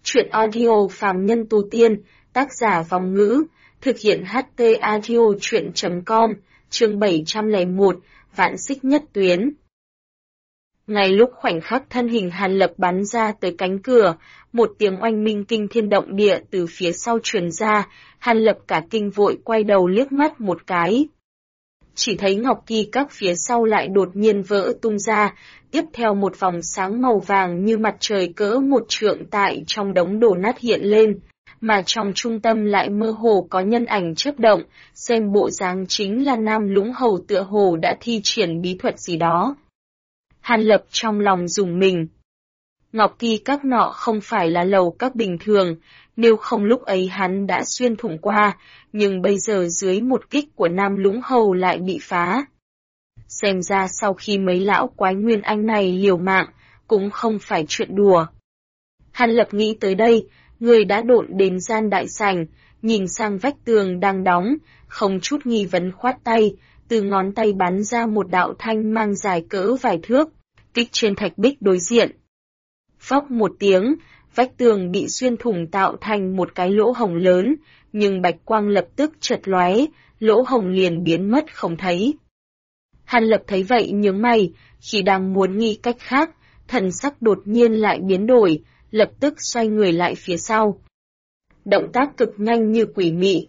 Truyện audio Phàm Nhân Tu Tiên, tác giả Vong Ngữ, thực hiện HT Audio Truyện.com, chương 701, Vạn Xích Nhất Tuyến. Ngay lúc khoảnh khắc thân hình Hàn Lập bắn ra tới cánh cửa, một tiếng oanh minh kinh thiên động địa từ phía sau truyền ra, Hàn Lập cả kinh vội quay đầu liếc mắt một cái. Chỉ thấy ngọc kỳ các phía sau lại đột nhiên vỡ tung ra, tiếp theo một vòng sáng màu vàng như mặt trời cỡ một trượng tại trong đống đổ nát hiện lên, mà trong trung tâm lại mơ hồ có nhân ảnh chớp động, xem bộ dáng chính là Nam Lũng Hầu tựa hồ đã thi triển bí thuật gì đó. Hàn Lập trong lòng rùng mình. Ngọc kỳ các nọ không phải là lầu các bình thường, nếu không lúc ấy hắn đã xuyên thủng qua, nhưng bây giờ dưới một kích của Nam Lũng Hầu lại bị phá. Xem ra sau khi mấy lão quái nguyên anh này liều mạng, cũng không phải chuyện đùa. Hàn Lập nghĩ tới đây, người đã độn đến gian đại sảnh, nhìn sang vách tường đang đóng, không chút nghi vấn khoát tay, từ ngón tay bắn ra một đạo thanh mang dài cỡ vài thước, kích trên thạch bích đối diện. Phốc một tiếng, vách tường bị xuyên thủng tạo thành một cái lỗ hổng lớn, nhưng bạch quang lập tức chợt lóe, lỗ hổng liền biến mất không thấy. Hàn Lập thấy vậy nhướng mày, khi đang muốn nghĩ cách khác, thần sắc đột nhiên lại biến đổi, lập tức xoay người lại phía sau. Động tác cực nhanh như quỷ mị.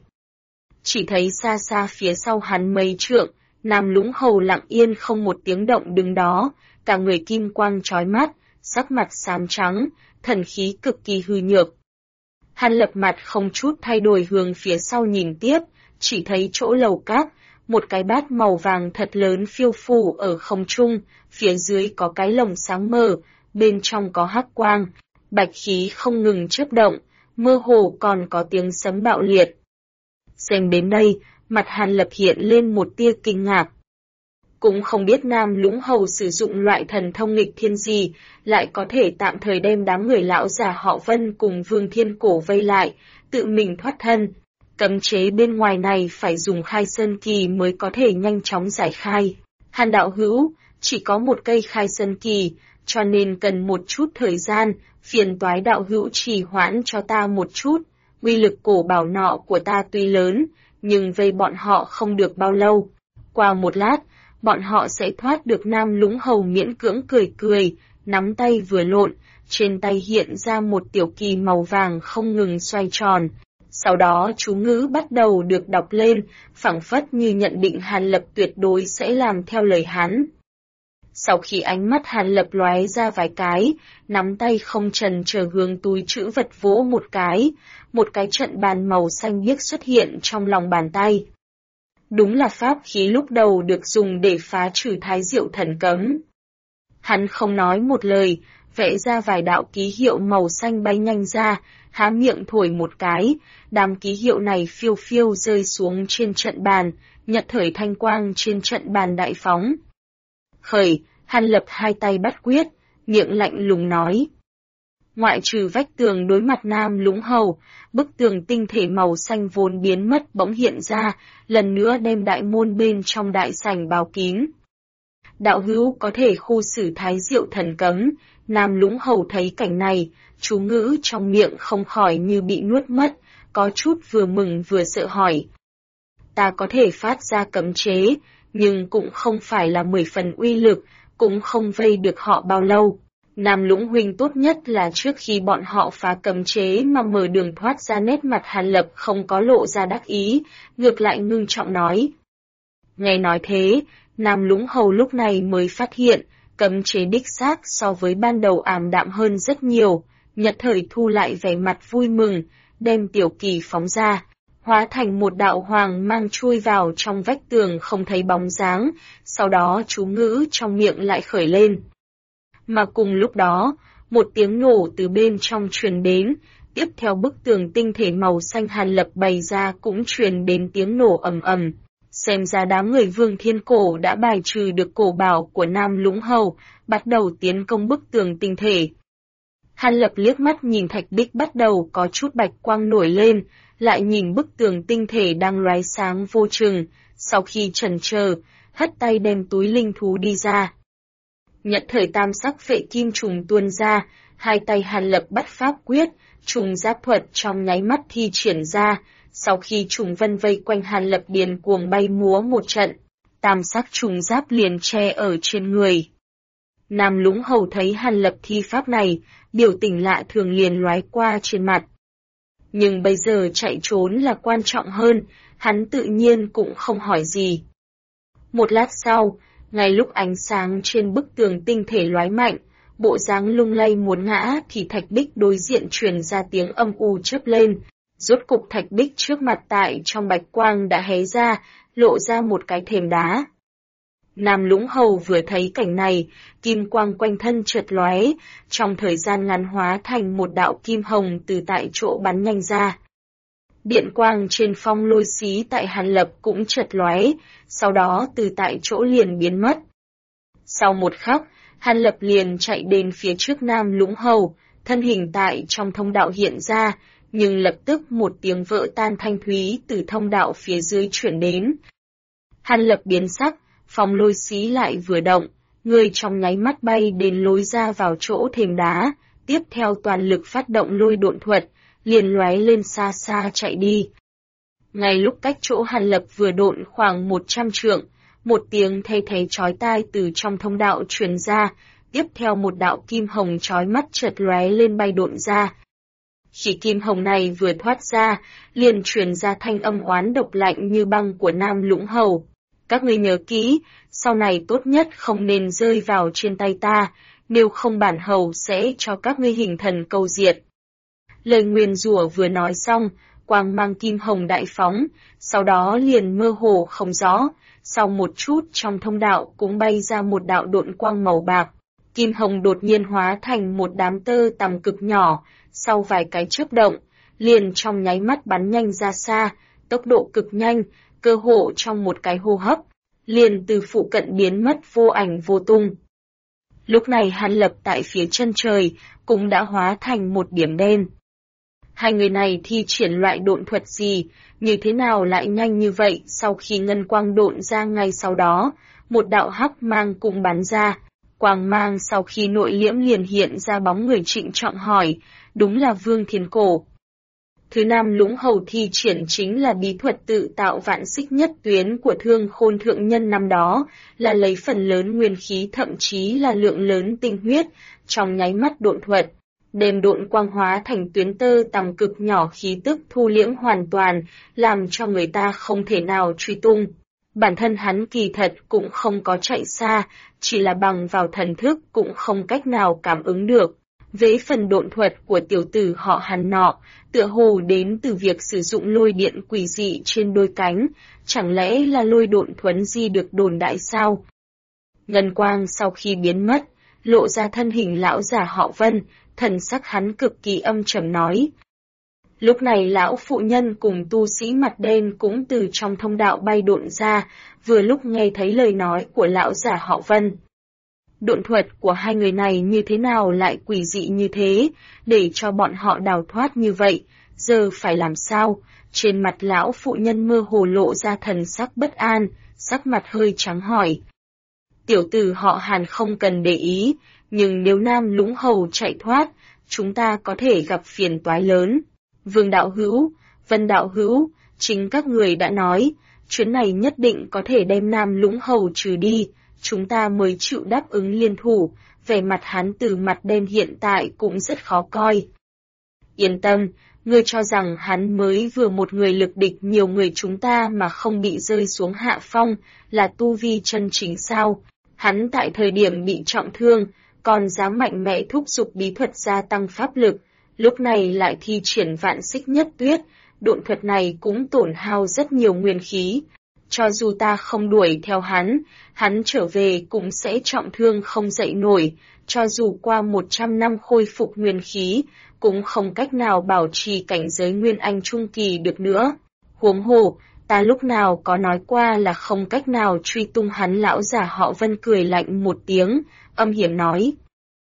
Chỉ thấy xa xa phía sau hắn mấy trượng, Nam Lũng Hầu lặng yên không một tiếng động đứng đó, cả người kim quang chói mắt, sắc mặt xám trắng, thần khí cực kỳ hư nhược. Hàn Lập mặt không chút thay đổi hướng phía sau nhìn tiếp, chỉ thấy chỗ lầu các, một cái bát màu vàng thật lớn phiêu phù ở không trung, phía dưới có cái lồng sáng mờ, bên trong có hắc quang, bạch khí không ngừng chớp động, mơ hồ còn có tiếng sấm bạo liệt. Xem đến đây, mặt Hàn Lập hiện lên một tia kinh ngạc. Cũng không biết Nam Lũng Hầu sử dụng loại thần thông nghịch thiên gì, lại có thể tạm thời đem đám người lão già họ Vân cùng Vương Thiên Cổ vây lại, tự mình thoát thân. Cấm chế bên ngoài này phải dùng khai sơn kỳ mới có thể nhanh chóng giải khai. Hàn đạo hữu, chỉ có một cây khai sơn kỳ, cho nên cần một chút thời gian, phiền toái đạo hữu trì hoãn cho ta một chút. Uy lực cổ bảo nọ của ta tuy lớn, nhưng vây bọn họ không được bao lâu. Qua một lát, bọn họ sẽ thoát được. Nam Lũng Hầu miễn cưỡng cười cười, nắm tay vừa lộn, trên tay hiện ra một tiểu kỳ màu vàng không ngừng xoay tròn. Sau đó chú ngữ bắt đầu được đọc lên, phảng phất như nhận định Hàn Lập tuyệt đối sẽ làm theo lời hắn. Sau khi ánh mắt Hàn Lập lóe ra vài cái, nắm tay không chần chờ hướng túi trữ vật vỗ một cái trận bàn màu xanh biếc xuất hiện trong lòng bàn tay. Đúng là pháp khí lúc đầu được dùng để phá trừ Thái Diệu thần cấm. Hắn không nói một lời, vẽ ra vài đạo ký hiệu màu xanh bay nhanh ra, há miệng thổi một cái, đám ký hiệu này phiêu phiêu rơi xuống trên trận bàn, nhật thời thanh quang trên trận bàn đại phóng. Khởi, Hàn Lập hai tay bắt quyết, miệng lạnh lùng nói. Ngoại trừ vách tường đối mặt Nam Lũng Hầu, bức tường tinh thể màu xanh vốn biến mất bỗng hiện ra, lần nữa đem đại môn bên trong đại sảnh bao kín. Đạo hữu có thể khu xử Thái Diệu thần cấm. Nam Lũng Hầu thấy cảnh này, chú ngữ trong miệng không khỏi như bị nuốt mất, có chút vừa mừng vừa sợ hỏi. Ta có thể phát ra cấm chế, nhưng cũng không phải là 10 phần uy lực, cũng không vây được họ bao lâu. Nam Lũng huynh tốt nhất là trước khi bọn họ phá cấm chế mà mở đường thoát ra. Nét mặt Hàn Lập không có lộ ra đắc ý, ngược lại ngưng trọng nói. Nghe nói thế, Nam Lũng Hầu lúc này mới phát hiện, cấm chế đích xác so với ban đầu ảm đạm hơn rất nhiều, nhật thời thu lại vẻ mặt vui mừng, đem tiểu kỳ phóng ra, hóa thành một đạo hoàng mang chui vào trong vách tường không thấy bóng dáng, sau đó chú ngữ trong miệng lại khởi lên. Mà cùng lúc đó, một tiếng nổ từ bên trong truyền đến, tiếp theo bức tường tinh thể màu xanh Hàn Lập bày ra cũng truyền đến tiếng nổ ầm ầm. Xem ra đám người Vương Thiên Cổ đã bài trừ được cổ bảo của Nam Lũng Hầu, bắt đầu tiến công bức tường tinh thể. Hàn Lập liếc mắt nhìn thạch bích bắt đầu có chút bạch quang nổi lên, lại nhìn bức tường tinh thể đang lóe sáng vô chừng, sau khi chần chờ, hất tay đem túi linh thú đi ra. Nhật thời tam sắc phệ kim trùng tuôn ra, Hai tay Hàn Lập bắt pháp quyết, trùng giáp thuật trong nháy mắt thi triển ra, sau khi trùng vân vây quanh Hàn Lập điên cuồng bay múa một trận, tam sắc trùng giáp liền che ở trên người. Nam Lũng Hầu thấy Hàn Lập thi pháp này, biểu tình lạ thường liền lóe qua trên mặt. Nhưng bây giờ chạy trốn là quan trọng hơn, hắn tự nhiên cũng không hỏi gì. Một lát sau, ngay lúc ánh sáng trên bức tường tinh thể lóe mạnh, bộ dáng lung lay muốn ngã thì thạch bích đối diện truyền ra tiếng âm u chớp lên. Rốt cục thạch bích trước mặt tại trong bạch quang đã hé ra, lộ ra một cái thềm đá. Nam Lũng Hầu vừa thấy cảnh này, kim quang quanh thân chợt lóe, trong thời gian ngắn hóa thành một đạo kim hồng từ tại chỗ bắn nhanh ra. Điện quang trên phong lôi xí tại Hàn Lập cũng chợt lóe, sau đó từ tại chỗ liền biến mất. Sau một khắc, Hàn Lập liền chạy đến phía trước Nam Lũng Hầu, thân hình tại trong thông đạo hiện ra, nhưng lập tức một tiếng vỡ tan thanh thúy từ thông đạo phía dưới chuyển đến. Hàn Lập biến sắc, phong lôi xí lại vừa động, người trong nháy mắt bay đến lối ra vào chỗ thềm đá, tiếp theo toàn lực phát động lôi độn thuật, liền lóe lên xa xa chạy đi. Ngay lúc cách chỗ Hàn Lập vừa độn khoảng 100 trượng, một tiếng thê thé chói tai từ trong thông đạo truyền ra, tiếp theo một đạo kim hồng chói mắt chợt lóe lên bay độn ra. Khi kim hồng này vừa thoát ra, liền truyền ra thanh âm oán độc lạnh như băng của Nam Lũng Hầu. Các ngươi nhớ kỹ, sau này tốt nhất không nên rơi vào trên tay ta, nếu không bản hầu sẽ cho các ngươi hình thần câu diệt. Lời nguyền rủa vừa nói xong, quang mang kim hồng đại phóng, sau đó liền mơ hồ không rõ, sau một chút trong thông đạo cũng bay ra một đạo độn quang màu bạc. Kim hồng đột nhiên hóa thành một đám tơ tằm cực nhỏ, sau vài cái chớp động, liền trong nháy mắt bắn nhanh ra xa, tốc độ cực nhanh, cơ hồ trong một cái hô hấp, liền từ phụ cận biến mất vô ảnh vô tung. Lúc này Hàn Lập tại phía chân trời, cũng đã hóa thành một điểm đen. Hai người này thi triển loại độn thuật gì, như thế nào lại nhanh như vậy? Sau khi ngân quang độn ra ngay sau đó, một đạo hắc mang cùng bắn ra. Quang mang sau khi nội liễm liền hiện ra bóng người trịnh trọng hỏi, đúng là Vương Thiên Cổ. Thứ Nam Lũng Hầu thi triển chính là bí thuật tự tạo vạn xích nhất tuyến của Thương Khôn thượng nhân năm đó, là lấy phần lớn nguyên khí thậm chí là lượng lớn tinh huyết, trong nháy mắt độn thuật. Đem độn quang hóa thành tuyến tơ tằm cực nhỏ khí tức thu liễm hoàn toàn, làm cho người ta không thể nào truy tung. Bản thân hắn kỳ thật cũng không có chạy xa, chỉ là bằng vào thần thức cũng không cách nào cảm ứng được. Về phần độn thuật của tiểu tử họ Hàn nọ, tựa hồ đến từ việc sử dụng lôi điện quỷ dị trên đôi cánh, chẳng lẽ là lôi độn thuấn di được đồn đại sao? Ngân quang sau khi biến mất, lộ ra thân hình lão già họ Vân, thần sắc hắn cực kỳ âm trầm nói. Lúc này lão phụ nhân cùng tu sĩ mặt đen cũng từ trong thông đạo bay độn ra, vừa lúc nghe thấy lời nói của lão già họ Vân. Độn thuật của hai người này như thế nào lại quỷ dị như thế, để cho bọn họ đào thoát như vậy, giờ phải làm sao? Trên mặt lão phụ nhân mơ hồ lộ ra thần sắc bất an, sắc mặt hơi trắng hỏi. Tiểu tử họ Hàn không cần để ý, nhưng nếu Nam Lũng Hầu chạy thoát, chúng ta có thể gặp phiền toái lớn. Vương đạo hữu, Vân đạo hữu, chính các người đã nói, chuyến này nhất định có thể đem Nam Lũng Hầu trừ đi, chúng ta mới chịu đáp ứng liên thủ, vẻ mặt hắn từ mặt đen hiện tại cũng rất khó coi. Yên tâm, ngươi cho rằng hắn mới vừa một người lực địch nhiều người chúng ta mà không bị rơi xuống hạ phong, là tu vi chân chính sao? Hắn tại thời điểm bị trọng thương, còn dám mạnh mẽ thúc giục bí thuật gia tăng pháp lực, lúc này lại thi triển vạn xích nhất tuyết, độn thuật này cũng tổn hao rất nhiều nguyên khí. Cho dù ta không đuổi theo hắn trở về cũng sẽ trọng thương không dậy nổi, cho dù qua 100 năm khôi phục nguyên khí, cũng không cách nào bảo trì cảnh giới nguyên anh trung kỳ được nữa. Huống hồ, ta lúc nào có nói qua là không cách nào truy tung hắn. Lão già họ Vân cười lạnh một tiếng, âm hiểm nói.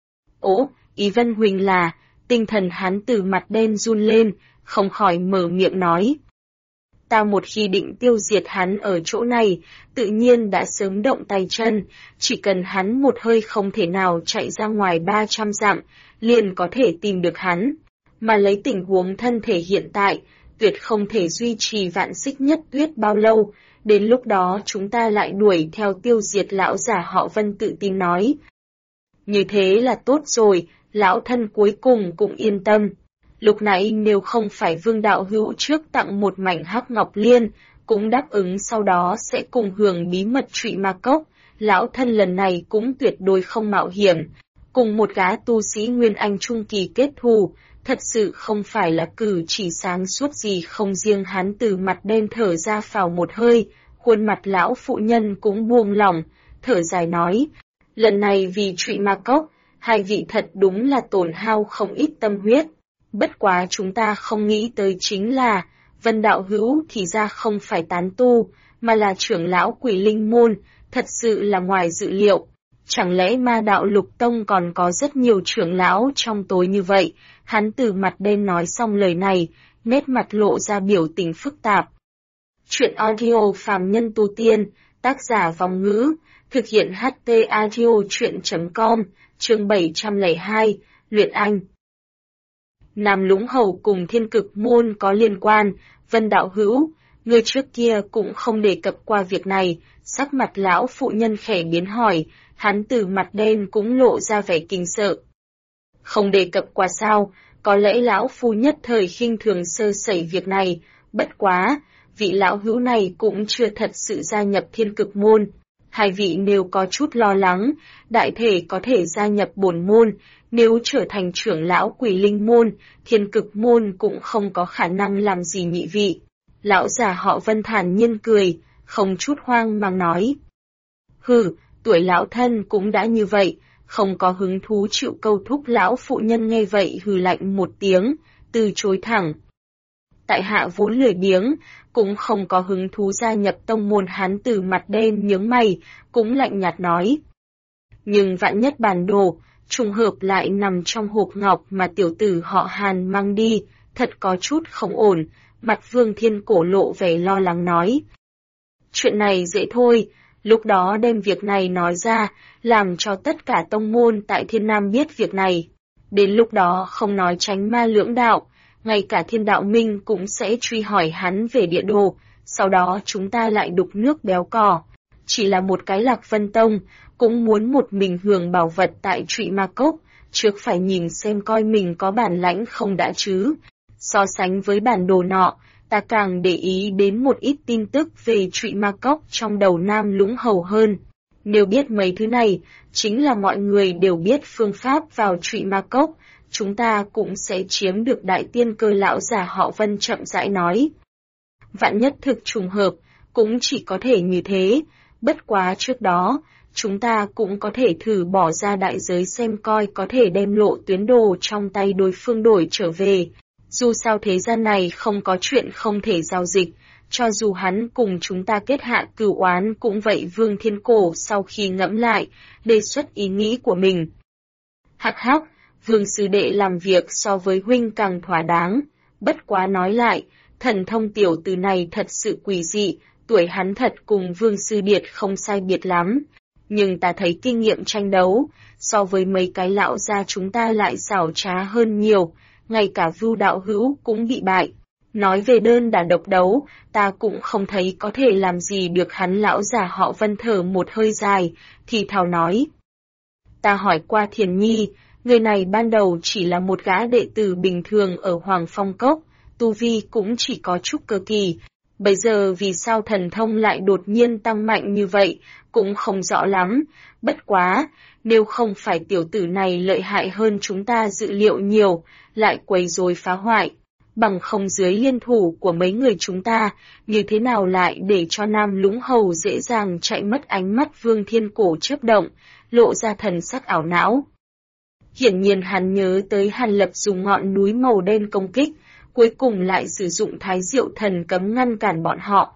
Ố, ý Vân Huỳnh là, tinh thần hắn từ mặt đen run lên, không khỏi mở miệng nói. Ta một khi định tiêu diệt hắn ở chỗ này, tự nhiên đã sớm động tay chân, chỉ cần hắn một hơi không thể nào chạy ra ngoài 300 dặm, liền có thể tìm được hắn. Mà lấy tình huống thân thể hiện tại, tuyệt không thể duy trì Vạn Xích Nhất Tuyết bao lâu, đến lúc đó chúng ta lại đuổi theo tiêu diệt lão giả họ Vân, tự tin nói. Như thế là tốt rồi, lão thân cuối cùng cũng yên tâm. Lúc nãy nếu không phải Vương đạo hữu trước tặng một mảnh hắc ngọc liên, cũng đáp ứng sau đó sẽ cùng hưởng bí mật Trụy Ma Cốc, lão thân lần này cũng tuyệt đối không mạo hiểm. Cùng một gã tu sĩ Nguyên Anh Trung Kỳ kết thù, thật sự không phải là cử chỉ sáng suốt gì. Không riêng hắn từ mặt đen thở ra phào một hơi, khuôn mặt lão phụ nhân cũng buông lỏng, thở dài nói, lần này vì Trụy Ma Cốc, hai vị thật đúng là tổn hao không ít tâm huyết. Bất quá chúng ta không nghĩ tới chính là, Vân đạo hữu thì ra không phải tán tu, mà là trưởng lão Quỷ Linh Môn, thật sự là ngoài dự liệu. Chẳng lẽ Ma đạo Lục Tông còn có rất nhiều trưởng lão trong tối như vậy? Hắn từ mặt đen nói xong lời này, nét mặt lộ ra biểu tình phức tạp. Chuyện audio phàm nhân tu tiên, tác giả Vong Ngữ, thực hiện HT audio chuyện.com, chương 702, Luyện Anh. Nam Lũng Hầu cùng Thiên Cực Môn có liên quan, Vân đạo hữu, người trước kia cũng không đề cập qua việc này, sắc mặt lão phụ nhân khẽ biến hỏi, hắn từ mặt đen cũng lộ ra vẻ kinh sợ. Không đề cập qua sao, có lẽ lão phu nhất thời khinh thường sơ sẩy việc này, bất quá, vị lão hữu này cũng chưa thật sự gia nhập Thiên Cực Môn. Hai vị nếu có chút lo lắng, đại thể có thể gia nhập bổn môn, nếu trở thành trưởng lão Quỷ Linh Môn, Thiên Cực Môn cũng không có khả năng làm gì nhị vị. Lão già họ Vân thản nhiên cười, không chút hoang mang nói. Hừ, tuổi lão thân cũng đã như vậy, không có hứng thú chịu câu thúc. Lão phụ nhân nghe vậy hừ lạnh một tiếng, từ chối thẳng. Tại hạ vốn lười biếng, cũng không có hứng thú gia nhập tông môn. Hắn từ mặt đen nhướng mày, cũng lạnh nhạt nói. Nhưng vạn nhất bản đồ, trùng hợp lại nằm trong hộp ngọc mà tiểu tử họ Hàn mang đi, thật có chút không ổn. Mặt Vương Thiên Cổ lộ vẻ lo lắng nói. Chuyện này dễ thôi, lúc đó đem việc này nói ra, làm cho tất cả tông môn tại Thiên Nam biết việc này. Đến lúc đó không nói tránh ma lưỡng đạo, ngay cả Thiên Đạo Minh cũng sẽ truy hỏi hắn về địa đồ, sau đó chúng ta lại đục nước béo cò. Chỉ là một cái Lạc Vân Tông, cũng muốn một mình hưởng bảo vật tại Trụy Ma Cốc, trước phải nhìn xem coi mình có bản lãnh không đã chứ. So sánh với bản đồ nọ, ta càng để ý đến một ít tin tức về Trụy Ma Cốc trong đầu Nam Lũng Hầu hơn. Nếu biết mấy thứ này, chính là mọi người đều biết phương pháp vào Trụy Ma Cốc, chúng ta cũng sẽ chiếm được đại tiên cơ. Lão già họ Vân chậm rãi nói. Vạn nhất thực trùng hợp, cũng chỉ có thể như thế, bất quá trước đó, chúng ta cũng có thể thử bỏ ra đại giới xem coi có thể đem lộ tuyến đồ trong tay đối phương đổi trở về. Dù sao thế gian này không có chuyện không thể giao dịch, cho dù hắn cùng chúng ta kết hạ cửu oán cũng vậy. Vương Thiên Cổ sau khi ngẫm lại, đề xuất ý nghĩ của mình. Hắc hắc, Vương sư đệ làm việc so với huynh càng thỏa đáng, bất quá nói lại, thần thông tiểu tử này thật sự quỷ dị, tuổi hắn thật cùng Vương sư điệt không sai biệt lắm. Nhưng ta thấy kinh nghiệm tranh đấu, so với mấy cái lão gia chúng ta lại xảo trá hơn nhiều, ngay cả Vưu đạo hữu cũng bị bại. Nói về đơn đả độc đấu, ta cũng không thấy có thể làm gì được hắn. Lão già họ Vân thở một hơi dài, thì thào nói. Ta hỏi qua Thiền Nhi, người này ban đầu chỉ là một gã đệ tử bình thường ở Hoàng Phong Cốc, tu vi cũng chỉ có trúc cơ kỳ. Bây giờ vì sao thần thông lại đột nhiên tăng mạnh như vậy, cũng không rõ lắm. Bất quá, nếu không phải tiểu tử này lợi hại hơn chúng ta dự liệu nhiều, lại quấy rối phá hoại, bằng không dưới liên thủ của mấy người chúng ta, như thế nào lại để cho Nam Lũng Hầu dễ dàng chạy mất? Ánh mắt Vương Thiên Cổ chớp động, lộ ra thần sắc ảo não. Hiển nhiên hắn nhớ tới Hàn Lập dùng ngọn núi màu đen công kích, cuối cùng lại sử dụng Thái Diệu Thần cấm ngăn cản bọn họ.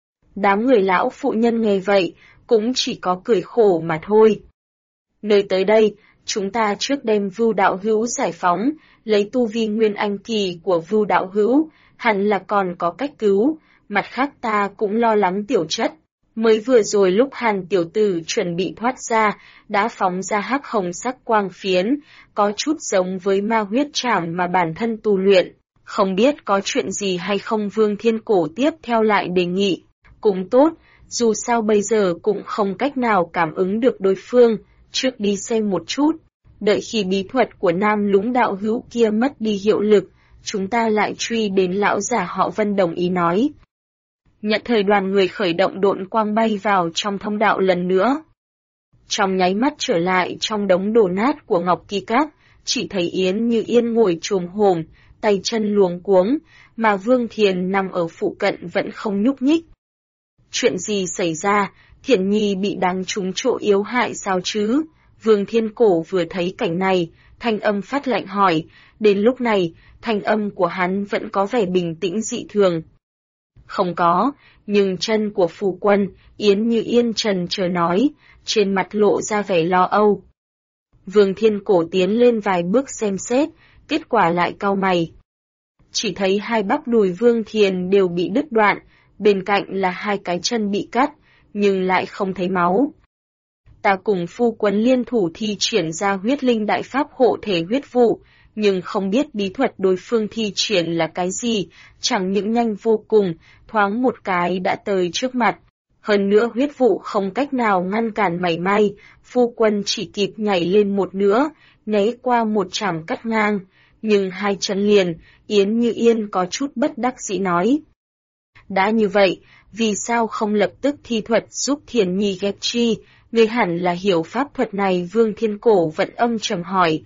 Đám người lão phụ nhân nghe vậy, cũng chỉ có cười khổ mà thôi. Nơi tới đây, chúng ta trước đem Vưu đạo hữu giải phóng, lấy tu vi Nguyên Anh kỳ của Vưu đạo hữu, hẳn là còn có cách cứu, Mặt khác ta cũng lo lắng tiểu chất. Mới vừa rồi lúc Hàn tiểu tử chuẩn bị thoát ra, đã phóng ra hắc hồng sắc quang phiến, có chút giống với ma huyết trảm mà bản thân tu luyện. Không biết có chuyện gì hay không. Vương Thiên Cổ tiếp theo lại đề nghị. Cũng tốt, dù sao bây giờ cũng không cách nào cảm ứng được đối phương, trước đi xem một chút. Đợi khi bí thuật của Nam Lũng đạo hữu kia mất đi hiệu lực, chúng ta lại truy đến lão giả họ Vân. Đồng ý nói. Nhận thời đoàn người khởi động độn quang bay vào trong thông đạo lần nữa. Trong nháy mắt trở lại trong đống đổ nát của Ngọc Kỳ Các, chỉ thấy Yến Như Yên ngồi chồm hổm, tay chân luống cuống, mà Vương Thiền nằm ở phụ cận vẫn không nhúc nhích. Chuyện gì xảy ra, Thiển Nhi bị đánh trúng chỗ yếu hại sao chứ? Vương Thiên Cổ vừa thấy cảnh này, thanh âm phát lạnh hỏi, đến lúc này, thanh âm của hắn vẫn có vẻ bình tĩnh dị thường. Không có, nhưng chân của phu quân, Yến Như Yên trần chờ nói, trên mặt lộ ra vẻ lo âu. Vương Thiên Cổ tiến lên vài bước xem xét, kết quả lại cau mày. Chỉ thấy hai bắp đùi Vương Thiền đều bị đứt đoạn, bên cạnh là hai cái chân bị cắt, nhưng lại không thấy máu. Ta cùng phu quân liên thủ thi triển ra huyết linh đại pháp hộ thể huyết vụ, nhưng không biết bí thuật đối phương thi triển là cái gì, chẳng những nhanh vô cùng, thoáng một cái đã tới trước mặt. Hơn nữa huyết vụ không cách nào ngăn cản mảy may, phu quân chỉ kịp nhảy lên một nữa, né qua một chảm cắt ngang, nhưng hai chân liền, Yến Như Yên có chút bất đắc dĩ nói. Đã như vậy, vì sao không lập tức thi thuật giúp Thiền Nhi ghép chi, người hẳn là hiểu pháp thuật này. Vương Thiên Cổ vẫn âm trầm hỏi.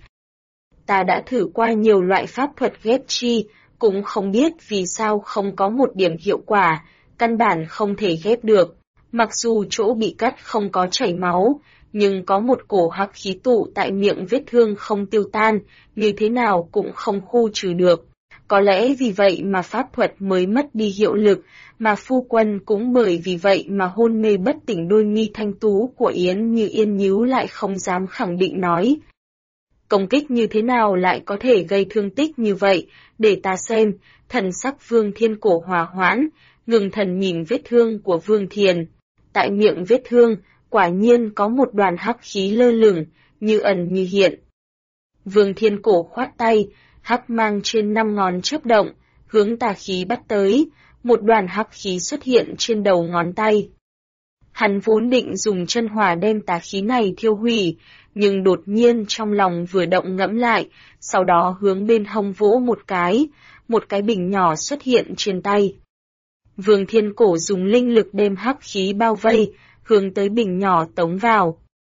Ta đã thử qua nhiều loại pháp thuật ghép chi, cũng không biết vì sao không có một điểm hiệu quả, căn bản không thể ghép được. Mặc dù chỗ bị cắt không có chảy máu, nhưng có một cổ hắc khí tụ tại miệng vết thương không tiêu tan, như thế nào cũng không khu trừ được. Có lẽ vì vậy mà pháp thuật mới mất đi hiệu lực, mà phu quân cũng bởi vì vậy mà hôn mê bất tỉnh. Đôi mi thanh tú của Yến Như Yên nhíu lại không dám khẳng định nói. Công kích như thế nào lại có thể gây thương tích như vậy, để ta xem. Thần sắc Vương Thiên Cổ hòa hoãn, ngừng thần nhìn vết thương của Vương Thiền. Tại miệng vết thương, quả nhiên có một đoàn hắc khí lơ lửng, như ẩn như hiện. Vương Thiên Cổ khoát tay, hắc mang trên 5 ngón chớp động, hướng tà khí bắt tới, một đoàn hắc khí xuất hiện trên đầu ngón tay. Hắn vốn định dùng chân hỏa đem tà khí này thiêu hủy, nhưng đột nhiên trong lòng vừa động ngẫm lại, sau đó hướng bên hông vỗ một cái bình nhỏ xuất hiện trên tay. Vương Thiên Cổ dùng linh lực đem hắc khí bao vây, hướng tới bình nhỏ tống vào.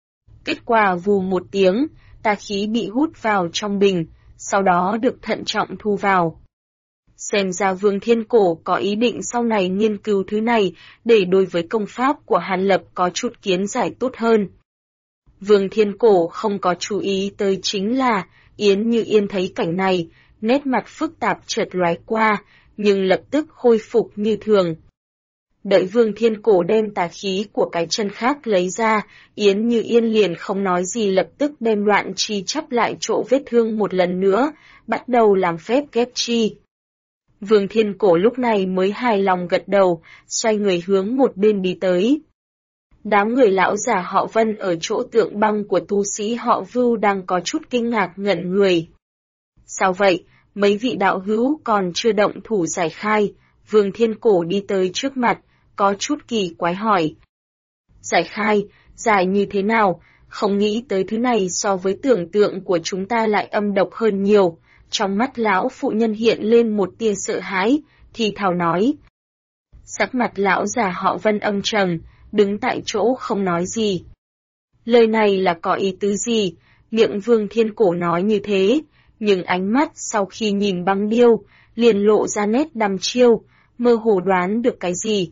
Kết quả vù một tiếng, tà khí bị hút vào trong bình, sau đó được thận trọng thu vào. Xem ra Vương Thiên Cổ có ý định sau này nghiên cứu thứ này, để đối với công pháp của Hàn Lập có chút kiến giải tốt hơn. Vương Thiên Cổ không có chú ý tới chính là, Yến Như Yên thấy cảnh này, nét mặt phức tạp chợt lóe qua, nhưng lập tức khôi phục như thường. Đợi Vương Thiên Cổ đem tà khí của cái chân khác lấy ra, Yến Như Yên liền không nói gì, lập tức đem loạn chi chắp lại chỗ vết thương một lần nữa, bắt đầu làm phép ghép chi. Vương Thiên Cổ lúc này mới hài lòng gật đầu, xoay người hướng một bên đi tới. Đám người lão già họ Vân ở chỗ tượng băng của tu sĩ họ Vưu đang có chút kinh ngạc ngẩn người. Sao vậy, mấy vị đạo hữu còn chưa động thủ giải khai? Vương Thiên Cổ đi tới trước mặt, có chút kỳ quái hỏi. Giải khai, giải như thế nào? Không nghĩ tới thứ này so với tưởng tượng của chúng ta lại âm độc hơn nhiều. Trong mắt lão phụ nhân hiện lên một tia sợ hãi, thì thào nói. Sắc mặt lão già họ Vân âm trầm, đứng tại chỗ không nói gì. Lời này là có ý tứ gì? Miệng Vương Thiên Cổ nói như thế, nhưng ánh mắt sau khi nhìn băng điêu, liền lộ ra nét đăm chiêu, mơ hồ đoán được cái gì.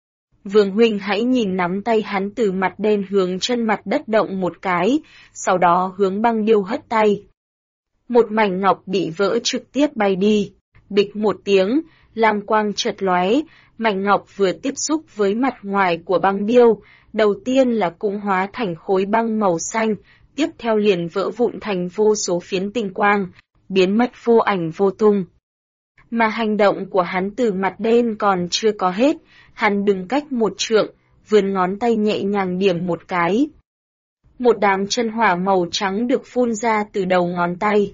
Vương huynh hãy nhìn nắm tay hắn từ mặt đen hướng chân mặt đất động một cái, sau đó hướng băng điêu hất tay. Một mảnh ngọc bị vỡ trực tiếp bay đi, bịch một tiếng, lam quang chợt lóe, mảnh ngọc vừa tiếp xúc với mặt ngoài của băng điêu, đầu tiên là cũng hóa thành khối băng màu xanh, tiếp theo liền vỡ vụn thành vô số phiến tinh quang, biến mất vô ảnh vô tung. Mà hành động của hắn từ mặt đen còn chưa có hết, hắn đứng cách một trượng, vươn ngón tay nhẹ nhàng điểm một cái. Một đám chân hỏa màu trắng được phun ra từ đầu ngón tay.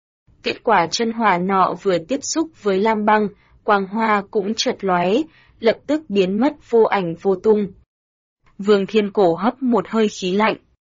Kết quả chân hỏa nọ vừa tiếp xúc với lam băng, quang hoa cũng chợt lóe, lập tức biến mất vô ảnh vô tung. Vương Thiên Cổ hấp một hơi khí lạnh.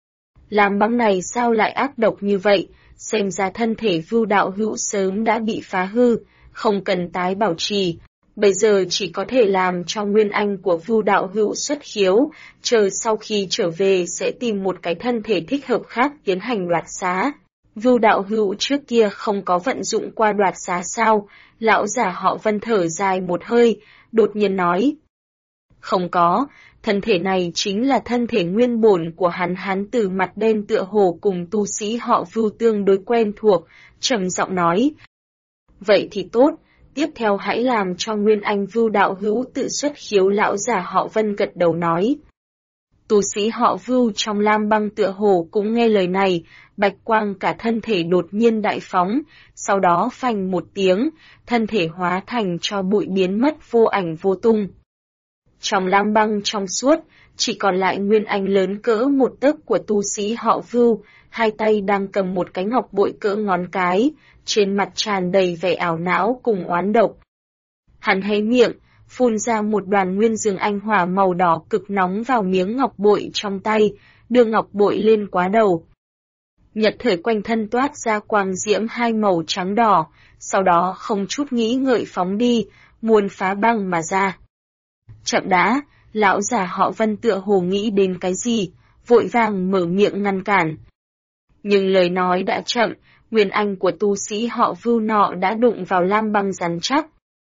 Lam băng này sao lại ác độc như vậy, xem ra thân thể Vưu đạo hữu sớm đã bị phá hư, không cần tái bảo trì. Bây giờ chỉ có thể làm cho nguyên anh của Vưu đạo hữu xuất khiếu, chờ sau khi trở về sẽ tìm một cái thân thể thích hợp khác tiến hành đoạt xá. Vưu đạo hữu trước kia không có vận dụng qua đoạt xá sao? Lão giả họ Vân thở dài một hơi, đột nhiên nói. Không có, thân thể này chính là thân thể nguyên bổn của hắn từ mặt đen tựa hồ cùng tu sĩ họ Vưu tương đối quen thuộc, trầm giọng nói. Vậy thì tốt, tiếp theo hãy làm cho nguyên anh Vưu đạo hữu tự xuất khiếu. Lão giả họ Vân gật đầu nói. Tu sĩ họ Vưu trong lam băng tựa hồ cũng nghe lời này, bạch quang cả thân thể đột nhiên đại phóng, sau đó phanh một tiếng, thân thể hóa thành cho bụi biến mất vô ảnh vô tung. Trong lam băng trong suốt, chỉ còn lại nguyên anh lớn cỡ một tấc của tu sĩ họ Vưu, hai tay đang cầm một cái ngọc bội cỡ ngón cái, trên mặt tràn đầy vẻ ảo não cùng oán độc. Hắn hé miệng, phun ra một đoàn nguyên dương anh hỏa màu đỏ cực nóng vào miếng ngọc bội trong tay, đưa ngọc bội lên quá đầu. Nhật thời quanh thân toát ra quang diễm hai màu trắng đỏ, sau đó không chút nghĩ ngợi phóng đi, muốn phá băng mà ra. Chậm đã, lão già họ Vân tựa hồ nghĩ đến cái gì, vội vàng mở miệng ngăn cản. Nhưng lời nói đã chậm, nguyên anh của tu sĩ họ Vưu nọ đã đụng vào lam băng rắn chắc.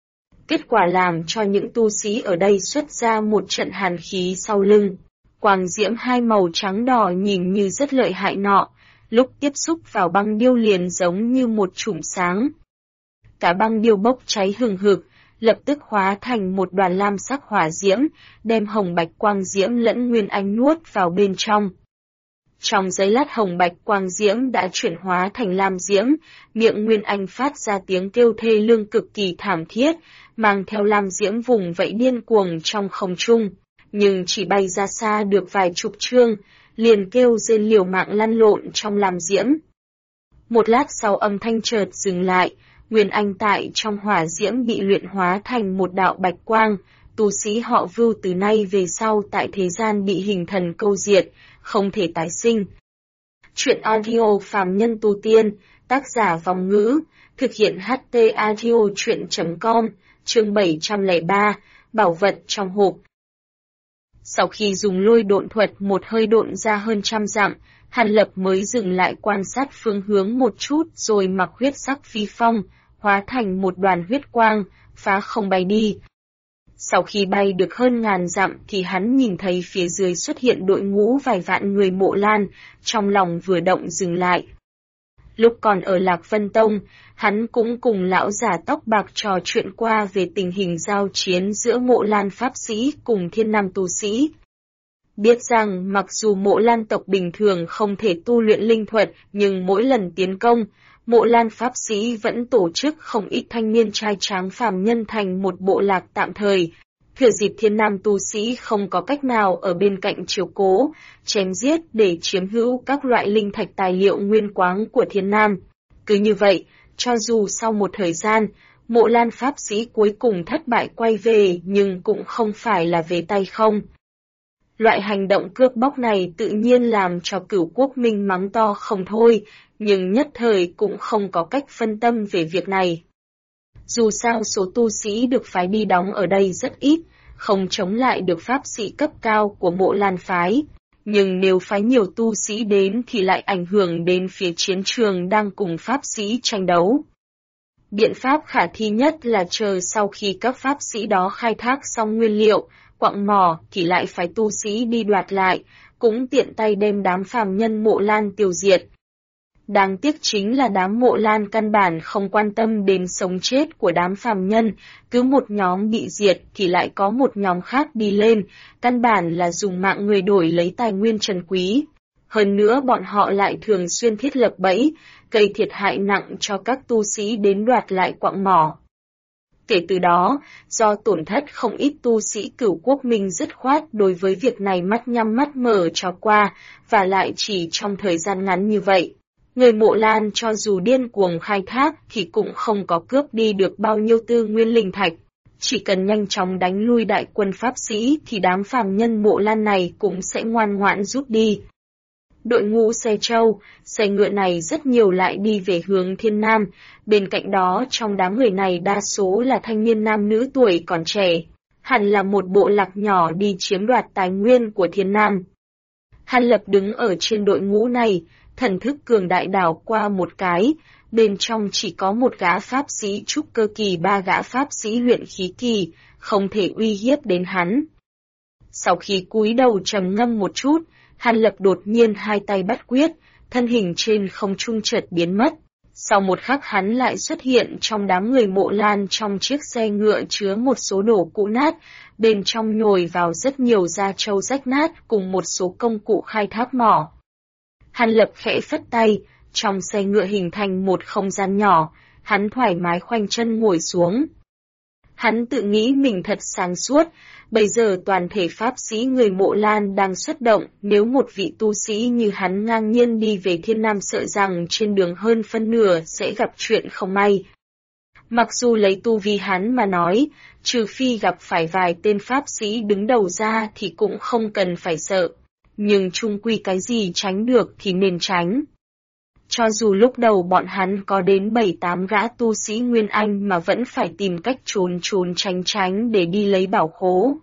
Kết quả làm cho những tu sĩ ở đây xuất ra một trận hàn khí sau lưng. Quang diễm hai màu trắng đỏ nhìn như rất lợi hại nọ, lúc tiếp xúc vào băng điêu liền giống như một chùm sáng. Cả băng điêu bốc cháy hừng hực, lập tức hóa thành một đoàn lam sắc hỏa diễm, đem hồng bạch quang diễm lẫn nguyên anh nuốt vào bên trong. Trong giây lát hồng bạch quang diễm đã chuyển hóa thành lam diễm, miệng nguyên anh phát ra tiếng kêu thê lương cực kỳ thảm thiết, mang theo lam diễm vùng vẫy điên cuồng trong không trung, nhưng chỉ bay ra xa được vài chục trượng, liền kêu rên liều mạng lăn lộn trong lam diễm. Một lát sau âm thanh chợt dừng lại, nguyên anh tại trong hỏa diễm bị luyện hóa thành một đạo bạch quang, tu sĩ họ Vưu từ nay về sau tại thế gian bị hình thần câu diệt, không thể tái sinh. Chuyện audio phàm nhân tu tiên, tác giả Vong Ngữ, thực hiện HT audio chuyện.com, chương 703, bảo vật trong hộp. Sau khi dùng lôi độn thuật một hơi độn ra hơn 100 dặm, Hàn Lập mới dừng lại quan sát phương hướng một chút rồi mặc huyết sắc phi phong, hóa thành một đoàn huyết quang, phá không bay đi. Sau khi bay được hơn 1000 dặm thì hắn nhìn thấy phía dưới xuất hiện đội ngũ vài vạn người Mộ Lan, trong lòng vừa động dừng lại. Lúc còn ở Lạc Vân Tông, hắn cũng cùng lão già tóc bạc trò chuyện qua về tình hình giao chiến giữa Mộ Lan Pháp Sĩ cùng Thiên Nam Tu Sĩ. Biết rằng mặc dù Mộ Lan tộc bình thường không thể tu luyện linh thuật, nhưng mỗi lần tiến công, Mộ Lan Pháp Sĩ vẫn tổ chức không ít thanh niên trai tráng phàm nhân thành một bộ lạc tạm thời. Thừa dịp Thiên Nam Tu Sĩ không có cách nào ở bên cạnh chiếu cố, chém giết để chiếm hữu các loại linh thạch tài liệu nguyên quáng của Thiên Nam. Cứ như vậy, cho dù sau một thời gian, Mộ Lan Pháp Sĩ cuối cùng thất bại quay về nhưng cũng không phải là về tay không. Loại hành động cướp bóc này tự nhiên làm cho Cửu Quốc Minh mắng to không thôi, nhưng nhất thời cũng không có cách phân tâm về việc này. Dù sao số tu sĩ được phái đi đóng ở đây rất ít, không chống lại được pháp sĩ cấp cao của Mộ Lan phái, nhưng nếu phái nhiều tu sĩ đến thì lại ảnh hưởng đến phía chiến trường đang cùng pháp sĩ tranh đấu. Biện pháp khả thi nhất là chờ sau khi các pháp sĩ đó khai thác xong nguyên liệu, quặng mỏ thì lại phái tu sĩ đi đoạt lại, cũng tiện tay đem đám phàm nhân Mộ Lan tiêu diệt. Đáng tiếc chính là đám Mộ Lan căn bản không quan tâm đến sống chết của đám phàm nhân, cứ một nhóm bị diệt thì lại có một nhóm khác đi lên, căn bản là dùng mạng người đổi lấy tài nguyên trân quý. Hơn nữa bọn họ lại thường xuyên thiết lập bẫy, gây thiệt hại nặng cho các tu sĩ đến đoạt lại quặng mỏ. Kể từ đó, do tổn thất không ít tu sĩ Cửu Quốc Minh dứt khoát đối với việc này mắt nhắm mắt mở cho qua, và lại chỉ trong thời gian ngắn như vậy. Người Mộ Lan cho dù điên cuồng khai thác thì cũng không có cướp đi được bao nhiêu tư nguyên linh thạch. Chỉ cần nhanh chóng đánh lui đại quân Pháp sĩ thì đám phàm nhân Mộ Lan này cũng sẽ ngoan ngoãn rút đi. Đội ngũ xe trâu, xe ngựa này rất nhiều lại đi về hướng Thiên Nam, bên cạnh đó trong đám người này đa số là thanh niên nam nữ tuổi còn trẻ, hẳn là một bộ lạc nhỏ đi chiếm đoạt tài nguyên của Thiên Nam. Hàn Lập đứng ở trên đội ngũ này, thần thức cường đại đảo qua một cái, bên trong chỉ có một gã pháp sĩ trúc cơ kỳ, ba gã pháp sĩ luyện khí kỳ, không thể uy hiếp đến hắn. Sau khi cúi đầu trầm ngâm một chút, Hàn Lập đột nhiên hai tay bắt quyết, thân hình trên không trung chợt biến mất. Sau một khắc hắn lại xuất hiện trong đám người Mộ Lan trong chiếc xe ngựa chứa một số đồ cũ nát, bên trong nhồi vào rất nhiều da trâu rách nát cùng một số công cụ khai thác mỏ. Hàn Lập khẽ phất tay, trong xe ngựa hình thành một không gian nhỏ, hắn thoải mái khoanh chân ngồi xuống. Hắn tự nghĩ mình thật sáng suốt, bây giờ toàn thể pháp sĩ người Mộ Lan đang xuất động, nếu một vị tu sĩ như hắn ngang nhiên đi về Thiên Nam sợ rằng trên đường hơn phân nửa sẽ gặp chuyện không may. Mặc dù lấy tu vi hắn mà nói, trừ phi gặp phải vài tên pháp sĩ đứng đầu ra thì cũng không cần phải sợ, nhưng chung quy cái gì tránh được thì nên tránh. Cho dù lúc đầu bọn hắn có đến 7-8 gã tu sĩ Nguyên Anh mà vẫn phải tìm cách trốn tránh để đi lấy bảo khố.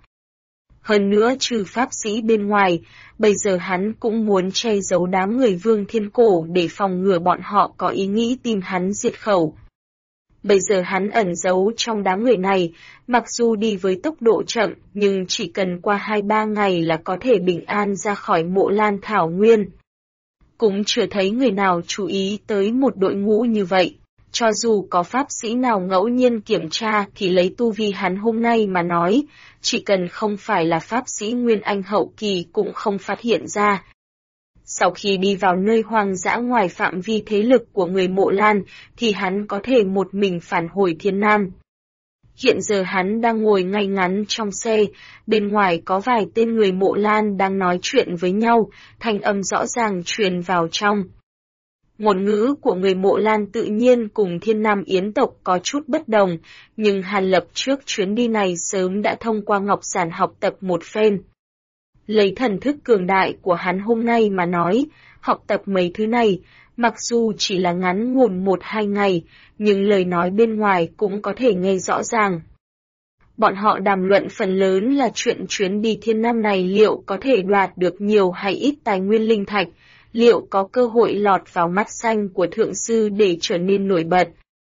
Hơn nữa trừ pháp sĩ bên ngoài, bây giờ hắn cũng muốn che giấu đám người Vương Thiên Cổ để phòng ngừa bọn họ có ý nghĩ tìm hắn diệt khẩu. Bây giờ hắn ẩn giấu trong đám người này, mặc dù đi với tốc độ chậm nhưng chỉ cần qua 2-3 ngày là có thể bình an ra khỏi Mộ Lan thảo nguyên. Cũng chưa thấy người nào chú ý tới một đội ngũ như vậy. Cho dù có pháp sĩ nào ngẫu nhiên kiểm tra thì lấy tu vi hắn hôm nay mà nói, chỉ cần không phải là pháp sĩ Nguyên Anh hậu kỳ cũng không phát hiện ra. Sau khi đi vào nơi hoang dã ngoài phạm vi thế lực của người Mộ Lan thì hắn có thể một mình phản hồi Thiên Nam. Hiện giờ hắn đang ngồi ngay ngắn trong xe, bên ngoài có vài tên người Mộ Lan đang nói chuyện với nhau, thanh âm rõ ràng truyền vào trong. Ngôn ngữ của người Mộ Lan tự nhiên cùng Thiên Nam Yến tộc có chút bất đồng, nhưng Hàn Lập trước chuyến đi này sớm đã thông qua Ngọc Giản học tập một phen. Lấy thần thức cường đại của hắn hôm nay mà nói, học tập mấy thứ này, mặc dù chỉ là ngắn ngủn 1-2 ngày, nhưng lời nói bên ngoài cũng có thể nghe rõ ràng. Bọn họ đàm luận phần lớn là chuyện chuyến đi Thiên Nam này liệu có thể đoạt được nhiều hay ít tài nguyên linh thạch, liệu có cơ hội lọt vào mắt xanh của thượng sư để trở nên nổi bật.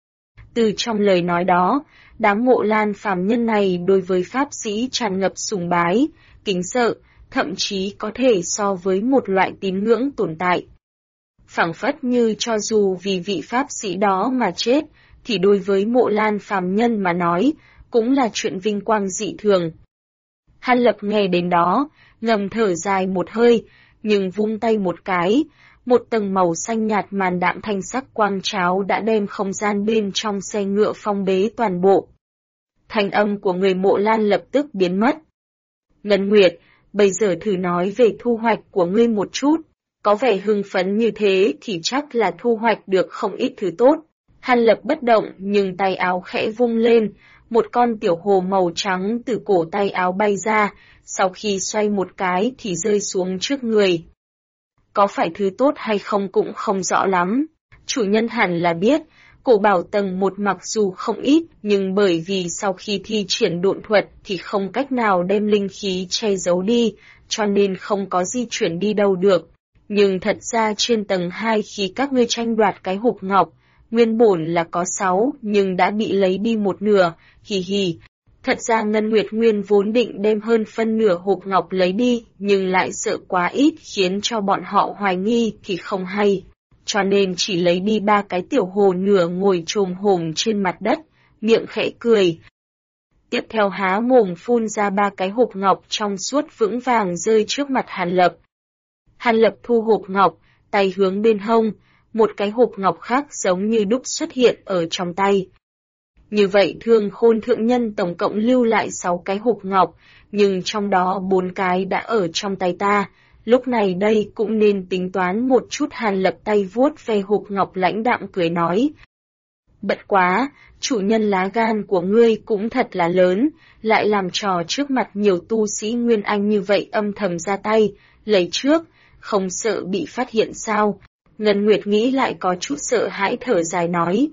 Từ trong lời nói đó, đám Mộ Lan phàm nhân này đối với pháp sĩ tràn ngập sùng bái, kính sợ, thậm chí có thể so với một loại tín ngưỡng tồn tại. Phảng phất như cho dù vì vị pháp sĩ đó mà chết, thì đối với Mộ Lan phàm nhân mà nói, cũng là chuyện vinh quang dị thường. Hàn Lập nghe đến đó, ngầm thở dài một hơi, nhưng vung tay một cái, một tầng màu xanh nhạt màn đạm thanh sắc quang cháo đã đem không gian bên trong xe ngựa phong bế toàn bộ. Thanh âm của người Mộ Lan lập tức biến mất. Ngân Nguyệt, bây giờ thử nói về thu hoạch của ngươi một chút, có vẻ hưng phấn như thế thì chắc là thu hoạch được không ít thứ tốt. Hàn Lập bất động nhưng tay áo khẽ vung lên, một con tiểu hồ màu trắng từ cổ tay áo bay ra, sau khi xoay một cái thì rơi xuống trước người. Có phải thứ tốt hay không cũng không rõ lắm, chủ nhân hẳn là biết, cổ bảo tầng 1 mặc dù không ít nhưng bởi vì sau khi thi triển độn thuật thì không cách nào đem linh khí che giấu đi, cho nên không có di chuyển đi đâu được. Nhưng thật ra trên tầng 2 khi các ngươi tranh đoạt cái hộp ngọc, nguyên bổn là có 6 nhưng đã bị lấy đi một nửa, hì hì. Thật ra Ngân Nguyệt Nguyên vốn định đem hơn phân nửa hộp ngọc lấy đi, nhưng lại sợ quá ít khiến cho bọn họ hoài nghi thì không hay. Cho nên chỉ lấy đi 3 cái tiểu hồ nửa ngồi chồm hổm trên mặt đất, miệng khẽ cười. Tiếp theo há mồm phun ra 3 cái hộp ngọc trong suốt vững vàng rơi trước mặt Hàn Lập. Hàn Lập thu hộp ngọc, tay hướng bên hông, một cái hộp ngọc khác giống như đúc xuất hiện ở trong tay. Như vậy Thương Khôn thượng nhân tổng cộng lưu lại 6 cái hộp ngọc, nhưng trong đó 4 cái đã ở trong tay ta. Lúc này đây cũng nên tính toán một chút. Hàn Lập tay vuốt ve hộp ngọc lãnh đạm cười nói. Bất quá, chủ nhân lá gan của ngươi cũng thật là lớn, lại làm trò trước mặt nhiều tu sĩ Nguyên Anh như vậy âm thầm ra tay, lấy trước, không sợ bị phát hiện sao? Ngân Nguyệt nghĩ lại có chút sợ hãi thở dài nói.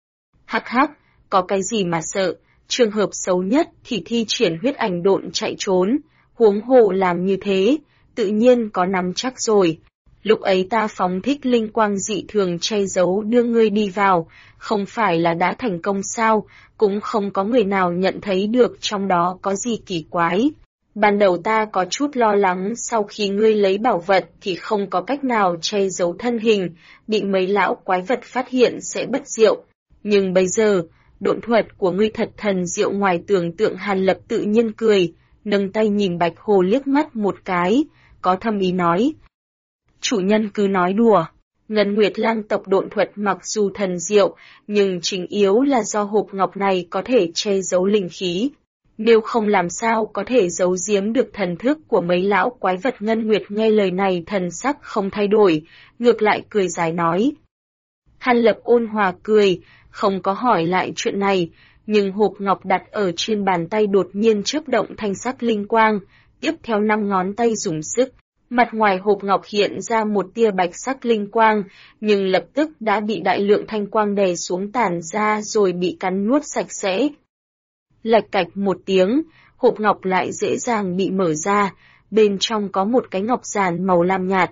Hắc hắc, có cái gì mà sợ, trường hợp xấu nhất thì thi triển huyết ảnh độn chạy trốn, huống hồ làm như thế, tự nhiên có nắm chắc rồi. Lúc ấy ta phóng thích linh quang dị thường che giấu đưa ngươi đi vào, không phải là đã thành công sao, cũng không có người nào nhận thấy được trong đó có gì kỳ quái. Ban đầu ta có chút lo lắng sau khi ngươi lấy bảo vật thì không có cách nào che giấu thân hình, bị mấy lão quái vật phát hiện sẽ bất diệu. Nhưng bây giờ, độn thuật của ngươi thật thần diệu ngoài tưởng tượng. Hàn Lập tự nhiên cười, nâng tay nhìn Bạch Hồ liếc mắt một cái, có thâm ý nói. Chủ nhân cứ nói đùa, Ngân Nguyệt Lang tộc độn thuật mặc dù thần diệu, nhưng chính yếu là do hộp ngọc này có thể che giấu linh khí. Nếu không làm sao có thể giấu giếm được thần thức của mấy lão quái vật. Ngân Nguyệt nghe lời này thần sắc không thay đổi, ngược lại cười dài nói. Hàn Lập ôn hòa cười, không có hỏi lại chuyện này, nhưng hộp ngọc đặt ở trên bàn tay đột nhiên chớp động thanh sắc linh quang, tiếp theo 5 ngón tay dùng sức. Mặt ngoài hộp ngọc hiện ra một tia bạch sắc linh quang, nhưng lập tức đã bị đại lượng thanh quang đè xuống tản ra rồi bị cắn nuốt sạch sẽ. Lạch cạch một tiếng, hộp ngọc lại dễ dàng bị mở ra, bên trong có một cái ngọc giản màu lam nhạt.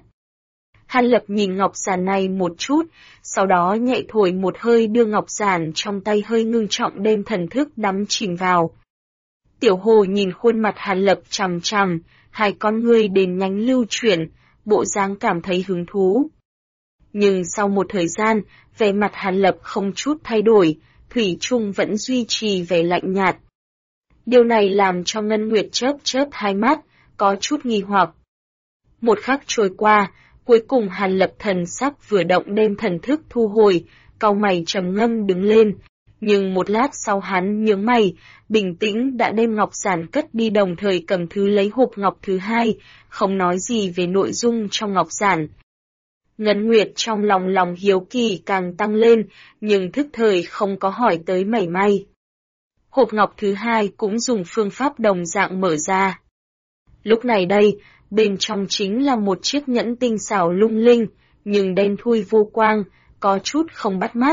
Hàn Lập nhìn ngọc giản này một chút, sau đó nhẹ thổi một hơi đưa ngọc giản trong tay hơi ngưng trọng đem thần thức đắm chìm vào. Tiểu Hồ nhìn khuôn mặt Hàn Lập chằm chằm, hai con ngươi đèn nhánh lưu chuyển, bộ dáng cảm thấy hứng thú. Nhưng sau một thời gian, vẻ mặt Hàn Lập không chút thay đổi, thủy chung vẫn duy trì vẻ lạnh nhạt. Điều này làm cho Ngân Nguyệt chớp chớp hai mắt, có chút nghi hoặc. Một khắc trôi qua, cuối cùng Hàn Lập thần sắc vừa động đem thần thức thu hồi, cau mày trầm ngâm đứng lên. Nhưng một lát sau hắn nhướng mày, bình tĩnh đã đem ngọc giản cất đi đồng thời cầm thứ lấy hộp ngọc thứ hai, không nói gì về nội dung trong ngọc giản. Ngân Nguyệt trong lòng hiếu kỳ càng tăng lên, nhưng thức thời không có hỏi tới mảy may. Hộp ngọc thứ hai cũng dùng phương pháp đồng dạng mở ra. Lúc này đây, bên trong chính là một chiếc nhẫn tinh xảo lung linh, nhưng đen thui vô quang, có chút không bắt mắt.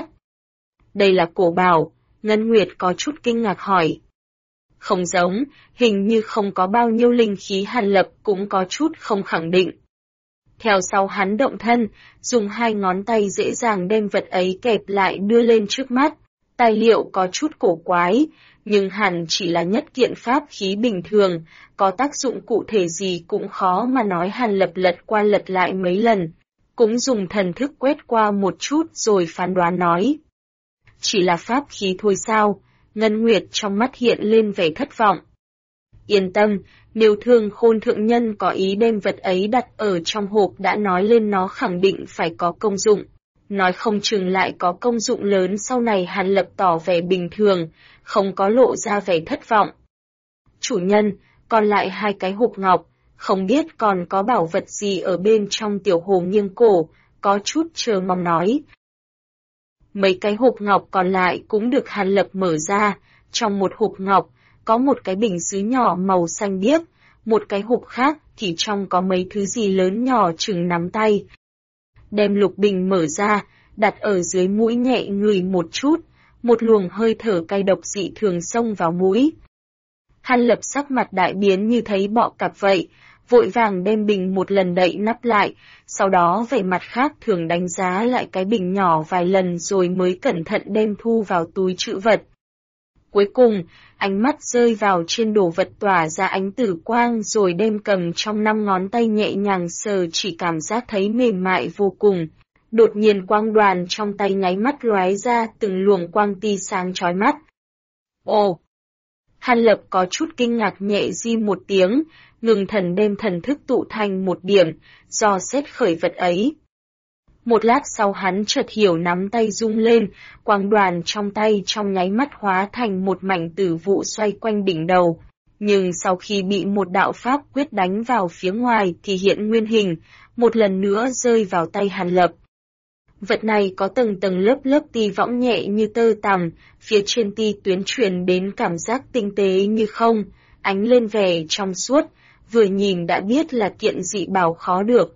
Đây là cổ bảo, Ngân Nguyệt có chút kinh ngạc hỏi. Không giống, hình như không có bao nhiêu linh khí. Hàn Lập cũng có chút không khẳng định. Theo sau hắn động thân, dùng hai ngón tay dễ dàng đem vật ấy kẹp lại đưa lên trước mắt. Tài liệu có chút cổ quái, nhưng hẳn chỉ là nhất kiện pháp khí bình thường, có tác dụng cụ thể gì cũng khó mà nói. Hàn Lập lật qua lật lại mấy lần, cũng dùng thần thức quét qua một chút rồi phán đoán nói. Chỉ là pháp khí thôi sao? Ngân Nguyệt trong mắt hiện lên vẻ thất vọng. Yên tâm, nếu Thương Khôn thượng nhân có ý đem vật ấy đặt ở trong hộp đã nói lên nó khẳng định phải có công dụng. Nói không chừng lại có công dụng lớn sau này. Hàn Lập tỏ vẻ bình thường, không có lộ ra vẻ thất vọng. Chủ nhân, còn lại hai cái hộp ngọc, không biết còn có bảo vật gì ở bên trong. Tiểu Hồ nghiêng cổ, có chút chờ mong nói. Mấy cái hộp ngọc còn lại cũng được Hàn Lập mở ra, trong một hộp ngọc, có một cái bình sứ nhỏ màu xanh biếc, một cái hộp khác thì trong có mấy thứ gì lớn nhỏ chừng nắm tay. Đem lục bình mở ra, đặt ở dưới mũi nhẹ ngửi một chút, một luồng hơi thở cay độc dị thường xông vào mũi. Hàn Lập sắc mặt đại biến như thấy bọ cạp vậy, vội vàng đem bình một lần đậy nắp lại, sau đó vẻ mặt khác thường đánh giá lại cái bình nhỏ vài lần rồi mới cẩn thận đem thu vào túi trữ vật. Cuối cùng, ánh mắt rơi vào trên đồ vật tỏa ra ánh tử quang rồi đem cầm trong 5 ngón tay nhẹ nhàng sờ, chỉ cảm giác thấy mềm mại vô cùng. Đột nhiên quang đoàn trong tay nháy mắt lóe ra từng luồng quang ti sáng chói mắt. Ồ! Hàn Lập có chút kinh ngạc nhẹ di một tiếng, ngừng thần đem thần thức tụ thành một điểm, dò xét khởi vật ấy. Một lát sau hắn chợt hiểu, nắm tay rung lên, quang đoàn trong tay trong nháy mắt hóa thành một mảnh tử vụ xoay quanh đỉnh đầu. Nhưng sau khi bị một đạo pháp quyết đánh vào phía ngoài thì hiện nguyên hình, một lần nữa rơi vào tay Hàn Lập. Vật này có tầng tầng lớp lớp ti võng nhẹ như tơ tằm, phía trên ti tuyến truyền đến cảm giác tinh tế như không, ánh lên vẻ trong suốt, vừa nhìn đã biết là kiện dị bảo khó được.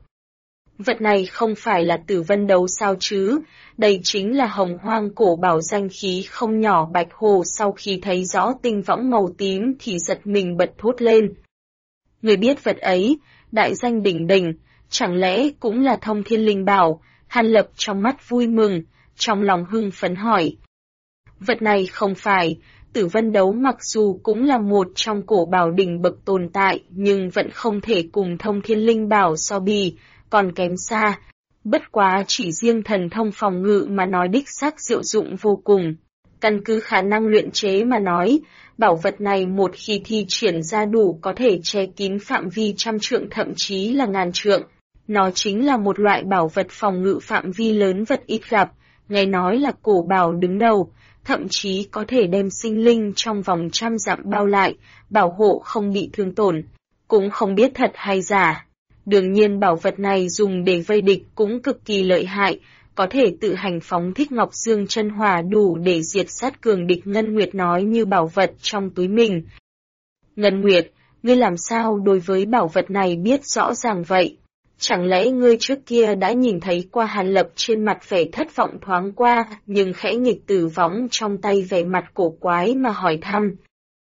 Vật này không phải là Tử Vân Đấu sao chứ, đây chính là Hồng Hoang cổ bảo danh khí không nhỏ. Bạch Hồ sau khi thấy rõ tinh võng màu tím thì giật mình bật thốt lên. Người biết vật ấy, đại danh đỉnh đỉnh, chẳng lẽ cũng là Thông Thiên Linh Bảo? Hàn Lập trong mắt vui mừng, trong lòng hưng phấn hỏi. Vật này không phải, Tử Vân Đấu mặc dù cũng là một trong cổ bảo đỉnh bậc tồn tại, nhưng vẫn không thể cùng Thông Thiên Linh Bảo so bì, còn kém xa. Bất quá chỉ riêng thần thông phòng ngự mà nói đích xác diệu dụng vô cùng. Căn cứ khả năng luyện chế mà nói, bảo vật này một khi thi triển ra đủ có thể che kín phạm vi trăm trượng thậm chí là ngàn trượng. Nó chính là một loại bảo vật phòng ngự phạm vi lớn vật ít gặp, nghe nói là cổ bảo đứng đầu, thậm chí có thể đem sinh linh trong vòng 100 dặm bao lại, bảo hộ không bị thương tổn. Cũng không biết thật hay giả. Đương nhiên bảo vật này dùng để vây địch cũng cực kỳ lợi hại, có thể tự hành phóng thích Ngọc Dương chân hỏa đủ để diệt sát cường địch. Ngân Nguyệt nói như bảo vật trong túi mình. Ngân Nguyệt, ngươi làm sao đối với bảo vật này biết rõ ràng vậy? Chẳng lẽ ngươi trước kia đã nhìn thấy qua? Hàn Lập trên mặt vẻ thất vọng thoáng qua, nhưng khẽ nghịch tử võng trong tay vẻ mặt cổ quái mà hỏi thăm.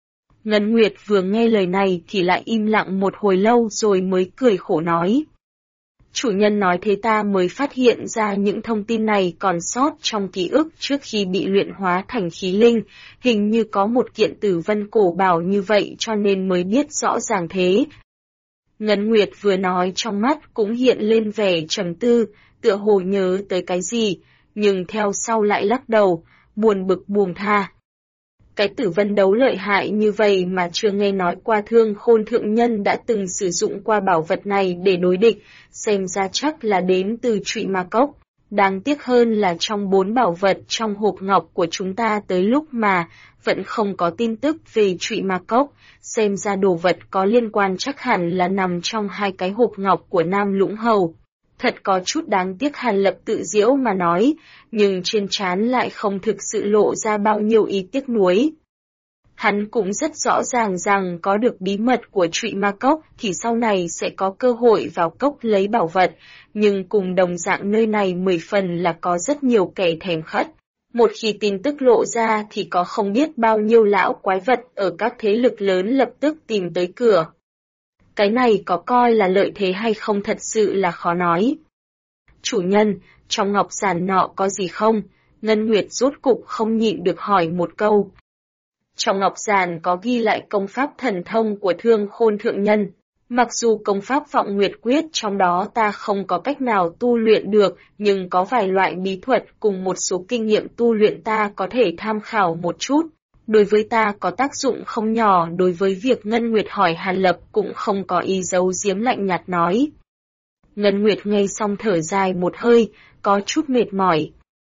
Ngân Nguyệt vừa nghe lời này thì lại im lặng một hồi lâu rồi mới cười khổ nói. Chủ nhân nói thế ta mới phát hiện ra những thông tin này còn sót trong ký ức trước khi bị luyện hóa thành khí linh, hình như có một kiện Tử Vân cổ bảo như vậy cho nên mới biết rõ ràng thế. Ngân Nguyệt vừa nói trong mắt cũng hiện lên vẻ trầm tư, tựa hồ nhớ tới cái gì, nhưng theo sau lại lắc đầu, buồn bực buông tha. Cái Tử Vân Đấu lợi hại như vậy mà chưa nghe nói qua. Thương Khôn thượng nhân đã từng sử dụng qua bảo vật này để đối địch, xem ra chắc là đến từ Trụy Ma Cốc. Đáng tiếc hơn là trong 4 bảo vật trong hộp ngọc của chúng ta tới lúc mà vẫn không có tin tức về Trụy Ma Cốc, xem ra đồ vật có liên quan chắc hẳn là nằm trong 2 cái hộp ngọc của Nam Lũng Hầu. Thật có chút đáng tiếc. Hàn Lập tự giễu mà nói, nhưng trên trán lại không thực sự lộ ra bao nhiêu ý tiếc nuối. Hắn cũng rất rõ ràng rằng có được bí mật của Trụy Ma Cốc thì sau này sẽ có cơ hội vào cốc lấy bảo vật, nhưng cùng đồng dạng nơi này 10 phần là có rất nhiều kẻ thèm khát. Một khi tin tức lộ ra thì có không biết bao nhiêu lão quái vật ở các thế lực lớn lập tức tìm tới cửa. Cái này có coi là lợi thế hay không thật sự là khó nói. Chủ nhân, trong ngọc giản nọ có gì không? Ngân Nguyệt rốt cục không nhịn được hỏi một câu. Trong ngọc giản có ghi lại công pháp thần thông của Thương Khôn thượng nhân. Mặc dù công pháp Vọng Nguyệt Quyết trong đó ta không có cách nào tu luyện được, nhưng có vài loại bí thuật cùng một số kinh nghiệm tu luyện ta có thể tham khảo một chút. Đối với ta có tác dụng không nhỏ. Đối với việc Ngân Nguyệt hỏi, Hàn Lập cũng không có ý giấu giếm, lạnh nhạt nói. Ngân Nguyệt nghe xong thở dài một hơi, có chút mệt mỏi.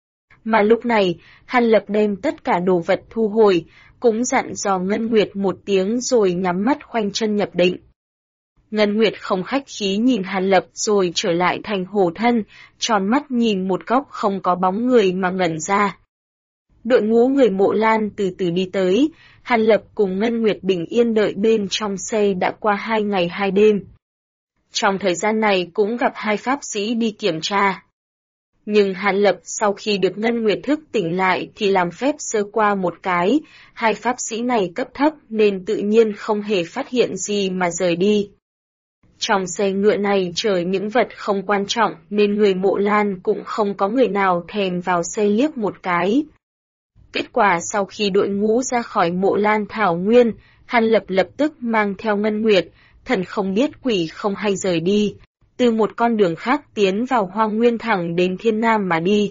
Mà lúc này, Hàn Lập đem tất cả đồ vật thu hồi, cũng dặn dò Ngân Nguyệt một tiếng rồi nhắm mắt khoanh chân nhập định. Ngân Nguyệt không khách khí nhìn Hàn Lập rồi trở lại thành hồ thân, tròn mắt nhìn một góc không có bóng người mà ngẩn ra. Đội ngũ người Mộ Lan từ từ đi tới, Hàn Lập cùng Ngân Nguyệt bình yên đợi bên trong xe đã qua 2 ngày 2 đêm. Trong thời gian này cũng gặp 2 pháp sĩ đi kiểm tra. Nhưng Hàn Lập sau khi được Ngân Nguyệt thức tỉnh lại thì làm phép sơ qua một cái, 2 pháp sĩ này cấp thấp nên tự nhiên không hề phát hiện gì mà rời đi. Trong xe ngựa này chở những vật không quan trọng nên người Mộ Lan cũng không có người nào thèm vào xe liếc một cái. Kết quả sau khi đội ngũ ra khỏi Mộ Lan Thảo Nguyên, Hàn Lập lập tức mang theo Ngân Nguyệt, thần không biết quỷ không hay rời đi, từ một con đường khác tiến vào Hoang Nguyên thẳng đến Thiên Nam mà đi.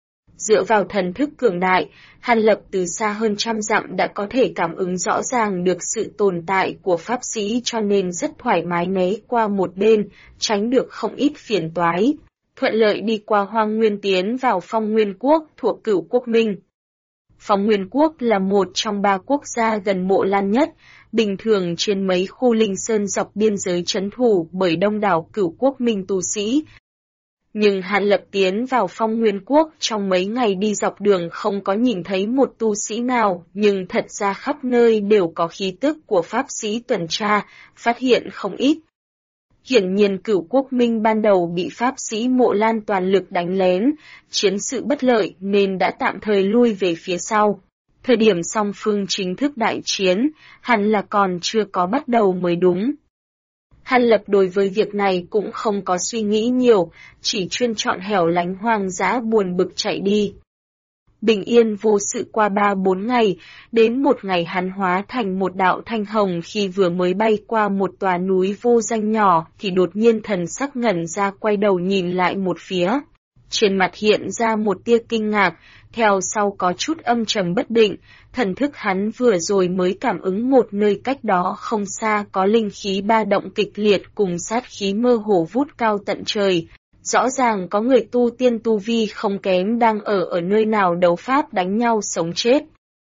Dựa vào thần thức cường đại, Hàn Lập từ xa hơn 100 dặm đã có thể cảm ứng rõ ràng được sự tồn tại của pháp sĩ cho nên rất thoải mái né qua một bên, tránh được không ít phiền toái. thuận lợi đi qua Hoang Nguyên tiến vào Phong Nguyên Quốc thuộc Cửu Quốc Minh. Phong Nguyên Quốc là một trong 3 quốc gia gần Mộ Lan nhất, bình thường trên mấy khu linh sơn dọc biên giới trấn thủ bởi đông đảo Cửu Quốc Minh tu sĩ. Nhưng Hàn Lập tiến vào Phong Nguyên Quốc trong mấy ngày đi dọc đường không có nhìn thấy một tu sĩ nào, nhưng thật ra khắp nơi đều có khí tức của pháp sĩ tuần tra, phát hiện không ít. Hiển nhiên Cửu Quốc Minh ban đầu bị pháp sĩ Mộ Lan toàn lực đánh lén, chiến sự bất lợi nên đã tạm thời lui về phía sau. Thời điểm song phương chính thức đại chiến, hẳn là còn chưa có bắt đầu mới đúng. Hàn Lập đối với việc này cũng không có suy nghĩ nhiều, chỉ chuyên chọn hẻo lánh hoang dã buồn bực chạy đi. Bình yên vô sự qua 3-4 ngày, đến một ngày hắn hóa thành một đạo thanh hồng khi vừa mới bay qua một tòa núi vô danh nhỏ thì đột nhiên thần sắc ngẩn ra quay đầu nhìn lại một phía. Trên mặt hiện ra một tia kinh ngạc, theo sau có chút âm trầm bất định, thần thức hắn vừa rồi mới cảm ứng một nơi cách đó không xa có linh khí ba động kịch liệt cùng sát khí mơ hồ vút cao tận trời. Rõ ràng có người tu tiên tu vi không kém đang ở nơi nào đấu pháp đánh nhau sống chết.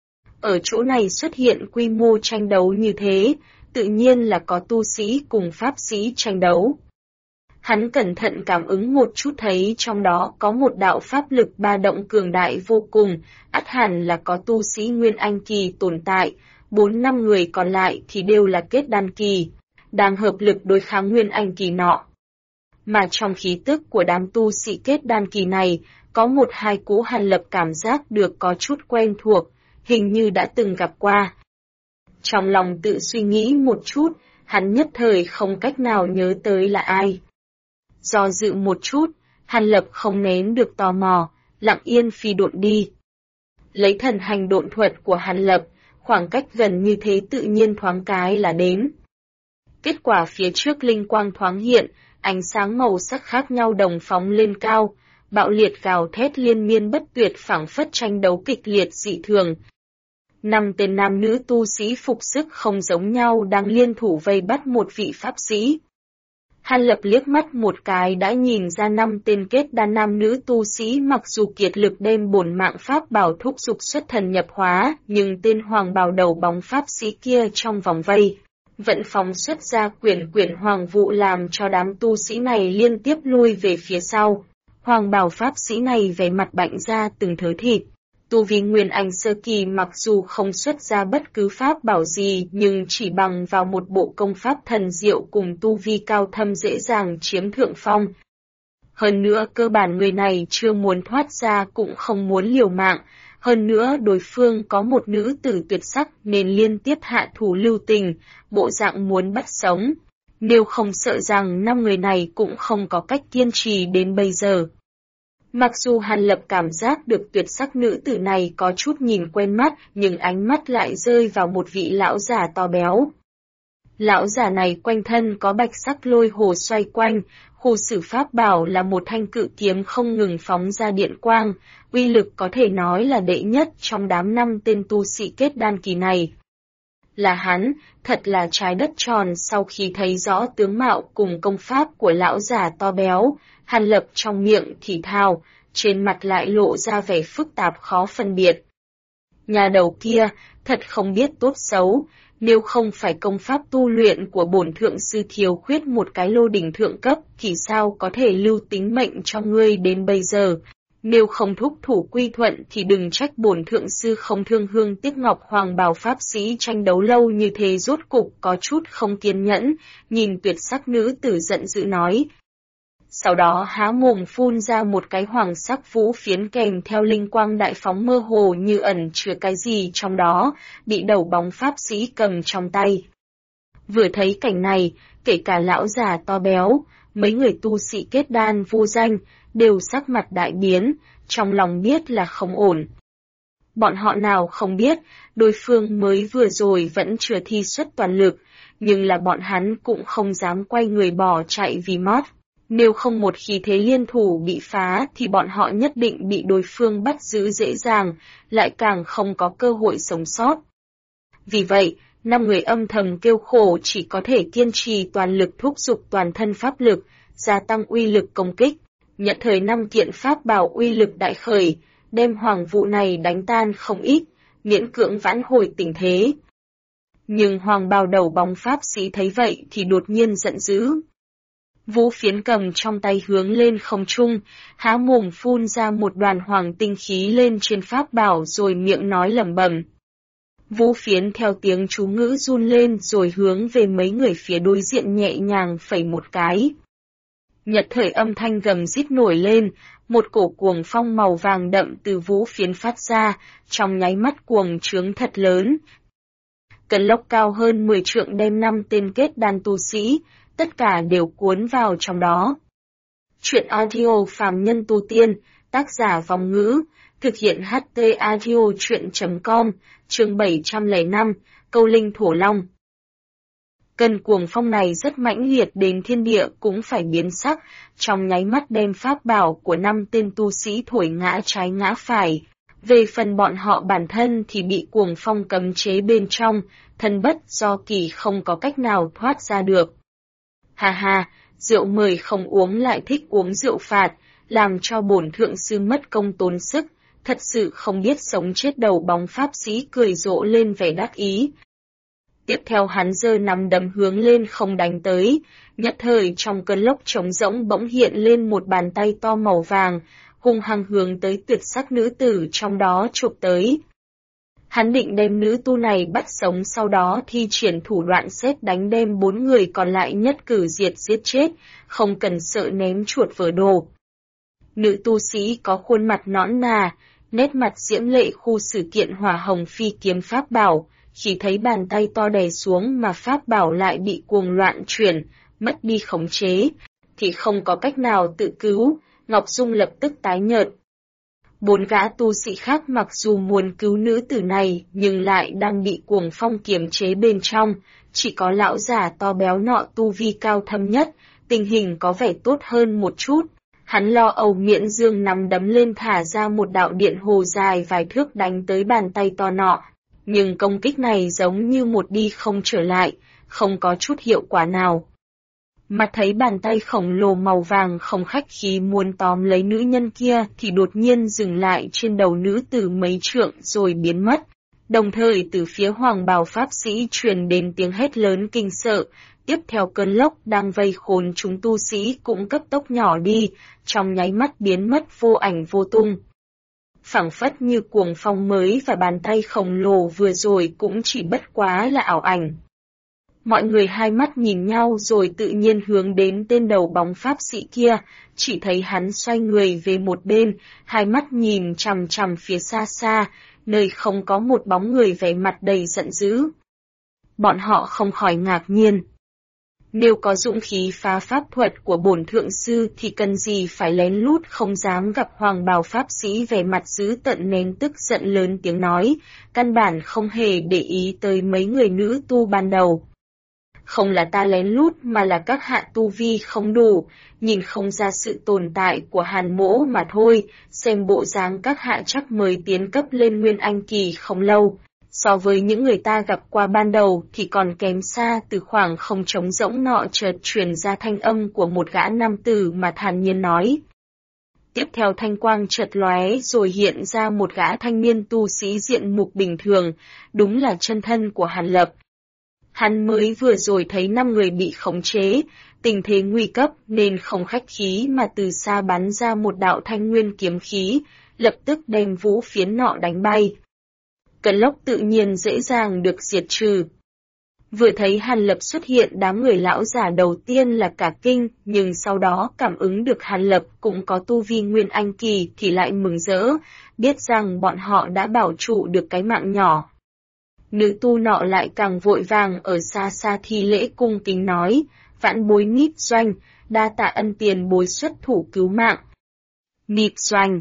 Ở chỗ này xuất hiện quy mô tranh đấu như thế, tự nhiên là có tu sĩ cùng pháp sĩ tranh đấu. Hắn cẩn thận cảm ứng một chút thấy trong đó có một đạo pháp lực ba động cường đại vô cùng, ắt hẳn là có tu sĩ Nguyên Anh kỳ tồn tại, 4-5 người còn lại thì đều là kết đan kỳ, đang hợp lực đối kháng Nguyên Anh kỳ nọ. Mà trong khí tức của đám tu sĩ kết đan kỳ này, có 1-2 cú Hàn Lập cảm giác được có chút quen thuộc, hình như đã từng gặp qua. Trong lòng tự suy nghĩ một chút, hắn nhất thời không cách nào nhớ tới là ai. Do dự một chút, Hàn Lập không nén được tò mò, lặng yên phi độn đi. Lấy thần hành độn thuật của Hàn Lập, khoảng cách gần như thế tự nhiên thoáng cái là đến. Kết quả phía trước linh quang thoáng hiện, ánh sáng màu sắc khác nhau đồng phóng lên cao, bạo liệt gào thét liên miên bất tuyệt phảng phất tranh đấu kịch liệt dị thường. 5 tên nam nữ tu sĩ phục sức không giống nhau đang liên thủ vây bắt một vị pháp sĩ. Hàn Lập liếc mắt một cái đã nhìn ra 5 tên kết đan nam nữ tu sĩ mặc dù kiệt lực đem bổn mạng pháp bảo thúc dục xuất thần nhập hóa, nhưng tên hoàng bào đầu bóng pháp sĩ kia trong vòng vây vẫn phóng xuất ra quyển hoàng vụ làm cho đám tu sĩ này liên tiếp lui về phía sau. Hoàng bào pháp sĩ này vẻ mặt bạnh ra từng thớ thịt. Tu vi Nguyên Anh sơ kỳ mặc dù không xuất ra bất cứ pháp bảo gì nhưng chỉ bằng vào một bộ công pháp thần diệu cùng tu vi cao thâm dễ dàng chiếm thượng phong. Hơn nữa cơ bản người này chưa muốn thoát ra cũng không muốn liều mạng, hơn nữa đối phương có một nữ tử tuyệt sắc nên liên tiếp hạ thủ lưu tình, bộ dạng muốn bắt sống. Nếu không sợ rằng 5 người này cũng không có cách kiên trì đến bây giờ. Mặc dù Hàn Lập cảm giác được tuyệt sắc nữ tử này có chút nhìn quen mắt, nhưng ánh mắt lại rơi vào một vị lão già to béo. Lão già này quanh thân có bạch sắc lôi hồ xoay quanh, khu sử pháp bảo là một thanh cự kiếm không ngừng phóng ra điện quang, uy lực có thể nói là đệ nhất trong đám 5 tên tu sĩ kết đan kỳ này. Là hắn, thật là trái đất tròn. Sau khi thấy rõ tướng mạo cùng công pháp của lão già to béo, Hàn Lập trong miệng thì thào, trên mặt lại lộ ra vẻ phức tạp khó phân biệt. Nhà đầu kia, thật không biết tốt xấu, nếu không phải công pháp tu luyện của bổn thượng sư thiếu khuyết một cái lô đỉnh thượng cấp thì sao có thể lưu tính mệnh cho ngươi đến bây giờ. Nếu không thúc thủ quy thuận thì đừng trách bổn thượng sư không thương hương tiếc ngọc. Hoàng bào pháp sĩ tranh đấu lâu như thế rốt cục có chút không kiên nhẫn, nhìn tuyệt sắc nữ tử giận dữ nói. Sau đó há mồm phun ra một cái hoàng sắc vũ phiến kèm theo linh quang đại phóng mơ hồ như ẩn chứa cái gì trong đó, bị đầu bóng pháp sĩ cầm trong tay. Vừa thấy cảnh này, kể cả lão già to béo, mấy người tu sĩ kết đan vô danh, đều sắc mặt đại biến, trong lòng biết là không ổn. Bọn họ nào không biết, đối phương mới vừa rồi vẫn chưa thi xuất toàn lực, nhưng là bọn hắn cũng không dám quay người bỏ chạy vì mót. Nếu không một khí thế liên thủ bị phá thì bọn họ nhất định bị đối phương bắt giữ dễ dàng, lại càng không có cơ hội sống sót. Vì vậy, 5 người âm thầm kêu khổ chỉ có thể kiên trì toàn lực thúc giục toàn thân pháp lực, gia tăng uy lực công kích. Nhận thời 5 kiện pháp bảo uy lực đại khởi, đem hoàng vụ này đánh tan không ít, miễn cưỡng vãn hồi tình thế. Nhưng hoàng bào đầu bóng pháp sĩ thấy vậy thì đột nhiên giận dữ. Vũ Phiến cầm trong tay hướng lên không trung, há mồm phun ra một đoàn hoàng tinh khí lên trên pháp bảo rồi miệng nói lẩm bẩm. Vũ Phiến theo tiếng chú ngữ run lên rồi hướng về mấy người phía đối diện nhẹ nhàng phẩy một cái. Nhật thời âm thanh gầm rít nổi lên, một cổ cuồng phong màu vàng đậm từ Vũ Phiến phát ra, trong nháy mắt cuồng trướng thật lớn. Cơn lốc cao hơn 10 trượng đem 5 tên kết đan tu sĩ, tất cả đều cuốn vào trong đó. Truyện audio phàm nhân tu tiên, tác giả Vong Ngữ, thực hiện HT audio truyện.com, chương 705, Câu Linh Thổ Long. Cơn cuồng phong này rất mãnh liệt đến thiên địa cũng phải biến sắc, trong nháy mắt đem pháp bảo của 5 tên tu sĩ thổi ngã trái ngã phải. Về phần bọn họ bản thân thì bị cuồng phong cấm chế bên trong, thân bất do kỳ không có cách nào thoát ra được. Ha ha, rượu mời không uống lại thích uống rượu phạt, làm cho bổn thượng sư mất công tốn sức, thật sự không biết sống chết đầu bóng pháp sĩ cười rộ lên vẻ đắc ý. Tiếp theo hắn giơ nắm đấm hướng lên không đánh tới, nhất thời trong cơn lốc trống rỗng bỗng hiện lên một bàn tay to màu vàng, hung hăng hướng tới tuyệt sắc nữ tử trong đó chụp tới. Hắn định đem nữ tu này bắt sống sau đó thi triển thủ đoạn xét đánh đem 4 người còn lại nhất cử giết chết, không cần sợ ném chuột vỡ đồ. Nữ tu sĩ có khuôn mặt nõn nà, nét mặt diễm lệ khu sự kiện hỏa hồng phi kiếm pháp bảo, khi thấy bàn tay to đè xuống mà pháp bảo lại bị cuồng loạn chuyển, mất đi khống chế, thì không có cách nào tự cứu, Ngọc Dung lập tức tái nhợt. 4 gã tu sĩ khác mặc dù muốn cứu nữ tử này nhưng lại đang bị cuồng phong kiềm chế bên trong, chỉ có lão già to béo nọ tu vi cao thâm nhất, tình hình có vẻ tốt hơn một chút. Hắn lo âu miễn dương nắm đấm lên thả ra một đạo điện hồ dài vài thước đánh tới bàn tay to nọ, nhưng công kích này giống như một đi không trở lại, không có chút hiệu quả nào. Mà thấy bàn tay khổng lồ màu vàng không khách khí muốn tóm lấy nữ nhân kia thì đột nhiên dừng lại trên đầu nữ tử mấy trượng rồi biến mất. Đồng thời từ phía hoàng bào pháp sĩ truyền đến tiếng hét lớn kinh sợ, tiếp theo cơn lốc đang vây khốn chúng tu sĩ cũng cấp tốc nhỏ đi, trong nháy mắt biến mất vô ảnh vô tung. Phảng phất như cuồng phong mới và bàn tay khổng lồ vừa rồi cũng chỉ bất quá là ảo ảnh. Mọi người hai mắt nhìn nhau rồi tự nhiên hướng đến tên đầu bóng pháp sĩ kia, chỉ thấy hắn xoay người về một bên, hai mắt nhìn chằm chằm phía xa xa, nơi không có một bóng người vẻ mặt đầy giận dữ. Bọn họ không khỏi ngạc nhiên. Nếu có dũng khí phá pháp thuật của bổn thượng sư thì cần gì phải lén lút không dám gặp hoàng bào pháp sĩ vẻ mặt dữ tợn nén tức giận lớn tiếng nói, căn bản không hề để ý tới mấy người nữ tu ban đầu. Không là ta lén lút mà là các hạ tu vi không đủ, nhìn không ra sự tồn tại của Hàn Mỗ mà thôi, xem bộ dáng các hạ chắc mới tiến cấp lên Nguyên Anh kỳ không lâu. So với những người ta gặp qua ban đầu thì còn kém xa. Từ khoảng không trống rỗng nọ chợt truyền ra thanh âm của một gã nam tử mà thản nhiên nói. Tiếp theo thanh quang chợt lóe rồi hiện ra một gã thanh niên tu sĩ diện mục bình thường, đúng là chân thân của Hàn Lập. Hắn mới vừa rồi thấy 5 người bị khống chế, tình thế nguy cấp nên không khách khí mà từ xa bắn ra một đạo thanh nguyên kiếm khí, lập tức đem Vũ Phiến nọ đánh bay. Cơn lốc tự nhiên dễ dàng được diệt trừ. Vừa thấy Hàn Lập xuất hiện đám người lão giả đầu tiên là cả kinh, nhưng sau đó cảm ứng được Hàn Lập cũng có tu vi Nguyên Anh kỳ thì lại mừng rỡ, biết rằng bọn họ đã bảo trụ được cái mạng nhỏ. Nữ tu nọ lại càng vội vàng ở xa xa thi lễ cung kính nói, vãn bối Nít Doanh, đa tạ ân tiền bối xuất thủ cứu mạng. Nít Doanh.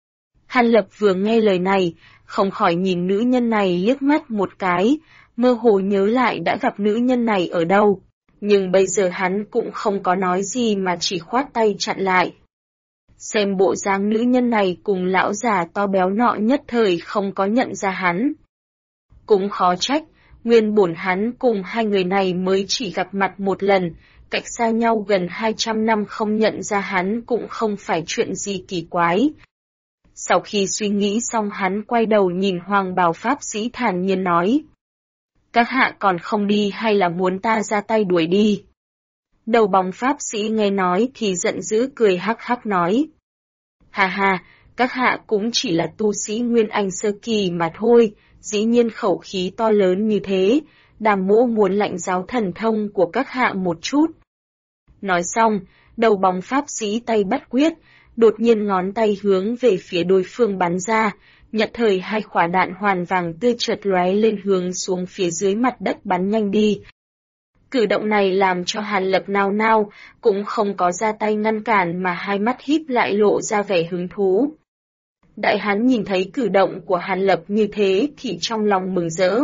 Hàn Lập vừa nghe lời này, không khỏi nhìn nữ nhân này liếc mắt một cái, mơ hồ nhớ lại đã gặp nữ nhân này ở đâu, nhưng bây giờ hắn cũng không có nói gì mà chỉ khoát tay chặn lại. Xem bộ dáng nữ nhân này cùng lão già to béo nọ nhất thời không có nhận ra hắn. Cũng khó trách, nguyên bổn hắn cùng hai người này mới chỉ gặp mặt một lần, cách xa nhau gần 200 năm không nhận ra hắn cũng không phải chuyện gì kỳ quái. Sau khi suy nghĩ xong hắn quay đầu nhìn Hoàng bào pháp sĩ thản nhiên nói. Các hạ còn không đi hay là muốn ta ra tay đuổi đi? Đầu bóng pháp sĩ nghe nói thì giận dữ cười hắc hắc nói. Hà hà, các hạ cũng chỉ là tu sĩ Nguyên Anh sơ kỳ mà thôi, dĩ nhiên khẩu khí to lớn như thế, Đàm mỗ muốn lãnh giáo thần thông của các hạ một chút. Nói xong, đầu bóng pháp sĩ tay bắt quyết, đột nhiên ngón tay hướng về phía đối phương bắn ra, nhận thời hai quả đạn hoàn vàng tươi chợt lóe lên hướng xuống phía dưới mặt đất bắn nhanh đi. Cử động này làm cho Hàn Lập nao nao, cũng không có ra tay ngăn cản mà hai mắt híp lại lộ ra vẻ hứng thú. Đại hán nhìn thấy cử động của Hàn Lập như thế thì trong lòng mừng rỡ.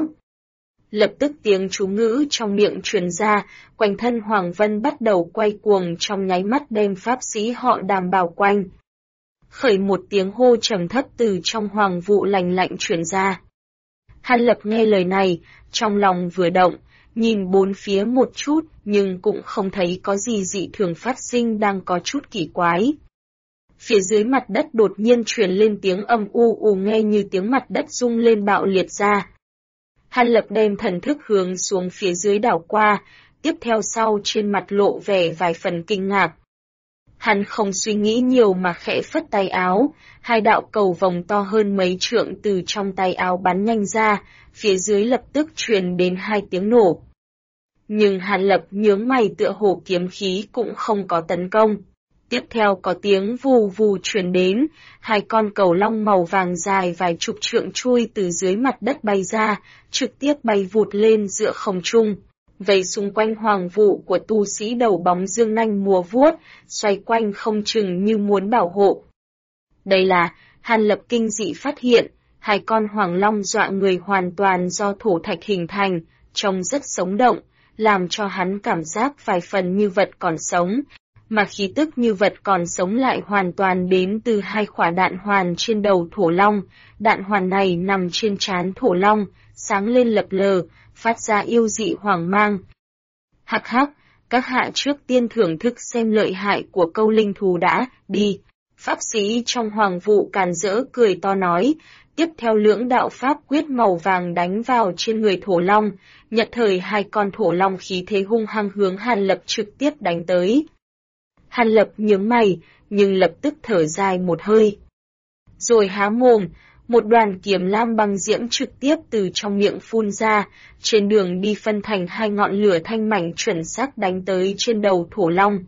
Lập tức tiếng chú ngữ trong miệng truyền ra, quanh thân Hoàng Vân bắt đầu quay cuồng trong nháy mắt đem pháp sĩ họ Đàm bao quanh. Khởi một tiếng hô trầm thấp từ trong hoàng vụ lành lạnh truyền ra. Hàn Lập nghe lời này, trong lòng vừa động, nhìn bốn phía một chút nhưng cũng không thấy có gì dị thường phát sinh đang có chút kỳ quái. Phía dưới mặt đất đột nhiên truyền lên tiếng âm u nghe như tiếng mặt đất rung lên bạo liệt ra. Hàn Lập đem thần thức hướng xuống phía dưới đảo qua, tiếp theo sau trên mặt lộ vẻ vài phần kinh ngạc. Hắn không suy nghĩ nhiều mà khẽ phất tay áo, hai đạo cầu vồng to hơn mấy trượng từ trong tay áo bắn nhanh ra, phía dưới lập tức truyền đến hai tiếng nổ. Nhưng Hàn Lập nhướng mày tựa hồ kiếm khí cũng không có tấn công. Tiếp theo có tiếng vù vù truyền đến, hai con cầu long màu vàng dài vài chục trượng chui từ dưới mặt đất bay ra, trực tiếp bay vụt lên giữa không trung. Vây xung quanh hoàng vụ của tu sĩ đầu bóng dương nanh múa vuốt, xoay quanh không chừng như muốn bảo hộ. Đây là, Hàn Lập kinh dị phát hiện, hai con hoàng long dọa người hoàn toàn do thổ thạch hình thành, trông rất sống động, làm cho hắn cảm giác vài phần như vật còn sống, mà khí tức như vật còn sống lại hoàn toàn đến từ hai quả đạn hoàn trên đầu thổ long, đạn hoàn này nằm trên trán thổ long, sáng lên lập lờ, phát ra yêu dị hoàng mang. Hắc hắc, các hạ trước tiên thưởng thức xem lợi hại của câu linh thú đã, đi. Pháp sĩ trong hoàng vụ càn rỡ cười to nói, tiếp theo lưỡng đạo pháp quyết màu vàng đánh vào trên người thổ long, nhật thời hai con thổ long khí thế hung hăng hướng Hàn Lập trực tiếp đánh tới. Hàn Lập nhướng mày, nhưng lập tức thở dài một hơi. Rồi há mồm, một đoàn kiếm lam băng diễm trực tiếp từ trong miệng phun ra, trên đường đi phân thành hai ngọn lửa thanh mảnh chuẩn xác đánh tới trên đầu thổ long.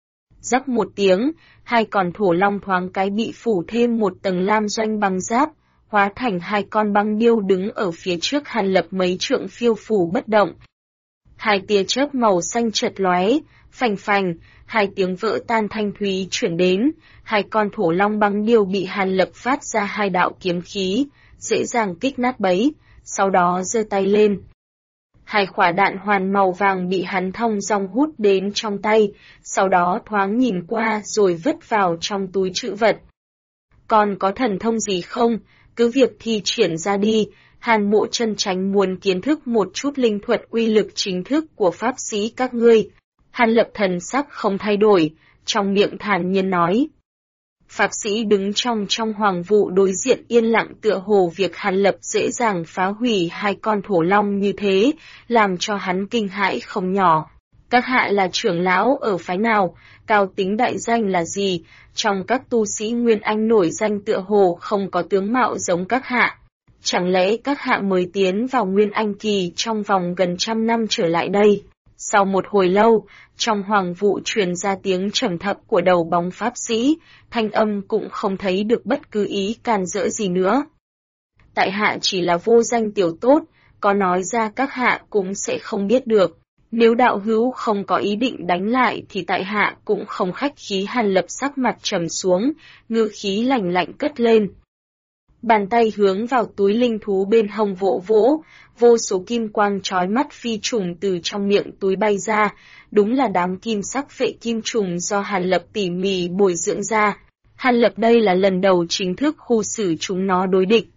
Rắc một tiếng, hai con thổ long thoáng cái bị phủ thêm một tầng lam doanh băng giáp, hóa thành hai con băng điêu đứng ở phía trước Hàn Lập mấy trượng phiêu phù bất động. Hai tia chớp màu xanh chợt lóe, phành phành, hai tiếng vỡ tan thanh thúy chuyển đến, hai con thổ long băng điêu bị Hàn Lập phát ra hai đạo kiếm khí, dễ dàng kích nát bấy, sau đó giơ tay lên. Hai quả đạn hoàn màu vàng bị hắn thong dong hút đến trong tay, sau đó thoáng nhìn qua rồi vứt vào trong túi trữ vật. Còn có thần thông gì không? Cứ việc thi triển ra đi, Hàn Mộ chân tránh muốn kiến thức một chút linh thuật uy lực chính thức của pháp sĩ các ngươi. Hàn Lập thần sắc không thay đổi, trong miệng thản nhiên nói. Pháp sĩ đứng trong hoàng vụ đối diện yên lặng tựa hồ việc Hàn Lập dễ dàng phá hủy hai con thổ long như thế, làm cho hắn kinh hãi không nhỏ. Các hạ là trưởng lão ở phái nào, cao tính đại danh là gì, trong các tu sĩ Nguyên Anh nổi danh tựa hồ không có tướng mạo giống các hạ. Chẳng lẽ các hạ mới tiến vào Nguyên Anh kỳ trong vòng gần 100 năm trở lại đây? Sau một hồi lâu, trong hoàng vụ truyền ra tiếng trầm thấp của đầu bóng pháp sĩ, thanh âm cũng không thấy được bất cứ ý càn rỡ gì nữa. Tại hạ chỉ là vô danh tiểu tốt, có nói ra các hạ cũng sẽ không biết được. Nếu đạo hữu không có ý định đánh lại thì tại hạ cũng không khách khí. Hàn Lập sắc mặt trầm xuống, ngữ khí lạnh lạnh cất lên. Bàn tay hướng vào túi linh thú bên hông vỗ vỗ, vô số kim quang chói mắt phi trùng từ trong miệng túi bay ra, đúng là đám kim sắc phệ kim trùng do Hàn Lập tỉ mỉ bồi dưỡng ra. Hàn Lập đây là lần đầu chính thức khu xử chúng nó đối địch.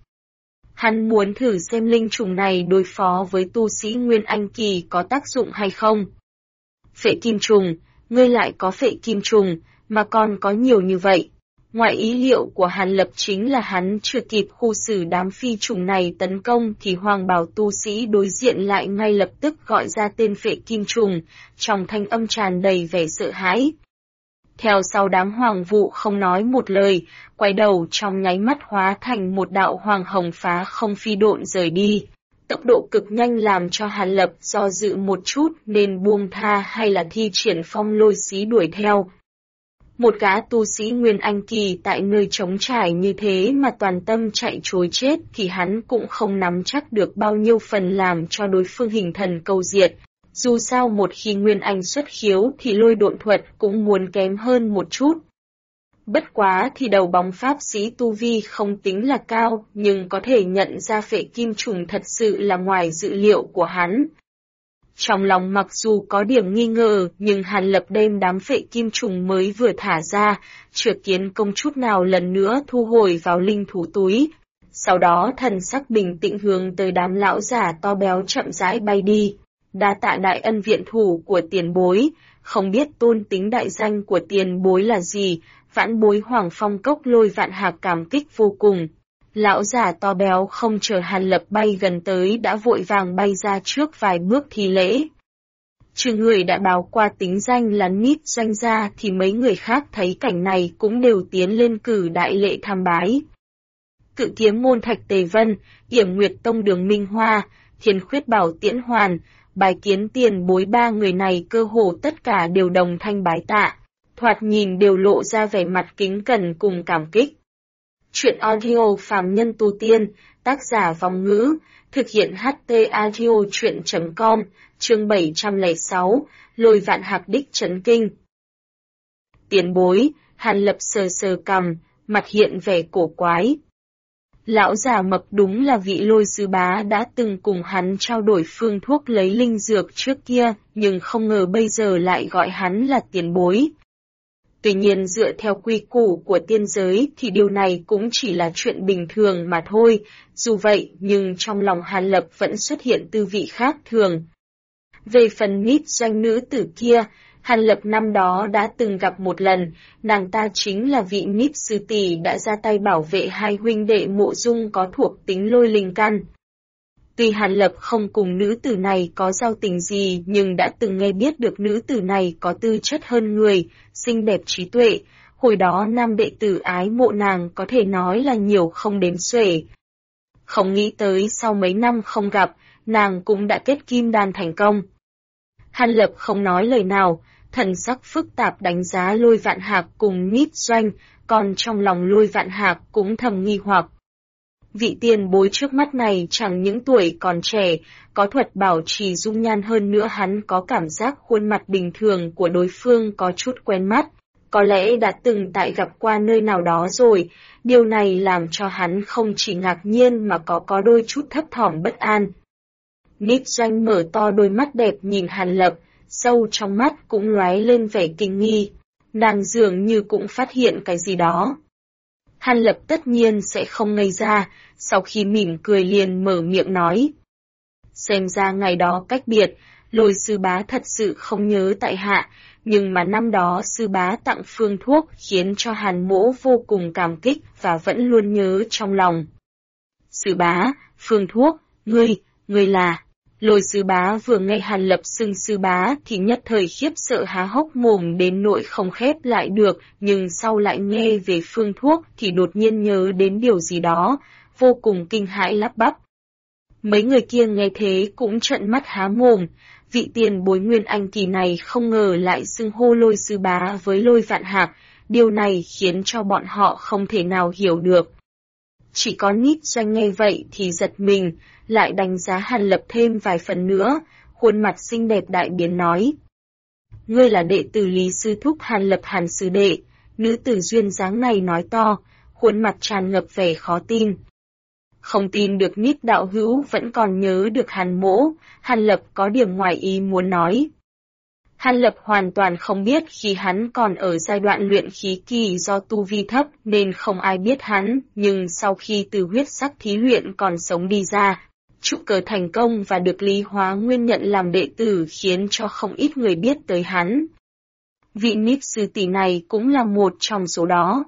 Hắn muốn thử xem linh trùng này đối phó với tu sĩ Nguyên Anh kỳ có tác dụng hay không. Phệ kim trùng, ngươi lại có phệ kim trùng, mà còn có nhiều như vậy. Ngoài ý liệu của Hàn Lập chính là hắn chưa kịp khu xử đám phi trùng này tấn công thì hoàng bào tu sĩ đối diện lại ngay lập tức gọi ra tên phệ kim trùng, trong thanh âm tràn đầy vẻ sợ hãi. Theo sau đám hoàng vụ không nói một lời, quay đầu trong nháy mắt hóa thành một đạo hoàng hồng phá không phi độn rời đi. Tốc độ cực nhanh làm cho Hàn Lập do dự một chút nên buông tha hay là thi triển phong lôi xí đuổi theo. Một gã tu sĩ Nguyên Anh Kỳ tại nơi trống trải như thế mà toàn tâm chạy trối chết thì hắn cũng không nắm chắc được bao nhiêu phần làm cho đối phương hình thần câu diệt. Dù sao một khi Nguyên Anh xuất khiếu thì lôi độn thuật cũng muốn kém hơn một chút. Bất quá thì đầu bóng pháp sĩ tu vi không tính là cao nhưng có thể nhận ra phệ kim trùng thật sự là ngoài dự liệu của hắn. Trong lòng mặc dù có điểm nghi ngờ nhưng Hàn Lập đem đám phệ kim trùng mới vừa thả ra, chưa kiến công chút nào lần nữa thu hồi vào linh thú túi. Sau đó thần sắc bình tĩnh hướng tới đám lão giả to béo chậm rãi bay đi. Đa tạ đại ân viện thủ của tiền bối, không biết tôn tính đại danh của tiền bối là gì, vãn bối Hoàng Phong Cốc Lôi Vạn Hạc cảm kích vô cùng. Lão giả to béo không chờ Hàn Lập bay gần tới đã vội vàng bay ra trước vài bước thi lễ. Trừ người đã báo qua tính danh là Nít Doanh gia thì mấy người khác thấy cảnh này cũng đều tiến lên cử đại lễ tham bái. Cự Kiếm Môn Thạch Tề Vân, Yểm Nguyệt Tông Đường Minh Hoa, Thiên Khuyết Bảo Tiễn Hoàn, bài kiến tiền bối ba người này cơ hồ tất cả đều đồng thanh bái tạ, thoạt nhìn đều lộ ra vẻ mặt kính cẩn cùng cảm kích. Chuyện audio phàm nhân tu tiên, tác giả Vong Ngữ, thực hiện HT audio chuyện.com, chương 706, Lôi Vạn Hạc đích chấn kinh. Tiền bối, Hàn Lập sờ sờ cằm, mặt hiện vẻ cổ quái. Lão già mập đúng là vị Lôi sư bá đã từng cùng hắn trao đổi phương thuốc lấy linh dược trước kia, nhưng không ngờ bây giờ lại gọi hắn là tiền bối. Tuy nhiên dựa theo quy củ của tiên giới thì điều này cũng chỉ là chuyện bình thường mà thôi, dù vậy nhưng trong lòng Hàn Lập vẫn xuất hiện tư vị khác thường. Về phần Nít Doanh nữ tử kia, Hàn Lập năm đó đã từng gặp một lần, nàng ta chính là vị Nít sư tỷ đã ra tay bảo vệ hai huynh đệ Mộ Dung có thuộc tính lôi linh căn. Tuy Hàn Lập không cùng nữ tử này có giao tình gì nhưng đã từng nghe biết được nữ tử này có tư chất hơn người, xinh đẹp trí tuệ, hồi đó nam đệ tử ái mộ nàng có thể nói là nhiều không đếm xuể. Không nghĩ tới sau mấy năm không gặp, nàng cũng đã kết kim đan thành công. Hàn Lập không nói lời nào, thần sắc phức tạp đánh giá Lôi Vạn Hạc cùng Nít Doanh, còn trong lòng Lôi Vạn Hạc cũng thầm nghi hoặc. Vị tiền bối trước mắt này chẳng những tuổi còn trẻ, có thuật bảo trì dung nhan hơn nữa hắn có cảm giác khuôn mặt bình thường của đối phương có chút quen mắt, có lẽ đã từng tại gặp qua nơi nào đó rồi, điều này làm cho hắn không chỉ ngạc nhiên mà có đôi chút thấp thỏm bất an. Nít Doanh mở to đôi mắt đẹp nhìn Hàn Lập, sâu trong mắt cũng lóe lên vẻ kinh nghi, nàng dường như cũng phát hiện cái gì đó. Hàn Lập tất nhiên sẽ không ngây ra, sau khi mỉm cười liền mở miệng nói. Xem ra ngày đó cách biệt, Lôi sư bá thật sự không nhớ tại hạ, nhưng mà năm đó sư bá tặng phương thuốc khiến cho Hàn mỗ vô cùng cảm kích và vẫn luôn nhớ trong lòng. Sư bá, phương thuốc, ngươi là... Lôi sư bá vừa nghe Hàn Lập xưng sư bá thì nhất thời khiếp sợ há hốc mồm đến nỗi không khép lại được, nhưng sau lại nghe về phương thuốc thì đột nhiên nhớ đến điều gì đó, vô cùng kinh hãi lắp bắp. Mấy người kia nghe thế cũng trợn mắt há mồm, vị tiền bối Nguyên Anh Kỳ này không ngờ lại xưng hô Lôi sư bá với Lôi Vạn Hạc, điều này khiến cho bọn họ không thể nào hiểu được. Chỉ có Nít Doanh nghe vậy thì giật mình, lại đánh giá Hàn Lập thêm vài phần nữa, khuôn mặt xinh đẹp đại biến nói. Ngươi là đệ tử Lý sư thúc Hàn Lập Hàn sư đệ, nữ tử duyên dáng này nói to, khuôn mặt tràn ngập vẻ khó tin. Không tin được Nít đạo hữu vẫn còn nhớ được Hàn mỗ, Hàn Lập có điểm ngoài ý muốn nói. Hàn Lập hoàn toàn không biết khi hắn còn ở giai đoạn luyện khí kỳ do tu vi thấp nên không ai biết hắn, nhưng sau khi từ huyết sắc thí luyện còn sống đi ra, trúc cơ thành công và được Lý Hóa Nguyên nhận làm đệ tử khiến cho không ít người biết tới hắn. Vị Niếp sư tỷ này cũng là một trong số đó.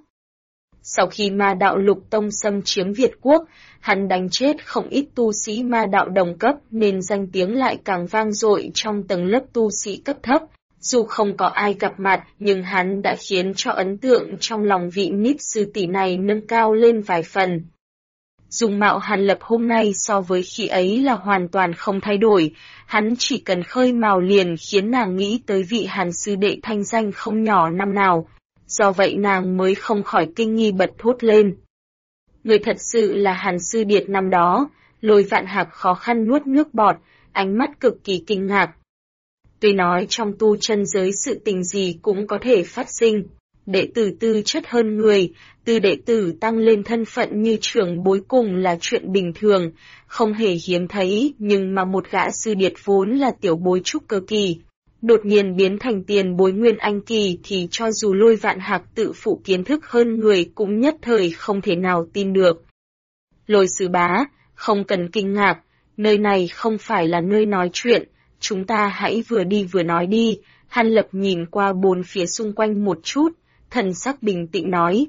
Sau khi Ma đạo Lục Tông xâm chiếm Việt Quốc, hắn đánh chết không ít tu sĩ ma đạo đồng cấp nên danh tiếng lại càng vang dội trong tầng lớp tu sĩ cấp thấp. Dù không có ai gặp mặt nhưng hắn đã khiến cho ấn tượng trong lòng vị Niếp sư tỷ này nâng cao lên vài phần. Dung mạo Hàn Lập hôm nay so với khi ấy là hoàn toàn không thay đổi, hắn chỉ cần khơi mào liền khiến nàng nghĩ tới vị Hàn sư đệ thanh danh không nhỏ năm nào. Do vậy nàng mới không khỏi kinh nghi bật thốt lên. Người thật sự là Hàn sư điệt năm đó, Lôi Vạn Hạc khó khăn nuốt nước bọt, ánh mắt cực kỳ kinh ngạc. Tuy nói trong tu chân giới sự tình gì cũng có thể phát sinh, đệ tử tư chất hơn người, từ đệ tử tăng lên thân phận như trưởng bối cùng là chuyện bình thường, không hề hiếm thấy, nhưng mà một gã sư điệt vốn là tiểu bối trúc cơ kỳ, đột nhiên biến thành tiền bối nguyên anh kỳ thì cho dù Lôi Vạn Hạc tự phụ kiến thức hơn người cũng nhất thời không thể nào tin được. Lôi sư bá, không cần kinh ngạc, nơi này không phải là nơi nói chuyện, chúng ta hãy vừa đi vừa nói đi. Hàn Lập nhìn qua bốn phía xung quanh một chút, thần sắc bình tĩnh nói.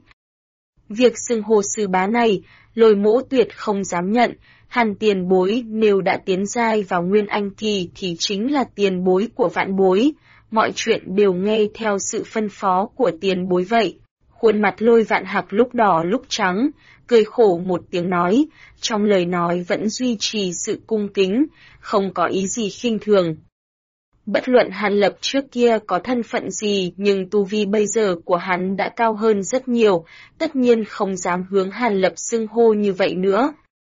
Việc xưng hô sư bá này, Lôi mỗ tuyệt không dám nhận, Hàn tiền bối nếu đã tiến giai vào nguyên anh kỳ thì chính là tiền bối của vạn bối, mọi chuyện đều nghe theo sự phân phó của tiền bối vậy. Khuôn mặt Lôi Vạn Hạc lúc đỏ lúc trắng, cười khổ một tiếng nói, trong lời nói vẫn duy trì sự cung kính, không có ý gì khinh thường. Bất luận Hàn Lập trước kia có thân phận gì nhưng tu vi bây giờ của hắn đã cao hơn rất nhiều, tất nhiên không dám hướng Hàn Lập xưng hô như vậy nữa.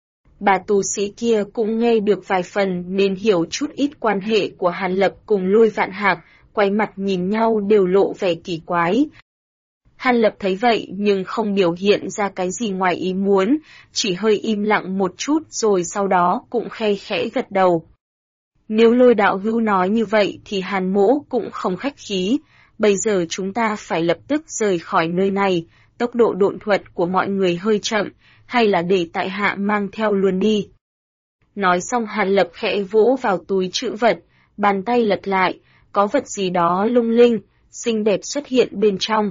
Bà tu sĩ kia cũng nghe được vài phần nên hiểu chút ít quan hệ của Hàn Lập cùng Lôi Vạn Hạc, quay mặt nhìn nhau đều lộ vẻ kỳ quái. Hàn Lập thấy vậy nhưng không biểu hiện ra cái gì ngoài ý muốn, chỉ hơi im lặng một chút rồi sau đó cũng khe khẽ gật đầu. Nếu Lôi đạo hữu nói như vậy thì Hàn mỗ cũng không khách khí, bây giờ chúng ta phải lập tức rời khỏi nơi này, tốc độ độn thuật của mọi người hơi chậm, hay là để tại hạ mang theo luôn đi. Nói xong Hàn Lập khẽ vỗ vào túi trữ vật, bàn tay lật lại, có vật gì đó lung linh, xinh đẹp xuất hiện bên trong.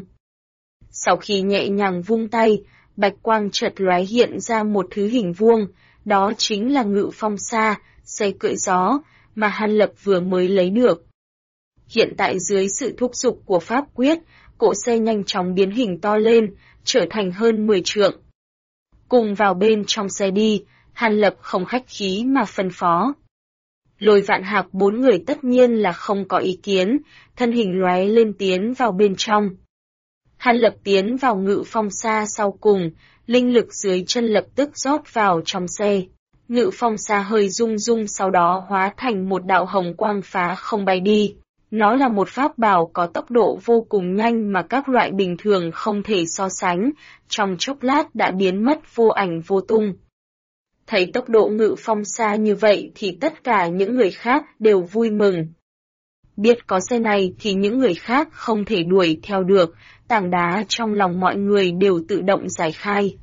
Sau khi nhẹ nhàng vung tay, bạch quang chợt lóe hiện ra một thứ hình vuông, đó chính là Ngự Phong Sa, xe cưỡi gió, mà Hàn Lập vừa mới lấy được. Hiện tại dưới sự thúc giục của pháp quyết, cỗ xe nhanh chóng biến hình to lên, trở thành hơn 10 trượng. Cùng vào bên trong xe đi, Hàn Lập không khách khí mà phân phó. Lôi Vạn Hạc bốn người tất nhiên là không có ý kiến, thân hình lóe lên tiến vào bên trong. Hàn Lập tiến vào Ngự Phong Sa sau cùng, linh lực dưới chân lập tức rót vào trong xe. Ngự Phong Sa hơi rung rung sau đó hóa thành một đạo hồng quang phá không bay đi. Nó là một pháp bảo có tốc độ vô cùng nhanh mà các loại bình thường không thể so sánh, trong chốc lát đã biến mất vô ảnh vô tung. Thấy tốc độ Ngự Phong Sa như vậy thì tất cả những người khác đều vui mừng. Biết có xe này thì những người khác không thể đuổi theo được, tảng đá trong lòng mọi người đều tự động giải khai.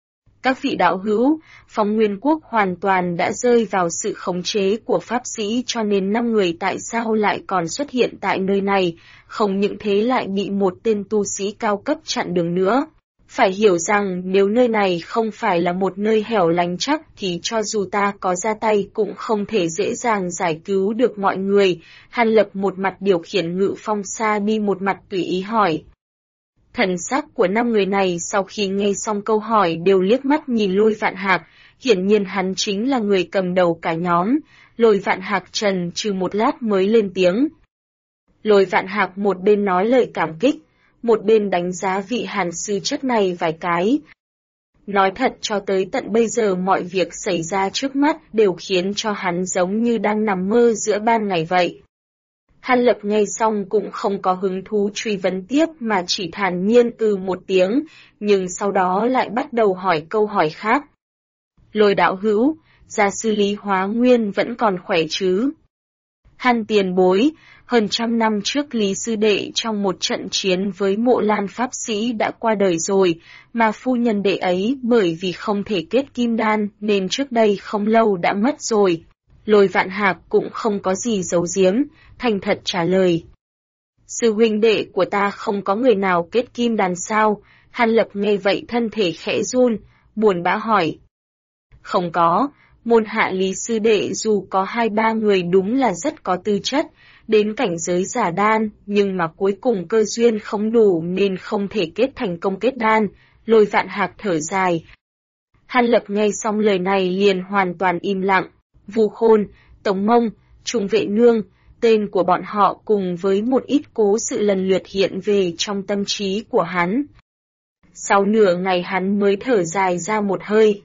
Các vị đạo hữu, Phong Nguyên Quốc hoàn toàn đã rơi vào sự khống chế của pháp sĩ cho nên 5 người tại sao lại còn xuất hiện tại nơi này, không những thế lại bị một tên tu sĩ cao cấp chặn đường nữa. Phải hiểu rằng nếu nơi này không phải là một nơi hẻo lánh chắc thì cho dù ta có ra tay cũng không thể dễ dàng giải cứu được mọi người. Hàn Lập một mặt điều khiển Ngự Phong Sa đi một mặt tùy ý hỏi. Thần sắc của 5 người này sau khi nghe xong câu hỏi đều liếc mắt nhìn Lôi Vạn Hạc, hiển nhiên hắn chính là người cầm đầu cả nhóm. Lôi Vạn Hạc trần trừ một lát mới lên tiếng. Lôi Vạn Hạc một bên nói lời cảm kích, một bên đánh giá vị Hàn sư chất này vài cái. Nói thật cho tới tận bây giờ mọi việc xảy ra trước mắt đều khiến cho hắn giống như đang nằm mơ giữa ban ngày vậy. Hàn Lập nghe xong cũng không có hứng thú truy vấn tiếp mà chỉ thản nhiên một tiếng, nhưng sau đó lại bắt đầu hỏi câu hỏi khác. Lôi đạo hữu, gia sư Lý Hóa Nguyên vẫn còn khỏe chứ? Hàn tiền bối, hơn 100 năm trước Lý Sư Đệ trong một trận chiến với Mộ Lan Pháp Sĩ đã qua đời rồi, mà phu nhân đệ ấy bởi vì không thể kết kim đan nên trước đây không lâu đã mất rồi. Lôi Vạn Hạc cũng không có gì giấu giếm, thành thật trả lời. Sư huynh đệ của ta không có người nào kết kim đan sao? Hàn Lập nghe vậy thân thể khẽ run, buồn bã hỏi. Không có, môn hạ Lý Sư Đệ dù có 2-3 người đúng là rất có tư chất, đến cảnh giới giả đan, nhưng mà cuối cùng cơ duyên không đủ nên không thể kết thành công kết đan. Lôi Vạn Hạc thở dài. Hàn Lập nghe xong lời này liền hoàn toàn im lặng. Vu Khôn, Tống Mông, Trung Vệ Nương, tên của bọn họ cùng với một ít cố sự lần lượt hiện về trong tâm trí của hắn. Sau nửa ngày hắn mới thở dài ra một hơi.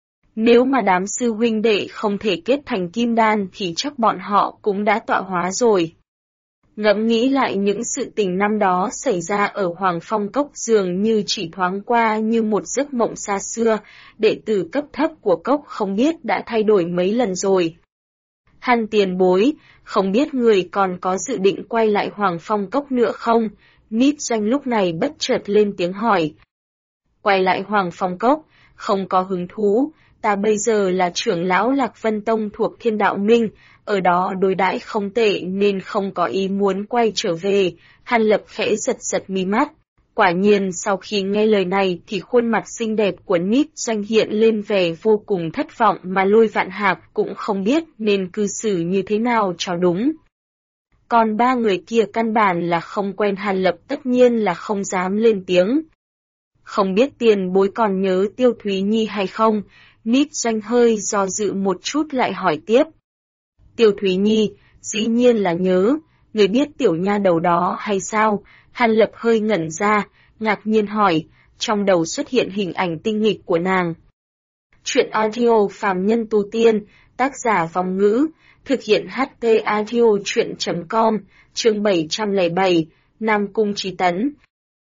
Nếu mà đám sư huynh đệ không thể kết thành kim đan thì chắc bọn họ cũng đã tọa hóa rồi. Ngẫm nghĩ lại những sự tình năm đó xảy ra ở Hoàng Phong Cốc dường như chỉ thoáng qua như một giấc mộng xa xưa, đệ tử cấp thấp của cốc không biết đã thay đổi mấy lần rồi. Hàn tiền bối, không biết người còn có dự định quay lại Hoàng Phong Cốc nữa không? Nít Doanh lúc này bất chợt lên tiếng hỏi. Quay lại Hoàng Phong Cốc, không có hứng thú, ta bây giờ là trưởng lão Lạc Vân Tông thuộc Thiên Đạo Minh, ở đó đối đãi không tệ nên không có ý muốn quay trở về. Hàn Lập khẽ giật giật mí mắt. Quả nhiên sau khi nghe lời này thì khuôn mặt xinh đẹp của Nít Doanh hiện lên vẻ vô cùng thất vọng mà Lôi Vạn Hạc cũng không biết nên cư xử như thế nào cho đúng. Còn 3 người kia căn bản là không quen Hàn Lập tất nhiên là không dám lên tiếng. Không biết tiền bối còn nhớ Tiêu Thúy Nhi hay không? Nít Doanh hơi do dự một chút lại hỏi tiếp. Tiêu Thúy Nhi, dĩ nhiên là nhớ, người biết tiểu nha đầu đó hay sao? Hàn Lập hơi ngẩn ra, ngạc nhiên hỏi, trong đầu xuất hiện hình ảnh tinh nghịch của nàng. Chuyện audio phàm nhân tu tiên, tác giả Vong Ngữ, thực hiện HT audio chuyện.com, chương 707, Nam Cung Chí Tấn.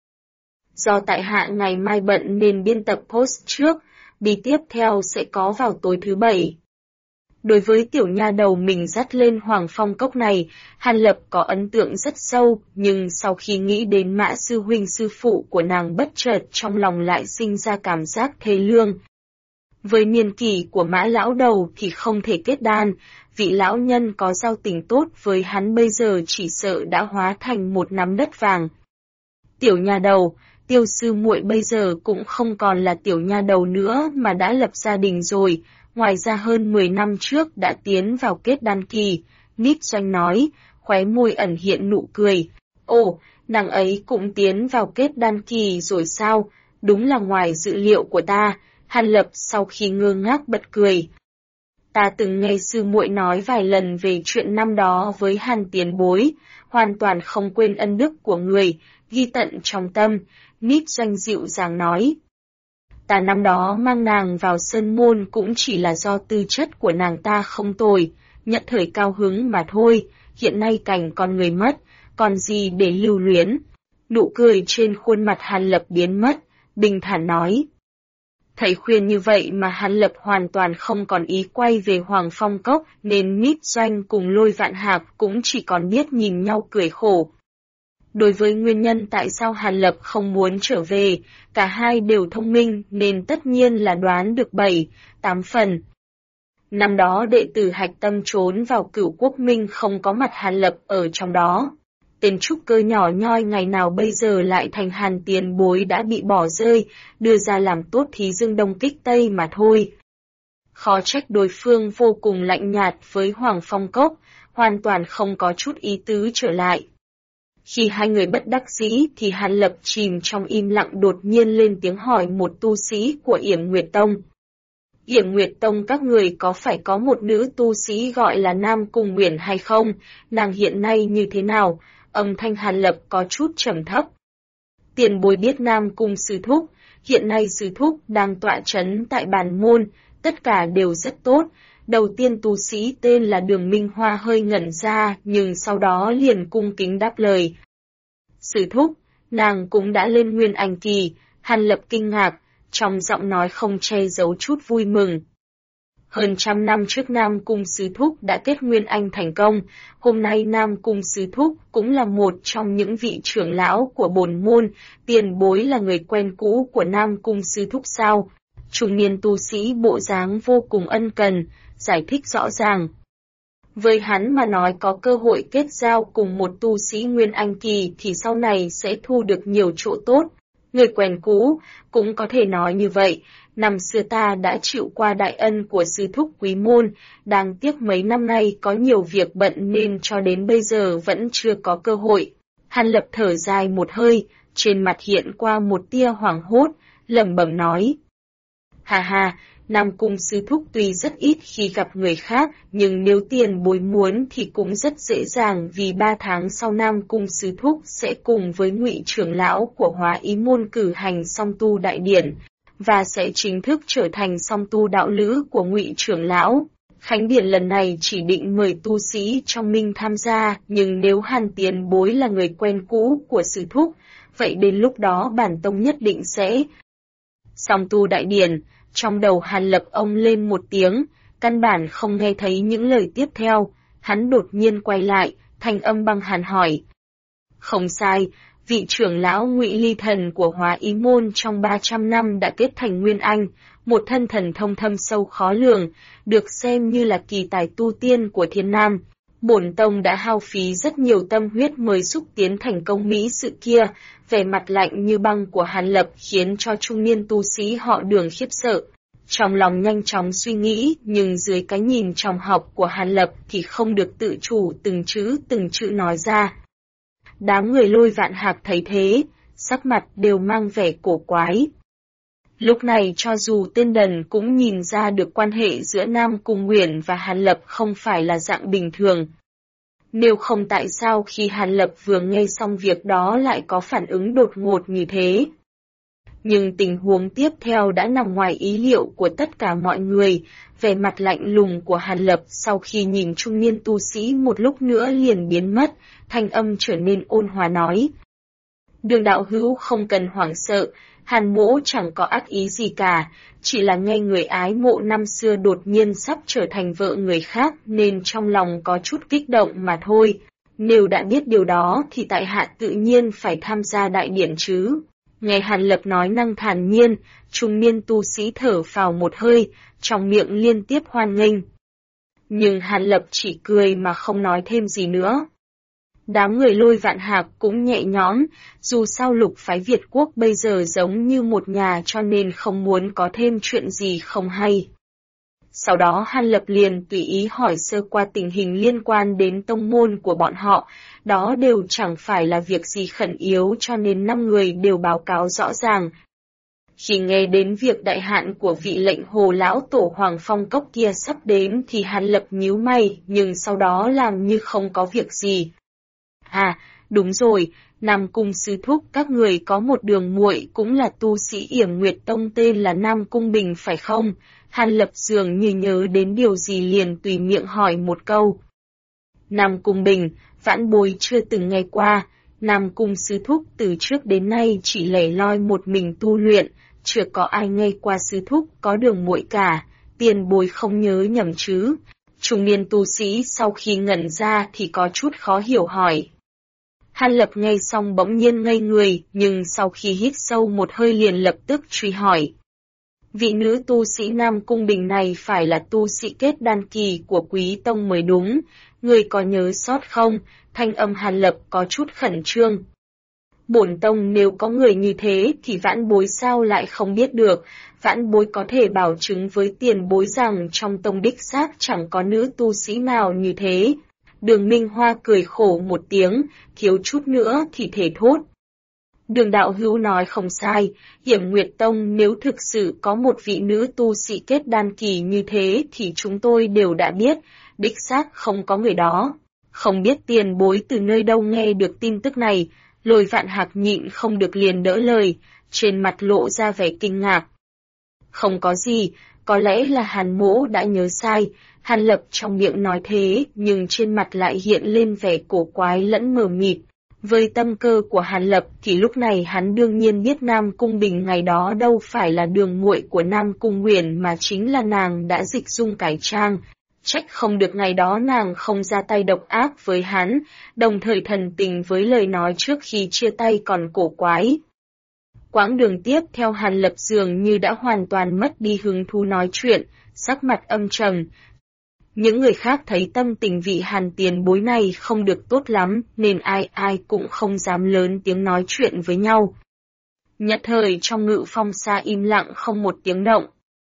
Do tại hạ ngày mai bận nên biên tập post trước, bí tiếp theo sẽ có vào tối thứ Bảy. Đối với tiểu nha đầu mình dắt lên Hoàng Phong Cốc này, Hàn Lập có ấn tượng rất sâu, nhưng sau khi nghĩ đến Mã sư huynh sư phụ của nàng bất chợt trong lòng lại sinh ra cảm giác thê lương. Với niên kỷ của Mã lão đầu thì không thể kết đan, vị lão nhân có giao tình tốt với hắn bây giờ chỉ sợ đã hóa thành một nắm đất vàng. Tiểu nha đầu, Tiêu sư muội bây giờ cũng không còn là tiểu nha đầu nữa mà đã lập gia đình rồi, ngoài ra hơn 10 năm trước đã tiến vào kết đan kỳ, Nít Doanh nói, khóe môi ẩn hiện nụ cười. Ồ, nàng ấy cũng tiến vào kết đan kỳ rồi sao, đúng là ngoài dự liệu của ta. Hàn Lập sau khi ngơ ngác bật cười. Ta từng nghe sư muội nói vài lần về chuyện năm đó với Hàn tiền bối, hoàn toàn không quên ân đức của người, ghi tận trong tâm. Nít Doanh dịu dàng nói. Ta năm đó mang nàng vào sơn môn cũng chỉ là do tư chất của nàng ta không tồi, nhận thời cao hứng mà thôi, hiện nay cảnh con người mất, còn gì để lưu luyến. Nụ cười trên khuôn mặt Hàn Lập biến mất, bình thản nói. Thầy khuyên như vậy mà Hàn Lập hoàn toàn không còn ý quay về Hoàng Phong Cốc nên Nít Doanh cùng Lôi Vạn Hạc cũng chỉ còn biết nhìn nhau cười khổ. Đối với nguyên nhân tại sao Hàn Lập không muốn trở về, cả hai đều thông minh nên tất nhiên là đoán được 7-8 phần. Năm đó đệ tử Hạch Tâm trốn vào Cửu Quốc Minh không có mặt Hàn Lập ở trong đó. Tên trúc cơ nhỏ nhoi ngày nào bây giờ lại thành Hàn tiền bối đã bị bỏ rơi, đưa ra làm tốt thí dương đông kích tây mà thôi. Khó trách đối phương vô cùng lạnh nhạt với Hoàng Phong Cốc, hoàn toàn không có chút ý tứ trở lại. Khi hai người bất đắc dĩ thì Hàn Lập chìm trong im lặng đột nhiên lên tiếng hỏi một tu sĩ của Yểm Nguyệt Tông. Yểm Nguyệt Tông các người có phải có một nữ tu sĩ gọi là Nam Cung Uyển hay không? Nàng hiện nay như thế nào? Âm thanh Hàn Lập có chút trầm thấp. Tiền bối biết Nam Cung sư thúc, hiện nay sư thúc đang tọa trấn tại bản môn, tất cả đều rất tốt. Đầu tiên tu sĩ tên là Đường Minh Hoa hơi ngẩn ra nhưng sau đó liền cung kính đáp lời. Sư thúc, nàng cũng đã lên Nguyên Anh kỳ. Hàn Lập kinh ngạc, trong giọng nói không che giấu chút vui mừng. Hơn trăm năm trước Nam Cung Sư Thúc đã kết Nguyên Anh thành công, hôm nay Nam Cung Sư Thúc cũng là một trong những vị trưởng lão của bổn môn, tiền bối là người quen cũ của Nam Cung Sư Thúc sao? Trung niên tu sĩ bộ dáng vô cùng ân cần, giải thích rõ ràng. Với hắn mà nói có cơ hội kết giao cùng một tu sĩ Nguyên Anh kỳ thì sau này sẽ thu được nhiều chỗ tốt. Người quen cũ, cũng có thể nói như vậy, năm xưa ta đã chịu qua đại ân của sư thúc quý môn, đáng tiếc mấy năm nay có nhiều việc bận nên cho đến bây giờ vẫn chưa có cơ hội. Hàn Lập thở dài một hơi, trên mặt hiện qua một tia hoảng hốt, lẩm bẩm nói. Hà hà, Nam Cung Sư Thúc tuy rất ít khi gặp người khác, nhưng nếu tiền bối muốn thì cũng rất dễ dàng vì 3 tháng sau Nam Cung Sư Thúc sẽ cùng với Ngụy trưởng lão của Hóa Ý môn cử hành song tu đại điển, và sẽ chính thức trở thành song tu đạo lữ của Ngụy trưởng lão. Khánh điển lần này chỉ định mời tu sĩ trong minh tham gia, nhưng nếu Hàn tiền bối là người quen cũ của Sư Thúc, vậy đến lúc đó bản tông nhất định sẽ song tu đại điển. Trong đầu Hàn Lập ông lên một tiếng, căn bản không nghe thấy những lời tiếp theo, hắn đột nhiên quay lại, thanh âm băng hàn hỏi. Không sai, vị trưởng lão Ngụy Ly Thần của Hóa Ý môn trong 300 năm đã kết thành Nguyên Anh, một thân thần thông thâm sâu khó lường, được xem như là kỳ tài tu tiên của Thiên Nam. Bổn tông đã hao phí rất nhiều tâm huyết mới xúc tiến thành công mỹ sự kia, vẻ mặt lạnh như băng của Hàn Lập khiến cho trung niên tu sĩ họ Đường khiếp sợ. Trong lòng nhanh chóng suy nghĩ, nhưng dưới cái nhìn tròng học của Hàn Lập thì không được tự chủ từng chữ nói ra. Đám người Lôi Vạn Hạc thấy thế, sắc mặt đều mang vẻ cổ quái. Lúc này cho dù tên đần cũng nhìn ra được quan hệ giữa Nam Cung Uyển và Hàn Lập không phải là dạng bình thường. Nếu không tại sao khi Hàn Lập vừa nghe xong việc đó lại có phản ứng đột ngột như thế. Nhưng tình huống tiếp theo đã nằm ngoài ý liệu của tất cả mọi người, vẻ mặt lạnh lùng của Hàn Lập sau khi nhìn trung niên tu sĩ một lúc nữa liền biến mất, thanh âm trở nên ôn hòa nói. Đường đạo hữu không cần hoảng sợ, Hàn mỗ chẳng có ác ý gì cả, chỉ là nghe người ái mộ năm xưa đột nhiên sắp trở thành vợ người khác nên trong lòng có chút kích động mà thôi. Nếu đã biết điều đó thì tại hạ tự nhiên phải tham gia đại điển chứ. Nghe Hàn Lập nói năng thản nhiên, trung niên tu sĩ thở phào một hơi, trong miệng liên tiếp hoan nghênh. Nhưng Hàn Lập chỉ cười mà không nói thêm gì nữa. Đám người Lôi Vạn Hạc cũng nhẹ nhõm, dù sao Lục phái Việt Quốc bây giờ giống như một nhà cho nên không muốn có thêm chuyện gì không hay. Sau đó Hàn Lập liền tùy ý hỏi sơ qua tình hình liên quan đến tông môn của bọn họ, đó đều chẳng phải là việc gì khẩn yếu cho nên 5 người đều báo cáo rõ ràng. Khi nghe đến việc đại hạn của vị lệnh Hồ lão tổ Hoàng Phong Cốc kia sắp đến thì Hàn Lập nhíu mày, nhưng sau đó làm như không có việc gì. À, đúng rồi, Nam Cung Sư Thúc các người có một đường muội cũng là tu sĩ Yểm Nguyệt Tông tên là Nam Cung Bình phải không? Hàn Lập dường như nhớ đến điều gì liền tùy miệng hỏi một câu. Nam Cung Bình, vãn bối chưa từng nghe qua, Nam Cung Sư Thúc từ trước đến nay chỉ lẻ loi một mình tu luyện, chưa có ai nghe qua Sư Thúc có đường muội cả, tiền bối không nhớ nhầm chứ. Trung niên tu sĩ sau khi ngẩn ra thì có chút khó hiểu hỏi. Hàn Lập nghe xong bỗng nhiên ngây người, nhưng sau khi hít sâu một hơi liền lập tức truy hỏi. Vị nữ tu sĩ Nam Cung Bình này phải là tu sĩ kết đan kỳ của Quý Tông mới đúng, người có nhớ sót không? Thanh âm Hàn Lập có chút khẩn trương. Bổn tông nếu có người như thế thì vãn bối sao lại không biết được, vãn bối có thể bảo chứng với tiền bối rằng trong tông đích xác chẳng có nữ tu sĩ nào như thế. Đường Minh Hoa cười khổ một tiếng, thiếu chút nữa thì thể thốt. Đường đạo hữu nói không sai, Hiểm Nguyệt Tông nếu thực sự có một vị nữ tu sĩ kết đan kỳ như thế thì chúng tôi đều đã biết, đích xác không có người đó. Không biết tiền bối từ nơi đâu nghe được tin tức này, Lôi Vạn Hạc nhịn không được liền đỡ lời, trên mặt lộ ra vẻ kinh ngạc. Không có gì, có lẽ là Hàn mỗ đã nhớ sai, Hàn Lập trong miệng nói thế nhưng trên mặt lại hiện lên vẻ cổ quái lẫn mờ mịt. Với tâm cơ của Hàn Lập thì lúc này hắn đương nhiên biết Nam Cung Bình ngày đó đâu phải là đường muội của Nam Cung Nguyền mà chính là nàng đã dịch dung cải trang. Trách không được ngày đó nàng không ra tay độc ác với hắn, đồng thời thần tình với lời nói trước khi chia tay còn cổ quái. Quãng đường tiếp theo Hàn Lập dường như đã hoàn toàn mất đi hứng thú nói chuyện, sắc mặt âm trầm. Những người khác thấy tâm tình vị Hàn tiền bối này không được tốt lắm, nên ai cũng không dám lớn tiếng nói chuyện với nhau. Nhất thời trong Ngự Phong Sa im lặng không một tiếng động.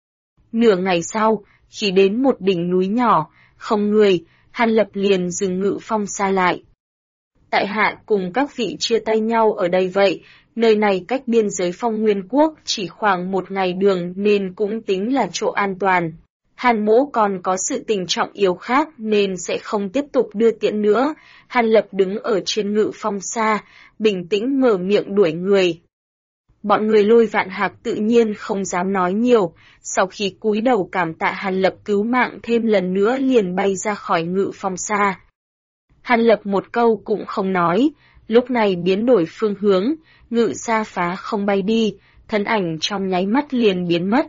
Nửa ngày sau, khi đến một đỉnh núi nhỏ, không người, Hàn Lập liền dừng Ngự Phong Sa lại. Tại hạ cùng các vị chia tay nhau ở đây vậy, nơi này cách biên giới Phong Nguyên Quốc chỉ khoảng một ngày đường nên cũng tính là chỗ an toàn. Hàn mỗ còn có sự tình trọng yếu khác nên sẽ không tiếp tục đưa tiễn nữa. Hàn Lập đứng ở trên Ngự Phong Sa, bình tĩnh mở miệng đuổi người. Bọn người Lôi Vạn Hạc tự nhiên không dám nói nhiều, sau khi cúi đầu cảm tạ Hàn Lập cứu mạng thêm lần nữa liền bay ra khỏi Ngự Phong Sa. Hàn Lập một câu cũng không nói, lúc này biến đổi phương hướng, ngự sa phá không bay đi, thân ảnh trong nháy mắt liền biến mất.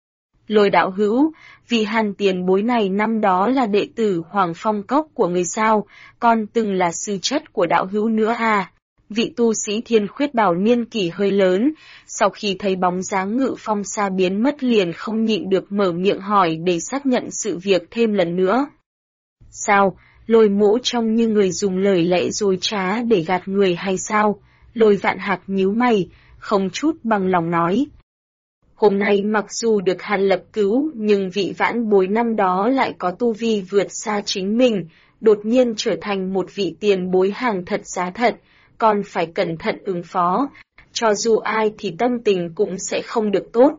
Lôi đạo hữu, vì Hàn tiền bối này năm đó là đệ tử Hoàng Phong Cốc của người sao, còn từng là sư chất của đạo hữu nữa à. Vị tu sĩ Thiên Khuyết Bảo niên kỷ hơi lớn, sau khi thấy bóng dáng Ngự Phong Sa biến mất liền không nhịn được mở miệng hỏi để xác nhận sự việc thêm lần nữa. Sao, Lôi mỗ trông như người dùng lời lẽ dối trá để gạt người hay sao? Lôi Vạn Hạc nhíu mày, không chút bằng lòng nói. Hôm nay mặc dù được Hàn Lập cứu nhưng vị vãn bối năm đó lại có tu vi vượt xa chính mình, đột nhiên trở thành một vị tiền bối hàng thật giá thật, còn phải cẩn thận ứng phó, cho dù ai thì tâm tình cũng sẽ không được tốt.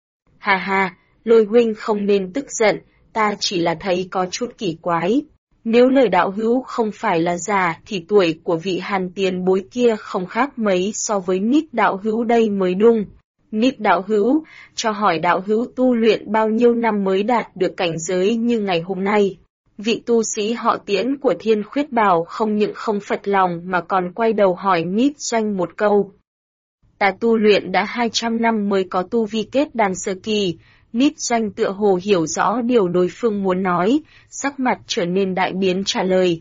Hà hà, Lôi huynh không nên tức giận, ta chỉ là thấy có chút kỳ quái. Nếu lời đạo hữu không phải là giả thì tuổi của vị Hàn tiền bối kia không khác mấy so với Nít đạo hữu đây mới đúng. Nít đạo hữu, cho hỏi đạo hữu tu luyện bao nhiêu năm mới đạt được cảnh giới như ngày hôm nay. Vị tu sĩ họ Tiễn của Thiên Khuyết Bảo không những không phật lòng mà còn quay đầu hỏi Nít Doanh một câu. Ta tu luyện đã 200 năm mới có tu vi kết đan sơ kỳ. Nít Doanh tựa hồ hiểu rõ điều đối phương muốn nói, sắc mặt trở nên đại biến trả lời.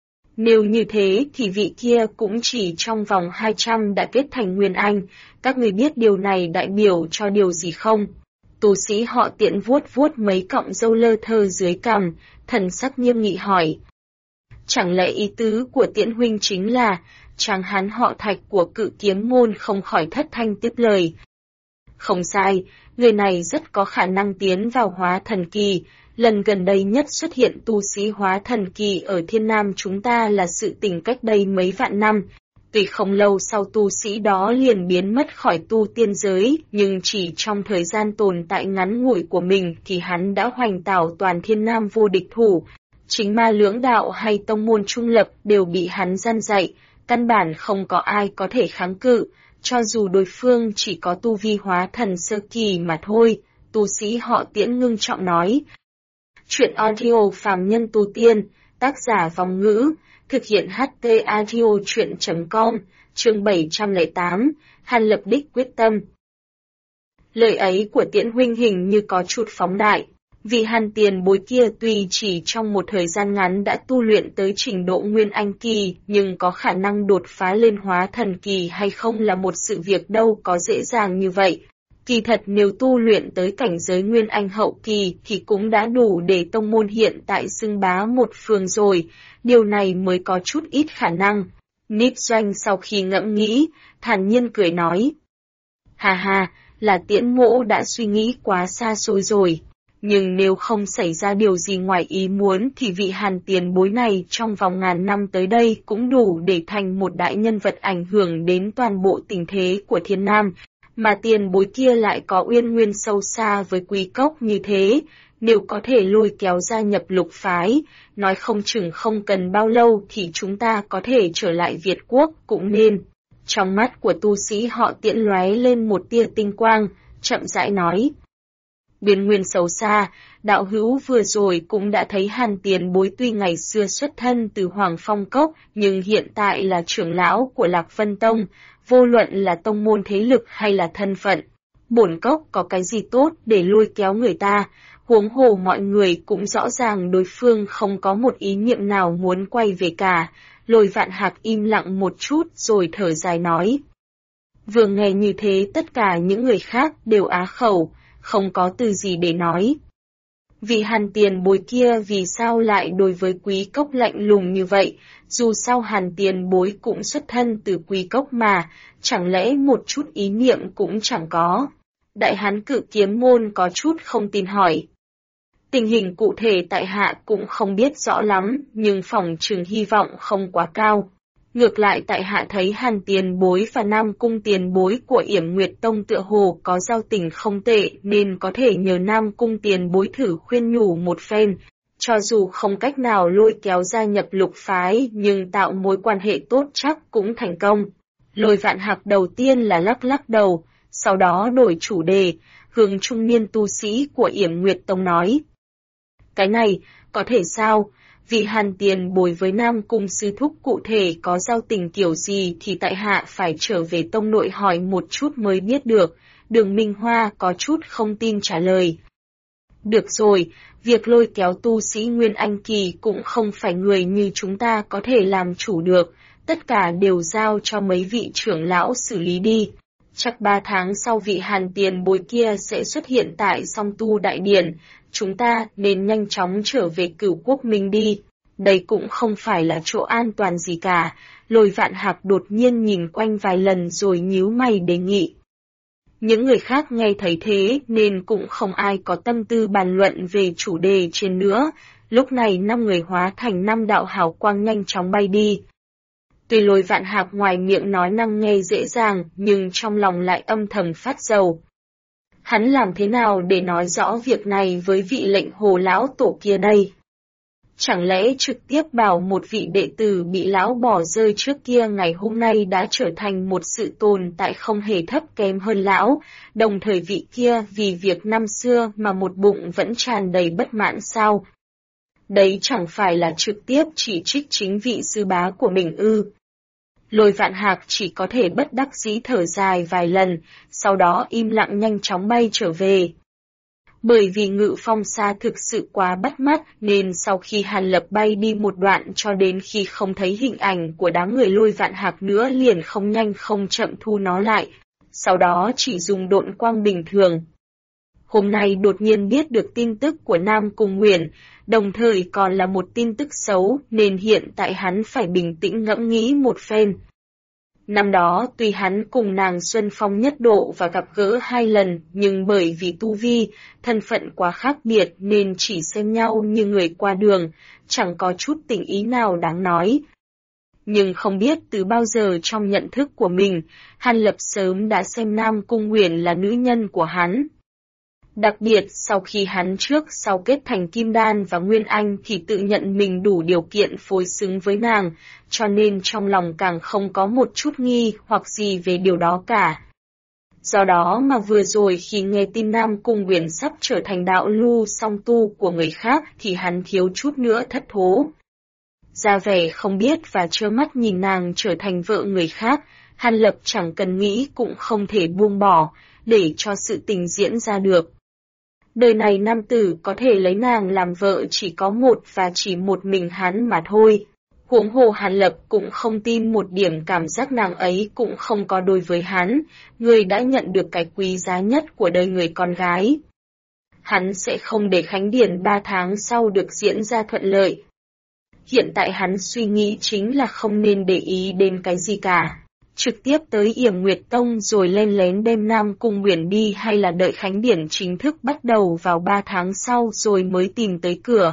Nếu như thế thì vị kia cũng chỉ trong vòng 200 đã kết thành Nguyên Anh, các người biết điều này đại biểu cho điều gì không? Tu sĩ họ Tiễn vuốt vuốt mấy cọng râu lơ thơ dưới cằm, thần sắc nghiêm nghị hỏi. Chẳng lẽ ý tứ của Tiễn huynh chính là, chàng hán họ Thạch của Cự Kiếm môn không khỏi thất thanh tiếp lời. Không sai, người này rất có khả năng tiến vào hóa thần kỳ, lần gần đây nhất xuất hiện tu sĩ hóa thần kỳ ở Thiên Nam chúng ta là sự tình cách đây mấy vạn năm. Tuy không lâu sau tu sĩ đó liền biến mất khỏi tu tiên giới, nhưng chỉ trong thời gian tồn tại ngắn ngủi của mình thì hắn đã hoành tảo toàn Thiên Nam vô địch thủ. Chính ma lưỡng đạo hay tông môn trung lập đều bị hắn gian dạy, căn bản không có ai có thể kháng cự, cho dù đối phương chỉ có tu vi hóa thần sơ kỳ mà thôi, tu sĩ họ Tiễn ngưng trọng nói. Chuyện audio phàm nhân tu tiên, tác giả Vong Ngữ, thực hiện HT audio chuyện.com, chương 708, Hàn Lập đích quyết tâm. Lời ấy của Tiễn huynh hình như có chút phóng đại, vì Hàn tiền bối kia tuy chỉ trong một thời gian ngắn đã tu luyện tới trình độ Nguyên Anh kỳ, nhưng có khả năng đột phá lên hóa thần kỳ hay không là một sự việc đâu có dễ dàng như vậy. Kỳ thật nếu tu luyện tới cảnh giới Nguyên Anh hậu kỳ thì cũng đã đủ để tông môn hiện tại xưng bá một phương rồi, điều này mới có chút ít khả năng. Nít Doanh sau khi ngẫm nghĩ, thản nhiên cười nói. Hà hà, là Tiễn mỗ đã suy nghĩ quá xa xôi rồi. Nhưng nếu không xảy ra điều gì ngoài ý muốn thì vị Hàn tiền bối này trong vòng ngàn năm tới đây cũng đủ để thành một đại nhân vật ảnh hưởng đến toàn bộ tình thế của Thiên Nam. Mà tiền bối kia lại có uyên nguyên sâu xa với Quý Cốc như thế, nếu có thể lôi kéo gia nhập Lục phái, nói không chừng không cần bao lâu thì chúng ta có thể trở lại Việt Quốc cũng nên. Trong mắt của tu sĩ họ Tiễn lóe lên một tia tinh quang, chậm rãi nói. Biên nguyên xấu xa, đạo hữu vừa rồi cũng đã thấy Hàn tiền bối tuy ngày xưa xuất thân từ Hoàng Phong Cốc, nhưng hiện tại là trưởng lão của Lạc Vân Tông, vô luận là tông môn thế lực hay là thân phận. Bổn cốc có cái gì tốt để lôi kéo người ta, huống hồ mọi người cũng rõ ràng đối phương không có một ý niệm nào muốn quay về cả. Lôi Vạn Hạc im lặng một chút rồi thở dài nói. Vừa nghe như thế tất cả những người khác đều á khẩu, không có từ gì để nói. Vị Hàn tiền bối kia vì sao lại đối với Quý Cốc lạnh lùng như vậy, dù sao Hàn tiền bối cũng xuất thân từ Quý Cốc mà, chẳng lẽ một chút ý niệm cũng chẳng có. Đại Hán Cự Kiếm Môn có chút không tin hỏi. Tình hình cụ thể tại hạ cũng không biết rõ lắm, nhưng phỏng chừng hy vọng không quá cao. Ngược lại tại hạ thấy Hàn tiền bối và Nam Cung tiền bối của Yểm Nguyệt Tông tựa hồ có giao tình không tệ nên có thể nhờ Nam Cung tiền bối thử khuyên nhủ một phen. Cho dù không cách nào lôi kéo gia nhập Lục phái nhưng tạo mối quan hệ tốt chắc cũng thành công. Lôi Vạn Hạc đầu tiên là lắc lắc đầu, sau đó đổi chủ đề, hướng trung niên tu sĩ của Yểm Nguyệt Tông nói. Cái này, có thể sao? Vì Hàn tiền bối với Nam Cung sư thúc cụ thể có giao tình kiểu gì thì tại hạ phải trở về tông nội hỏi một chút mới biết được. Đường Minh Hoa có chút không tin trả lời. Được rồi, việc lôi kéo tu sĩ Nguyên Anh Kỳ cũng không phải người như chúng ta có thể làm chủ được, tất cả đều giao cho mấy vị trưởng lão xử lý đi. Chắc 3 tháng sau vị Hàn tiền bối kia sẽ xuất hiện tại Song Tu Đại Điển, chúng ta nên nhanh chóng trở về Cửu Quốc Minh đi. Đây cũng không phải là chỗ an toàn gì cả. Lôi Vạn Hạc đột nhiên nhìn quanh vài lần rồi nhíu mày đề nghị. Những người khác nghe thấy thế nên cũng không ai có tâm tư bàn luận về chủ đề trên nữa. Lúc này 5 người hóa thành 5 đạo hào quang nhanh chóng bay đi. Tuy Lôi Vạn Hạc ngoài miệng nói năng nghe dễ dàng nhưng trong lòng lại âm thầm phát rầu. Hắn làm thế nào để nói rõ việc này với vị lệnh hồ lão tổ kia đây? Chẳng lẽ trực tiếp bảo một vị đệ tử bị lão bỏ rơi trước kia ngày hôm nay đã trở thành một sự tồn tại không hề thấp kém hơn lão, đồng thời vị kia vì việc năm xưa mà một bụng vẫn tràn đầy bất mãn sao? Đấy chẳng phải là trực tiếp chỉ trích chính vị sư bá của mình ư? Lôi Vạn Hạc chỉ có thể bất đắc dĩ thở dài vài lần, sau đó im lặng nhanh chóng bay trở về. Bởi vì Ngự Phong xa thực sự quá bắt mắt nên sau khi Hàn Lập bay đi một đoạn cho đến khi không thấy hình ảnh của đám người Lôi Vạn Hạc nữa liền không nhanh không chậm thu nó lại, sau đó chỉ dùng độn quang bình thường. Hôm nay đột nhiên biết được tin tức của Nam Cung Nguyền, đồng thời còn là một tin tức xấu nên hiện tại hắn phải bình tĩnh ngẫm nghĩ một phen. Năm đó tuy hắn cùng nàng Xuân Phong nhất độ và gặp gỡ 2 lần nhưng bởi vì tu vi, thân phận quá khác biệt nên chỉ xem nhau như người qua đường, chẳng có chút tình ý nào đáng nói. Nhưng không biết từ bao giờ trong nhận thức của mình, Hàn Lập sớm đã xem Nam Cung Nguyền là nữ nhân của hắn. Đặc biệt sau khi hắn trước sau kết thành Kim Đan và Nguyên Anh thì tự nhận mình đủ điều kiện phối xứng với nàng, cho nên trong lòng càng không có một chút nghi hoặc gì về điều đó cả. Do đó mà vừa rồi khi nghe tin Nam Cung Nguyền sắp trở thành đạo lưu song tu của người khác thì hắn thiếu chút nữa thất thố. Ra vẻ không biết và trơ mắt nhìn nàng trở thành vợ người khác, Hàn Lập chẳng cần nghĩ cũng không thể buông bỏ, để cho sự tình diễn ra được. Đời này nam tử có thể lấy nàng làm vợ chỉ có một và chỉ một mình hắn mà thôi. Huống hồ Hàn Lập cũng không tin một điểm cảm giác nàng ấy cũng không có đối với hắn, người đã nhận được cái quý giá nhất của đời người con gái. Hắn sẽ không để khánh điển 3 tháng sau được diễn ra thuận lợi. Hiện tại hắn suy nghĩ chính là không nên để ý đến cái gì cả. Trực tiếp tới Yểm Nguyệt Tông rồi lên lén đem Nam Cung Nguyền đi hay là đợi khánh điển chính thức bắt đầu vào 3 tháng sau rồi mới tìm tới cửa.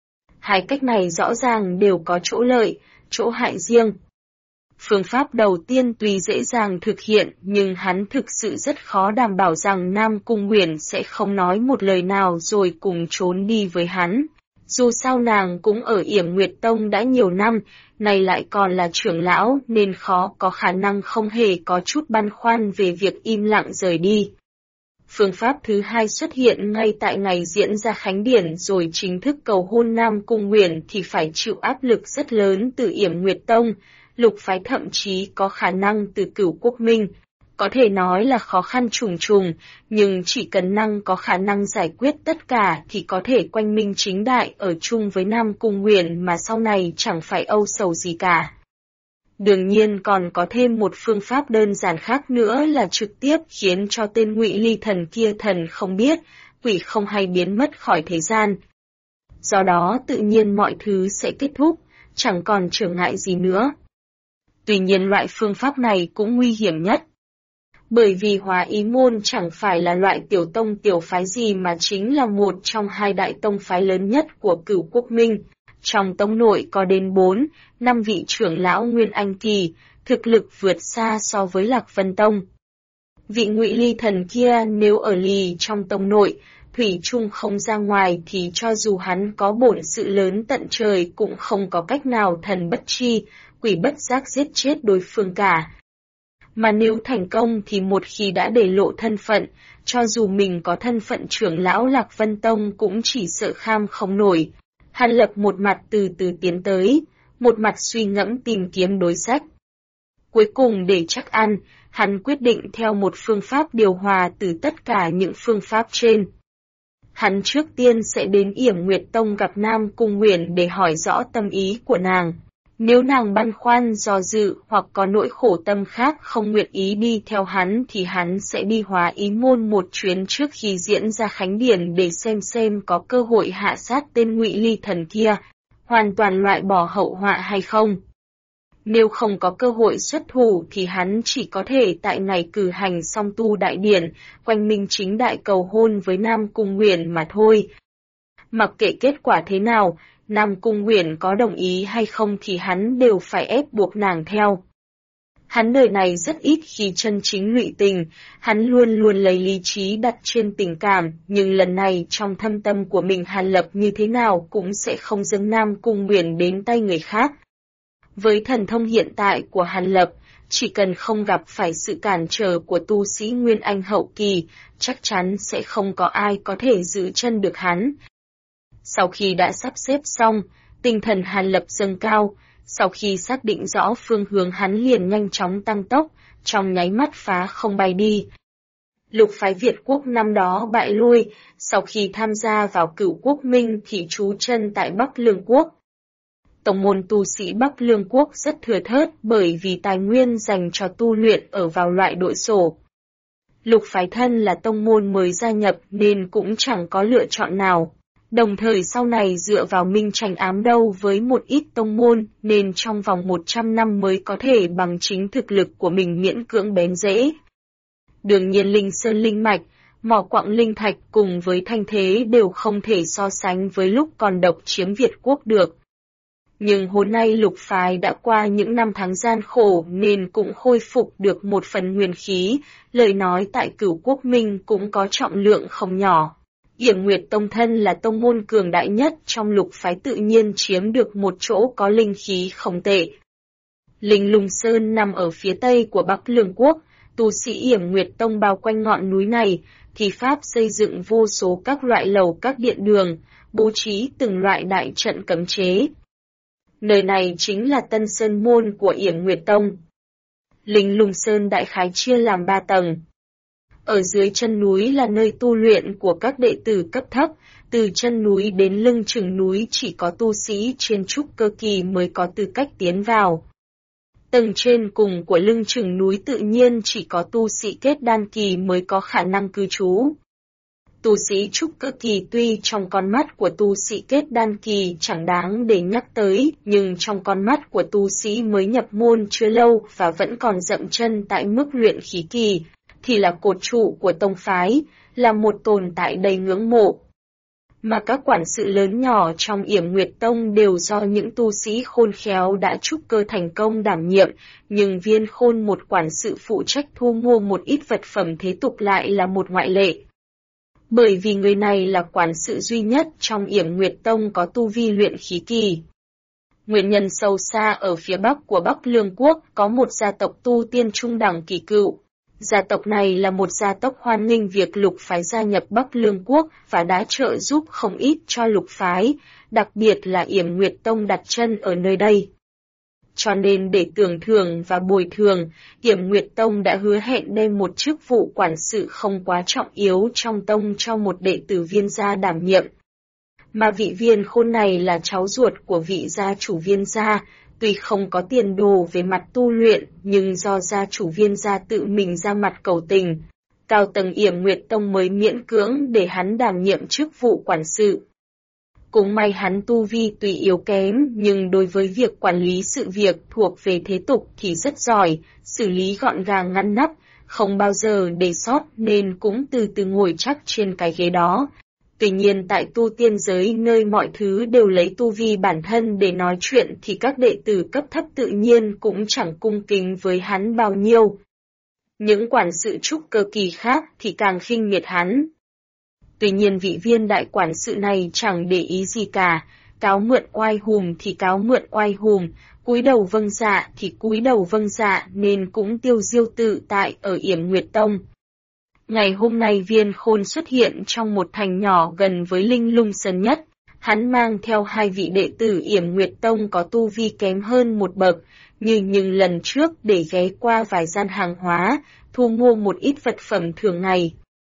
Hai cách này rõ ràng đều có chỗ lợi, chỗ hại riêng. Phương pháp đầu tiên tuy dễ dàng thực hiện nhưng hắn thực sự rất khó đảm bảo rằng Nam Cung Nguyền sẽ không nói một lời nào rồi cùng trốn đi với hắn. Dù sao nàng cũng ở Yểm Nguyệt Tông đã nhiều năm, này lại còn là trưởng lão nên khó có khả năng không hề có chút băn khoăn về việc im lặng rời đi. Phương pháp thứ hai xuất hiện ngay tại ngày diễn ra khánh điển rồi chính thức cầu hôn Nam Cung Nguyền thì phải chịu áp lực rất lớn từ Yểm Nguyệt Tông, lục phái thậm chí có khả năng từ Cửu Quốc Minh. Có thể nói là khó khăn trùng trùng, nhưng chỉ cần có khả năng giải quyết tất cả thì có thể quanh minh chính đại ở chung với Nam Cung Nguyền mà sau này chẳng phải âu sầu gì cả. Đương nhiên còn có thêm một phương pháp đơn giản khác nữa là trực tiếp khiến cho tên Ngụy Ly thần kia thần không biết, quỷ không hay biến mất khỏi thế gian. Do đó tự nhiên mọi thứ sẽ kết thúc, chẳng còn trở ngại gì nữa. Tuy nhiên loại phương pháp này cũng nguy hiểm nhất. Bởi vì Hóa Ý Môn chẳng phải là loại tiểu tông tiểu phái gì mà chính là một trong hai đại tông phái lớn nhất của Cửu Quốc Minh. Trong tông nội có đến 4-5 vị trưởng lão Nguyên Anh Kỳ, thực lực vượt xa so với Lạc Vân Tông. Vị Ngụy Ly thần kia nếu ở lì trong tông nội, thủy chung không ra ngoài thì cho dù hắn có bổn sự lớn tận trời cũng không có cách nào thần bất tri, quỷ bất giác giết chết đối phương cả. Mà nếu thành công thì một khi đã để lộ thân phận, cho dù mình có thân phận trưởng lão Lạc Vân Tông cũng chỉ sợ kham không nổi. Hàn Lập một mặt từ từ tiến tới, một mặt suy ngẫm tìm kiếm đối sách. Cuối cùng để chắc ăn, hắn quyết định theo một phương pháp điều hòa từ tất cả những phương pháp trên. Hắn trước tiên sẽ đến Yểm Nguyệt Tông gặp Nam Cung Nguyền để hỏi rõ tâm ý của nàng. Nếu nàng băn khoăn do dự hoặc có nỗi khổ tâm khác không nguyện ý đi theo hắn thì hắn sẽ đi Hóa Ý Môn một chuyến trước khi diễn ra khánh điển để xem có cơ hội hạ sát tên Ngụy Ly thần kia, hoàn toàn loại bỏ hậu họa hay không. Nếu không có cơ hội xuất thủ thì hắn chỉ có thể tại ngày cử hành song tu đại điển, quanh minh chính đại cầu hôn với Nam Cung Nguyền mà thôi. Mặc kệ kết quả thế nào, Nam Cung Nguyền có đồng ý hay không thì hắn đều phải ép buộc nàng theo. Hắn đời này rất ít khi chân chính lụy tình, hắn luôn luôn lấy lý trí đặt trên tình cảm, nhưng lần này trong thâm tâm của mình Hàn Lập như thế nào cũng sẽ không dâng Nam Cung Nguyền đến tay người khác. Với thần thông hiện tại của Hàn Lập, chỉ cần không gặp phải sự cản trở của tu sĩ Nguyên Anh hậu kỳ, chắc chắn sẽ không có ai có thể giữ chân được hắn. Sau khi đã sắp xếp xong, tinh thần Hàn Lập dâng cao, sau khi xác định rõ phương hướng hắn liền nhanh chóng tăng tốc, trong nháy mắt phá không bay đi. Lục phái Việt Quốc năm đó bại lui, sau khi tham gia vào Cửu Quốc Minh thì trú chân tại Bắc Lương Quốc. Tông môn tu sĩ Bắc Lương Quốc rất thừa thớt bởi vì tài nguyên dành cho tu luyện ở vào loại đội sổ. Lục phái thân là tông môn mới gia nhập nên cũng chẳng có lựa chọn nào. Đồng thời sau này dựa vào minh tranh ám đấu với một ít tông môn nên trong vòng 100 năm mới có thể bằng chính thực lực của mình miễn cưỡng bén rễ. Đương nhiên Linh Sơn Linh Mạch, mỏ quặng linh thạch cùng với thanh thế đều không thể so sánh với lúc còn độc chiếm Việt Quốc được. Nhưng hôm nay lục phái đã qua những năm tháng gian khổ nên cũng khôi phục được một phần nguyên khí, lời nói tại Cửu Quốc Minh cũng có trọng lượng không nhỏ. Yểm Nguyệt Tông thân là tông môn cường đại nhất trong lục phái tự nhiên chiếm được một chỗ có linh khí không tệ. Linh Lung Sơn nằm ở phía tây của Bắc Lương Quốc, tu sĩ Yểm Nguyệt Tông bao quanh ngọn núi này, thì pháp xây dựng vô số các loại lầu các điện đường, bố trí từng loại đại trận cấm chế. Nơi này chính là Tân Sơn Môn của Yểm Nguyệt Tông. Linh Lung Sơn đại khái chia làm 3 tầng. Ở dưới chân núi là nơi tu luyện của các đệ tử cấp thấp, từ chân núi đến lưng chừng núi chỉ có tu sĩ trên trúc cơ kỳ mới có tư cách tiến vào. Tầng trên cùng của lưng chừng núi tự nhiên chỉ có tu sĩ kết đan kỳ mới có khả năng cư trú. Tu sĩ trúc cơ kỳ tuy trong con mắt của tu sĩ kết đan kỳ chẳng đáng để nhắc tới, nhưng trong con mắt của tu sĩ mới nhập môn chưa lâu và vẫn còn dậm chân tại mức luyện khí kỳ, thì là cột trụ của tông phái, là một tồn tại đầy ngưỡng mộ. Mà các quản sự lớn nhỏ trong Yểm Nguyệt Tông đều do những tu sĩ khôn khéo đã trúc cơ thành công đảm nhiệm, nhưng Viên Khôn một quản sự phụ trách thu mua một ít vật phẩm thế tục lại là một ngoại lệ. Bởi vì người này là quản sự duy nhất trong Yểm Nguyệt Tông có tu vi luyện khí kỳ. Nguyên nhân sâu xa ở phía bắc của Bắc Lương Quốc có một gia tộc tu tiên trung đẳng kỳ cựu. Gia tộc này là một gia tộc hoan nghênh việc Lục phái gia nhập Bắc Lương quốc và đã trợ giúp không ít cho Lục phái, đặc biệt là Yểm Nguyệt Tông đặt chân ở nơi đây. Cho nên để tưởng thưởng và bồi thường, Yểm Nguyệt Tông đã hứa hẹn đem một chức vụ quản sự không quá trọng yếu trong tông cho một đệ tử Viên gia đảm nhiệm. Mà vị Viên Khôn này là cháu ruột của vị gia chủ Viên gia, tuy không có tiền đồ về mặt tu luyện, nhưng do gia chủ Viên gia tự mình ra mặt cầu tình, cao tầng Yểm Nguyệt Tông mới miễn cưỡng để hắn đảm nhiệm chức vụ quản sự. Cũng may hắn tu vi tuy yếu kém, nhưng đối với việc quản lý sự việc thuộc về thế tục thì rất giỏi, xử lý gọn gàng ngăn nắp, không bao giờ để sót nên cũng từ từ ngồi chắc trên cái ghế đó. Tuy nhiên tại tu tiên giới nơi mọi thứ đều lấy tu vi bản thân để nói chuyện thì các đệ tử cấp thấp tự nhiên cũng chẳng cung kính với hắn bao nhiêu. Những quản sự trúc cơ kỳ khác thì càng khinh miệt hắn. Tuy nhiên vị Viên đại quản sự này chẳng để ý gì cả, cáo mượn oai hùm thì cáo mượn oai hùm, cúi đầu vâng dạ thì cúi đầu vâng dạ nên cũng tiêu diêu tự tại ở Yểm Nguyệt Tông. Ngày hôm nay Viên Khôn xuất hiện trong một thành nhỏ gần với Linh Lung Sơn Nhất, hắn mang theo hai vị đệ tử Yểm Nguyệt Tông có tu vi kém hơn một bậc, nhưng lần trước để ghé qua vài gian hàng hóa, thu mua một ít vật phẩm thường ngày.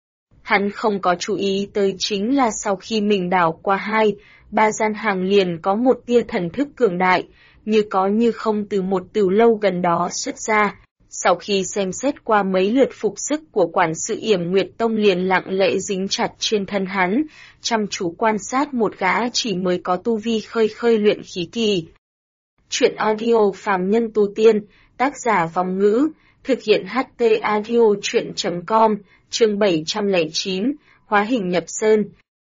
Hắn không có chú ý tới chính là sau khi mình đảo qua 2-3 gian hàng liền có một tia thần thức cường đại, như có như không từ một tửu lâu gần đó xuất ra. Sau khi xem xét qua mấy lượt phục sức của quản sự Yểm Nguyệt Tông liền lặng lẽ dính chặt trên thân hắn, chăm chú quan sát một gã chỉ mới có tu vi khơi luyện khí kỳ. Chuyện audio phàm nhân tu tiên, tác giả Vong Ngữ, thực hiện HT audio chuyện.com, chương 709, hóa hình nhập sơn.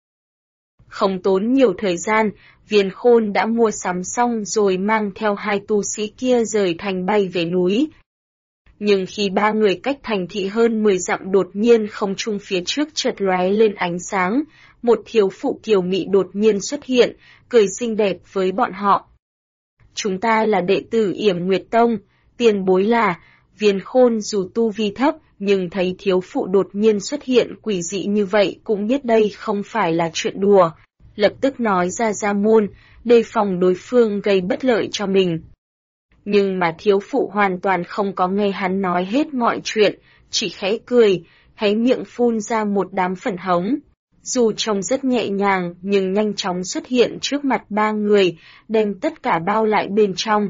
Không tốn nhiều thời gian, Viên Khôn đã mua sắm xong rồi mang theo hai tu sĩ kia rời thành bay về núi. Nhưng khi ba người cách thành thị hơn 10 dặm đột nhiên không trung phía trước chợt lóe lên ánh sáng, một thiếu phụ kiều mị đột nhiên xuất hiện, cười xinh đẹp với bọn họ. Chúng ta là đệ tử Yểm Nguyệt Tông, tiền bối là. Viên Khôn dù tu vi thấp, nhưng thấy thiếu phụ đột nhiên xuất hiện quỷ dị như vậy cũng biết đây không phải là chuyện đùa, lập tức nói ra môn, đề phòng đối phương gây bất lợi cho mình. Nhưng mà thiếu phụ hoàn toàn không có nghe hắn nói hết mọi chuyện, chỉ khẽ cười, hé miệng phun ra một đám粉hống. Dù trông rất nhẹ nhàng nhưng nhanh chóng xuất hiện trước mặt ba người, đem tất cả bao lại bên trong.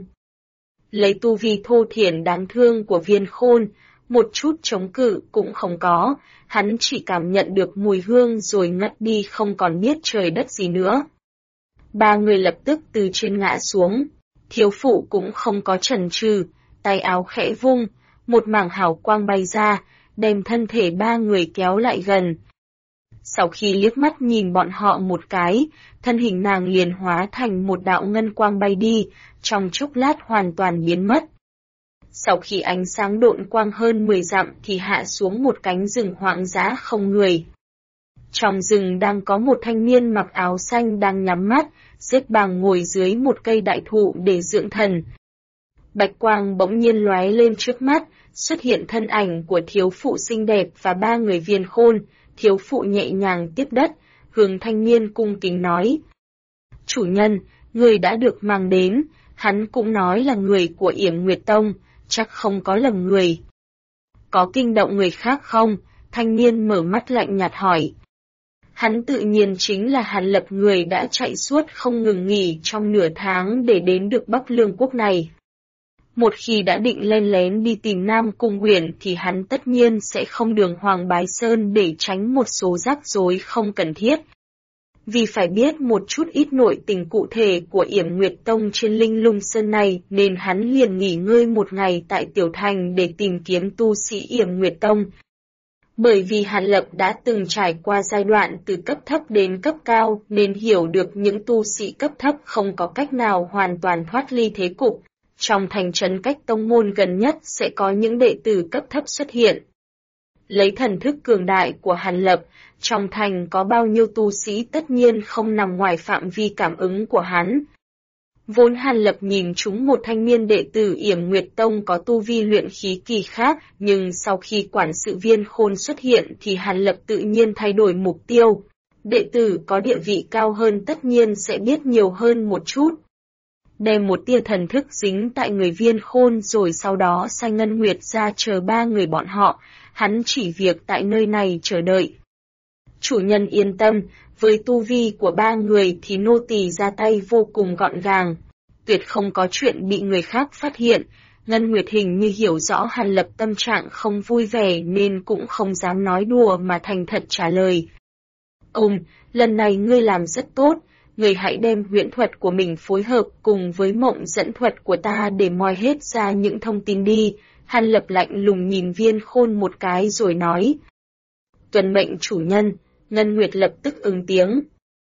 Lấy tu vi thô thiển đáng thương của Viên Khôn, một chút chống cự cũng không có, hắn chỉ cảm nhận được mùi hương rồi ngất đi không còn biết trời đất gì nữa. Ba người lập tức từ trên ngã xuống, thiếu phụ cũng không có chần chừ, tay áo khẽ vung, một mảng hào quang bay ra, đem thân thể ba người kéo lại gần. Sau khi liếc mắt nhìn bọn họ một cái, thân hình nàng liền hóa thành một đạo ngân quang bay đi, trong chốc lát hoàn toàn biến mất. Sau khi ánh sáng độn quang hơn 10 dặm thì hạ xuống một cánh rừng hoang dã không người. Trong rừng đang có một thanh niên mặc áo xanh đang nhắm mắt, xếp bằng ngồi dưới một cây đại thụ để dưỡng thần. Bạch quang bỗng nhiên lóe lên trước mắt, xuất hiện thân ảnh của thiếu phụ xinh đẹp và ba người Viên Khôn. Thiếu phụ nhẹ nhàng tiếp đất, hướng thanh niên cung kính nói. Chủ nhân, người đã được mang đến, hắn cũng nói là người của Yểm Nguyệt Tông, chắc không có lầm người. Có kinh động người khác không? Thanh niên mở mắt lạnh nhạt hỏi. Hắn tự nhiên chính là Hàn Lập, người đã chạy suốt không ngừng nghỉ trong nửa tháng để đến được Bắc Lương quốc này. Một khi đã định len lén đi tìm Nam Cung Huyền thì hắn tất nhiên sẽ không đường Hoàng Bái Sơn để tránh một số rắc rối không cần thiết. Vì phải biết một chút ít nội tình cụ thể của Yểm Nguyệt Tông trên Linh Lung Sơn này nên hắn liền nghỉ ngơi một ngày tại Tiểu Thành để tìm kiếm tu sĩ Yểm Nguyệt Tông. Bởi vì Hàn Lập đã từng trải qua giai đoạn từ cấp thấp đến cấp cao nên hiểu được những tu sĩ cấp thấp không có cách nào hoàn toàn thoát ly thế cục. Trong thành trấn cách tông môn gần nhất sẽ có những đệ tử cấp thấp xuất hiện. Lấy thần thức cường đại của Hàn Lập, trong thành có bao nhiêu tu sĩ tất nhiên không nằm ngoài phạm vi cảm ứng của hắn. Vốn Hàn Lập nhìn chúng một thanh niên đệ tử Yểm Nguyệt Tông có tu vi luyện khí kỳ khác, nhưng sau khi quản sự Viên Khôn xuất hiện thì Hàn Lập tự nhiên thay đổi mục tiêu. Đệ tử có địa vị cao hơn tất nhiên sẽ biết nhiều hơn một chút. Đem một tia thần thức dính tại người Viên Khôn rồi sau đó sai Ngân Nguyệt ra chờ ba người bọn họ, hắn chỉ việc tại nơi này chờ đợi. Chủ nhân yên tâm, với tu vi của ba người thì nô tỳ ra tay vô cùng gọn gàng, tuyệt không có chuyện bị người khác phát hiện. Ngân Nguyệt hình như hiểu rõ Hàn Lập tâm trạng không vui vẻ nên cũng không dám nói đùa mà thành thật trả lời. Lần này ngươi làm rất tốt, ngươi hãy đem huyễn thuật của mình phối hợp cùng với mộng dẫn thuật của ta để moi hết ra những thông tin đi. Hàn Lập lạnh lùng nhìn Viên Khôn một cái rồi nói. Tuân mệnh chủ nhân. Ngân Nguyệt lập tức ứng tiếng.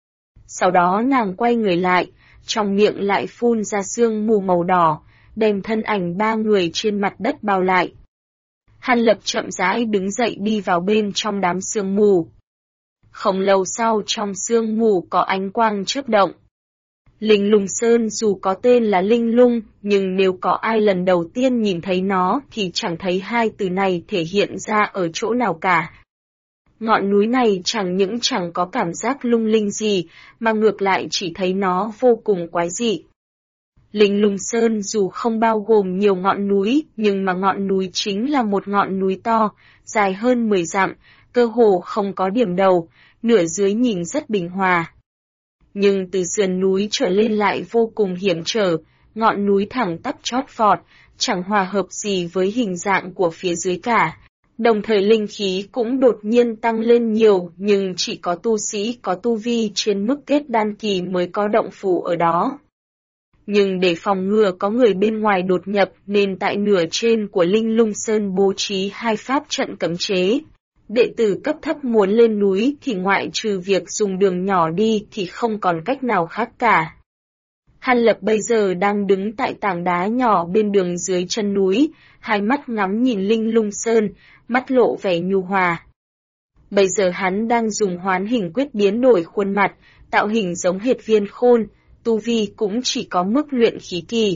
Sau đó nàng quay người lại, trong miệng lại phun ra sương mù màu đỏ, đem thân ảnh ba người trên mặt đất bao lại. Hàn Lập chậm rãi đứng dậy đi vào bên trong đám sương mù. Không lâu sau trong sương mù có ánh quang chớp động. Linh Lung Sơn dù có tên là Linh Lung, nhưng nếu có ai lần đầu tiên nhìn thấy nó thì chẳng thấy hai từ này thể hiện ra ở chỗ nào cả. Ngọn núi này chẳng có cảm giác lung linh gì, mà ngược lại chỉ thấy nó vô cùng quái dị. Linh Lung Sơn dù không bao gồm nhiều ngọn núi, nhưng mà ngọn núi chính là một ngọn núi to, dài hơn 10 dặm, cơ hồ không có điểm đầu, nửa dưới nhìn rất bình hòa. Nhưng từ sườn núi trở lên lại vô cùng hiểm trở, ngọn núi thẳng tắp chót vọt, chẳng hòa hợp gì với hình dạng của phía dưới cả. Đồng thời linh khí cũng đột nhiên tăng lên nhiều, nhưng chỉ có tu sĩ có tu vi trên mức kết đan kỳ mới có động phủ ở đó. Nhưng để phòng ngừa có người bên ngoài đột nhập nên tại nửa trên của Linh Lung Sơn bố trí 2 pháp trận cấm chế. Đệ tử cấp thấp muốn lên núi thì ngoại trừ việc dùng đường nhỏ đi thì không còn cách nào khác cả. Hàn Lập bây giờ đang đứng tại tảng đá nhỏ bên đường dưới chân núi, hai mắt ngắm nhìn Linh Lung Sơn, mắt lộ vẻ nhu hòa. Bây giờ hắn đang dùng hoán hình quyết biến đổi khuôn mặt, tạo hình giống hệt Viên Khôn, tu vi cũng chỉ có mức luyện khí kỳ.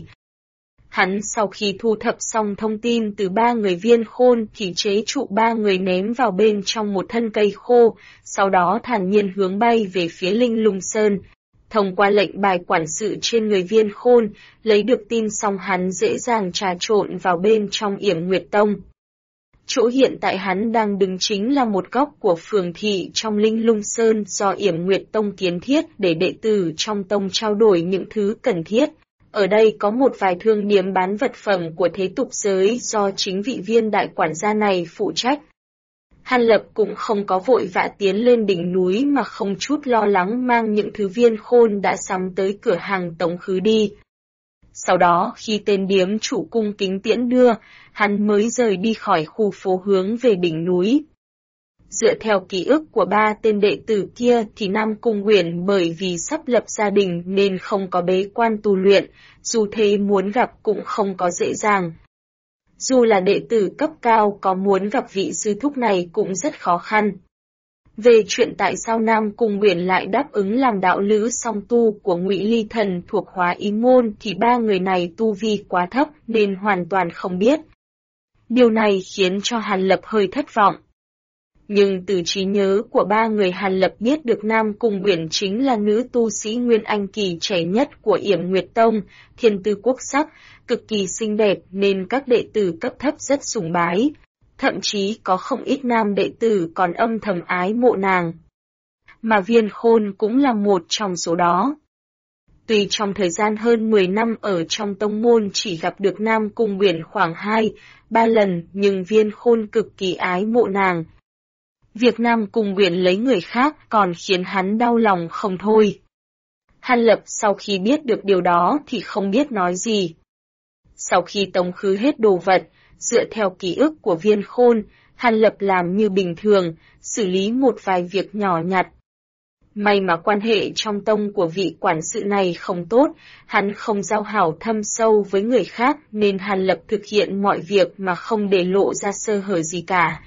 Hắn sau khi thu thập xong thông tin từ ba người Viên Khôn thì chế trụ ba người ném vào bên trong một thân cây khô, sau đó thản nhiên hướng bay về phía Linh Lung Sơn. Thông qua lệnh bài quản sự trên người Viên Khôn, lấy được tin xong hắn dễ dàng trà trộn vào bên trong Yểm Nguyệt Tông. Chỗ hiện tại hắn đang đứng chính là một góc của phường thị trong Linh Lung Sơn do Yểm Nguyệt Tông kiến thiết để đệ tử trong tông trao đổi những thứ cần thiết. Ở đây có một vài thương điếm bán vật phẩm của thế tục giới do chính vị viên đại quản gia này phụ trách. Hàn Lập cũng không có vội vã tiến lên đỉnh núi mà không chút lo lắng mang những thứ Viên Khôn đã sắm tới cửa hàng tống khứ đi. Sau đó khi tên điếm chủ cung kính tiễn đưa, hắn mới rời đi khỏi khu phố hướng về đỉnh núi. Dựa theo ký ức của ba tên đệ tử kia thì Nam Cung Uyển bởi vì sắp lập gia đình nên không có bế quan tu luyện, dù thế muốn gặp cũng không có dễ dàng. Dù là đệ tử cấp cao có muốn gặp vị sư thúc này cũng rất khó khăn. Về chuyện tại sao Nam Cung Uyển lại đáp ứng làm đạo lữ song tu của Ngụy Ly Thần thuộc Hóa Ý môn thì ba người này tu vi quá thấp nên hoàn toàn không biết. Điều này khiến cho Hàn Lập hơi thất vọng. Nhưng từ trí nhớ của ba người Hàn Lập biết được Nam Cung Uyển chính là nữ tu sĩ Nguyên Anh kỳ trẻ nhất của Yểm Nguyệt Tông, thiên tư quốc sắc, cực kỳ xinh đẹp nên các đệ tử cấp thấp rất sùng bái. Thậm chí có không ít nam đệ tử còn âm thầm ái mộ nàng. Mà Viên Khôn cũng là một trong số đó. Tuy trong thời gian hơn 10 năm ở trong tông môn chỉ gặp được Nam Cung Uyển khoảng 2-3 lần nhưng Viên Khôn cực kỳ ái mộ nàng. Việc Nam Cung Uyển lấy người khác còn khiến hắn đau lòng không thôi. Hàn Lập sau khi biết được điều đó thì không biết nói gì. Sau khi tống khứ hết đồ vật, dựa theo ký ức của Viên Khôn, Hàn Lập làm như bình thường, xử lý một vài việc nhỏ nhặt. May mà quan hệ trong tông của vị quản sự này không tốt, hắn không giao hảo thâm sâu với người khác nên Hàn Lập thực hiện mọi việc mà không để lộ ra sơ hở gì cả.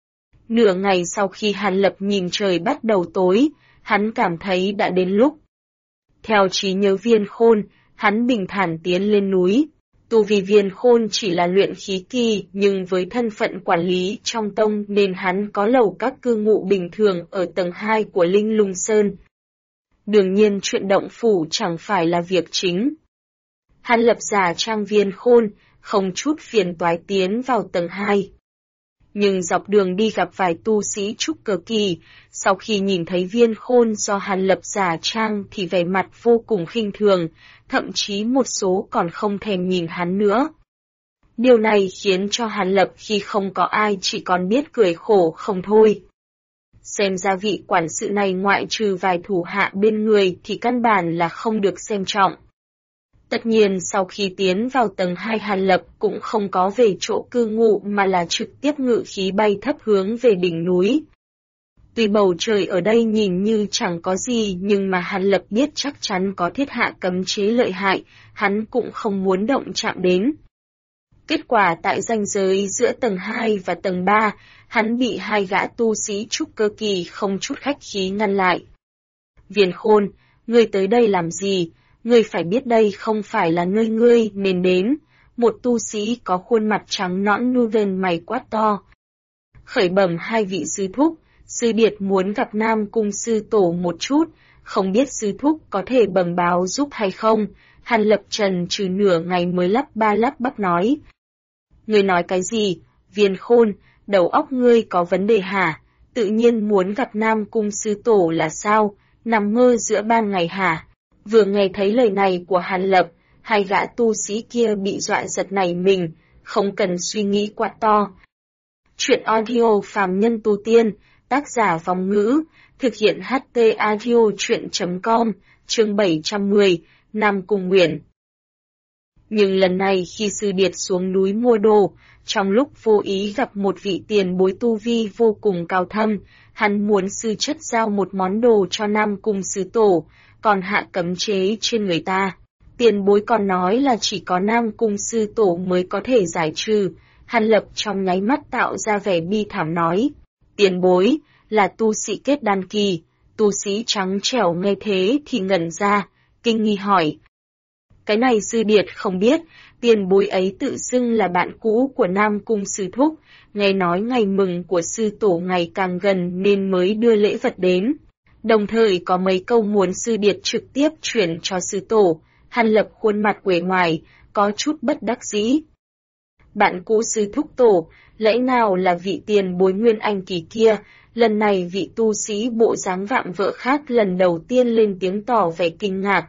Nửa ngày sau khi Hàn Lập nhìn trời bắt đầu tối, hắn cảm thấy đã đến lúc. Theo trí nhớ Viên Khôn, hắn bình thản tiến lên núi. Tu vi Viên Khôn chỉ là luyện khí kỳ, nhưng với thân phận quản lý trong tông nên hắn có lầu các cư ngụ bình thường ở tầng 2 của Linh Lung Sơn. Đương nhiên chuyện động phủ chẳng phải là việc chính. Hắn lập giả trang Viên Khôn, không chút phiền toái tiến vào tầng 2. Nhưng dọc đường đi gặp vài tu sĩ trúc cơ kỳ, sau khi nhìn thấy Viên Khôn do hắn lập giả trang thì vẻ mặt vô cùng khinh thường, thậm chí một số còn không thèm nhìn hắn nữa. Điều này khiến cho Hàn Lập khi không có ai chỉ còn biết cười khổ không thôi. Xem ra vị quản sự này ngoại trừ vài thủ hạ bên người thì căn bản là không được xem trọng. Tất nhiên sau khi tiến vào tầng 2 Hàn Lập cũng không có về chỗ cư ngụ mà là trực tiếp ngự khí bay thấp hướng về đỉnh núi. Tuy bầu trời ở đây nhìn như chẳng có gì nhưng mà Hàn Lập biết chắc chắn có thiết hạ cấm chế lợi hại, hắn cũng không muốn động chạm đến. Kết quả tại ranh giới giữa tầng 2 và tầng 3, hắn bị hai gã tu sĩ trúc cơ kỳ không chút khách khí ngăn lại. Viên Khôn, ngươi tới đây làm gì? Ngươi phải biết đây không phải là nơi ngươi nên đến. Một tu sĩ có khuôn mặt trắng nõn nu lên mày quát to. Khởi bẩm hai vị sư thúc, sư điệt muốn gặp Nam Cung sư tổ một chút, không biết sư thúc có thể bẩm báo giúp hay không? Hàn Lập trần trừ nửa ngày mới lắp bắp nói. Ngươi nói cái gì? Viên Khôn, đầu óc ngươi có vấn đề hả? Tự nhiên muốn gặp Nam Cung sư tổ là sao? Nằm mơ giữa ban ngày hả? Vừa nghe thấy lời này của Hàn Lập, hai gã tu sĩ kia bị dọa giật nảy mình, không cần suy nghĩ quá to. Chuyện audio phàm nhân tu tiên, tác giả Vong Ngữ, thực hiện HT audio chuyện.com, chương 710, Nam Cung Nguyện. Nhưng lần này khi sư điệt xuống núi mua đồ, trong lúc vô ý gặp một vị tiền bối tu vi vô cùng cao thâm, hắn muốn sư chất giao một món đồ cho Nam Cung sư tổ, còn hạ cấm chế trên người ta. Tiền bối còn nói là chỉ có Nam Cung sư tổ mới có thể giải trừ. Hàn Lập trong nháy mắt tạo ra vẻ bi thảm nói. Tiền bối, là tu sĩ kết đan kỳ. Tu sĩ trắng trẻo nghe thế thì ngẩn ra, kinh nghi hỏi. Cái này sư điệt không biết, tiền bối ấy tự xưng là bạn cũ của Nam Cung sư thúc, nghe nói ngày mừng của sư tổ ngày càng gần nên mới đưa lễ vật đến. Đồng thời có mấy câu muốn sư điệt trực tiếp chuyển cho sư tổ. Hàn Lập khuôn mặt uể oải, có chút bất đắc dĩ. Bạn cũ sư thúc tổ, lẽ nào là vị tiền bối Nguyên Anh kỳ kia? Lần này vị tu sĩ bộ dáng vạm vỡ khác lần đầu tiên lên tiếng tỏ vẻ kinh ngạc.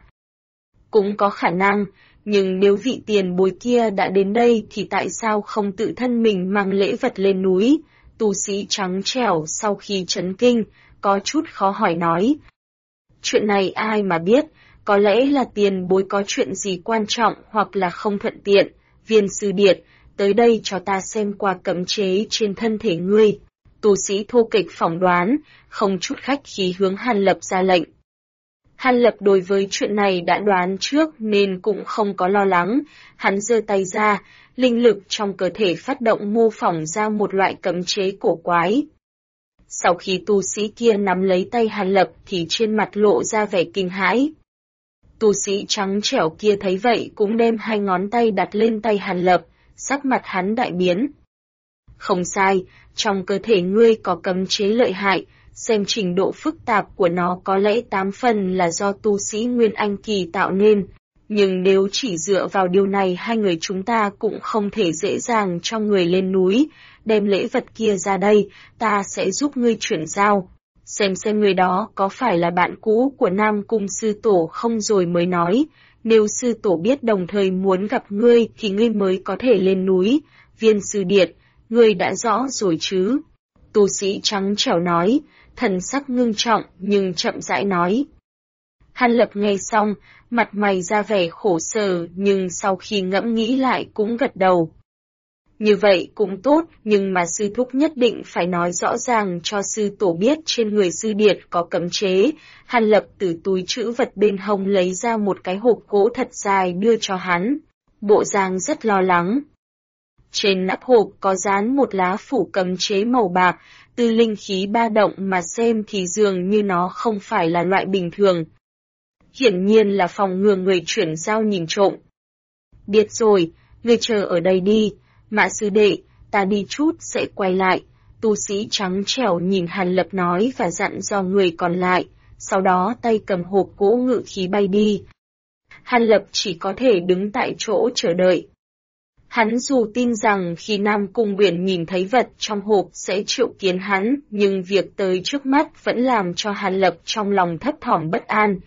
Cũng có khả năng, nhưng nếu vị tiền bối kia đã đến đây thì tại sao không tự thân mình mang lễ vật lên núi? Tu sĩ trắng trẻo sau khi chấn kinh, có chút khó hỏi nói. Chuyện này ai mà biết, có lẽ là tiền bối có chuyện gì quan trọng hoặc là không thuận tiện. Viên sư điệt, tới đây cho ta xem qua cấm chế trên thân thể ngươi. Tu sĩ thô kịch phỏng đoán, không chút khách khí hướng Hàn Lập ra lệnh. Hàn Lập đối với chuyện này đã đoán trước nên cũng không có lo lắng, hắn giơ tay ra, linh lực trong cơ thể phát động mô phỏng ra một loại cấm chế cổ quái. Sau khi tu sĩ kia nắm lấy tay Hàn Lập thì trên mặt lộ ra vẻ kinh hãi. Tu sĩ trắng trẻo kia thấy vậy cũng đem hai ngón tay đặt lên tay Hàn Lập, sắc mặt hắn đại biến. Không sai, trong cơ thể ngươi có cấm chế lợi hại, xem trình độ phức tạp của nó có lẽ 8 phần là do tu sĩ Nguyên Anh kỳ tạo nên. Nhưng nếu chỉ dựa vào điều này hai người chúng ta cũng không thể dễ dàng cho người lên núi, đem lễ vật kia ra đây, ta sẽ giúp ngươi chuyển giao. Xem người đó có phải là bạn cũ của Nam Cung sư tổ không rồi mới nói, nếu sư tổ biết đồng thời muốn gặp ngươi thì ngươi mới có thể lên núi. Viên sư điệt, ngươi đã rõ rồi chứ? Tu sĩ trắng trẻo nói, thần sắc ngưng trọng nhưng chậm rãi nói. Hàn Lập nghe xong, mặt mày ra vẻ khổ sở nhưng sau khi ngẫm nghĩ lại cũng gật đầu. Như vậy cũng tốt, nhưng mà sư thúc nhất định phải nói rõ ràng cho sư tổ biết trên người sư điệt có cấm chế. Hàn Lập từ túi trữ vật bên hông lấy ra một cái hộp gỗ thật dài đưa cho hắn. Bộ dáng rất lo lắng. Trên nắp hộp có dán một lá phủ cấm chế màu bạc, từ linh khí ba động mà xem thì dường như nó không phải là loại bình thường. hiển nhiên là phòng ngừa người chuyển giao nhìn trộm. Biết rồi, ngươi chờ ở đây đi, Mã sư đệ, ta đi chút sẽ quay lại. Tu sĩ trắng trẻo nhìn Hàn Lập nói và dặn dò người còn lại, sau đó tay cầm hộp gỗ ngự khí bay đi. Hàn Lập chỉ có thể đứng tại chỗ chờ đợi. Hắn dù tin rằng khi Nam Cung Uyển nhìn thấy vật trong hộp sẽ triệu kiến hắn, nhưng việc tới trước mắt vẫn làm cho Hàn Lập trong lòng thấp thỏm bất an.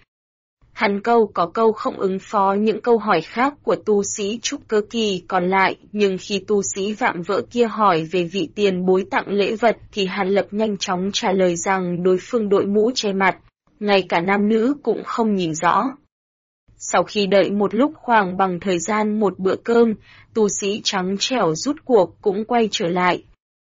Hắn câu có câu không ứng phó những câu hỏi khác của tu sĩ trúc cơ kỳ còn lại, nhưng khi tu sĩ vạm vỡ kia hỏi về vị tiền bối tặng lễ vật thì Hàn Lập nhanh chóng trả lời rằng đối phương đội mũ che mặt, ngay cả nam nữ cũng không nhìn rõ. Sau khi đợi một lúc khoảng bằng thời gian một bữa cơm, tu sĩ trắng trẻo rút cuộc cũng quay trở lại.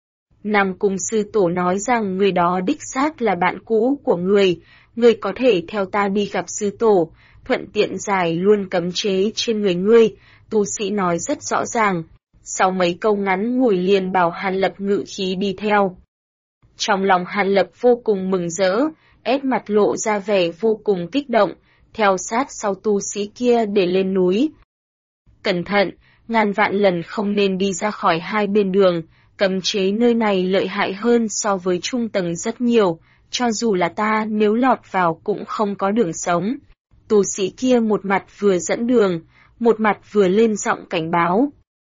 Nam Cung sư tổ nói rằng người đó đích xác là bạn cũ của người có thể theo ta đi gặp sư tổ, thuận tiện giải luôn cấm chế trên người ngươi, tu sĩ nói rất rõ ràng. Sau mấy câu ngắn ngủi liền bảo Hàn Lập ngự khí đi theo. Trong lòng Hàn Lập vô cùng mừng rỡ, ép mặt lộ ra vẻ vô cùng kích động, theo sát sau tu sĩ kia để lên núi. Cẩn thận, ngàn vạn lần không nên đi ra khỏi hai bên đường, cấm chế nơi này lợi hại hơn so với trung tầng rất nhiều, cho dù là ta nếu lọt vào cũng không có đường sống. Tu sĩ kia một mặt vừa dẫn đường, một mặt vừa lên giọng cảnh báo.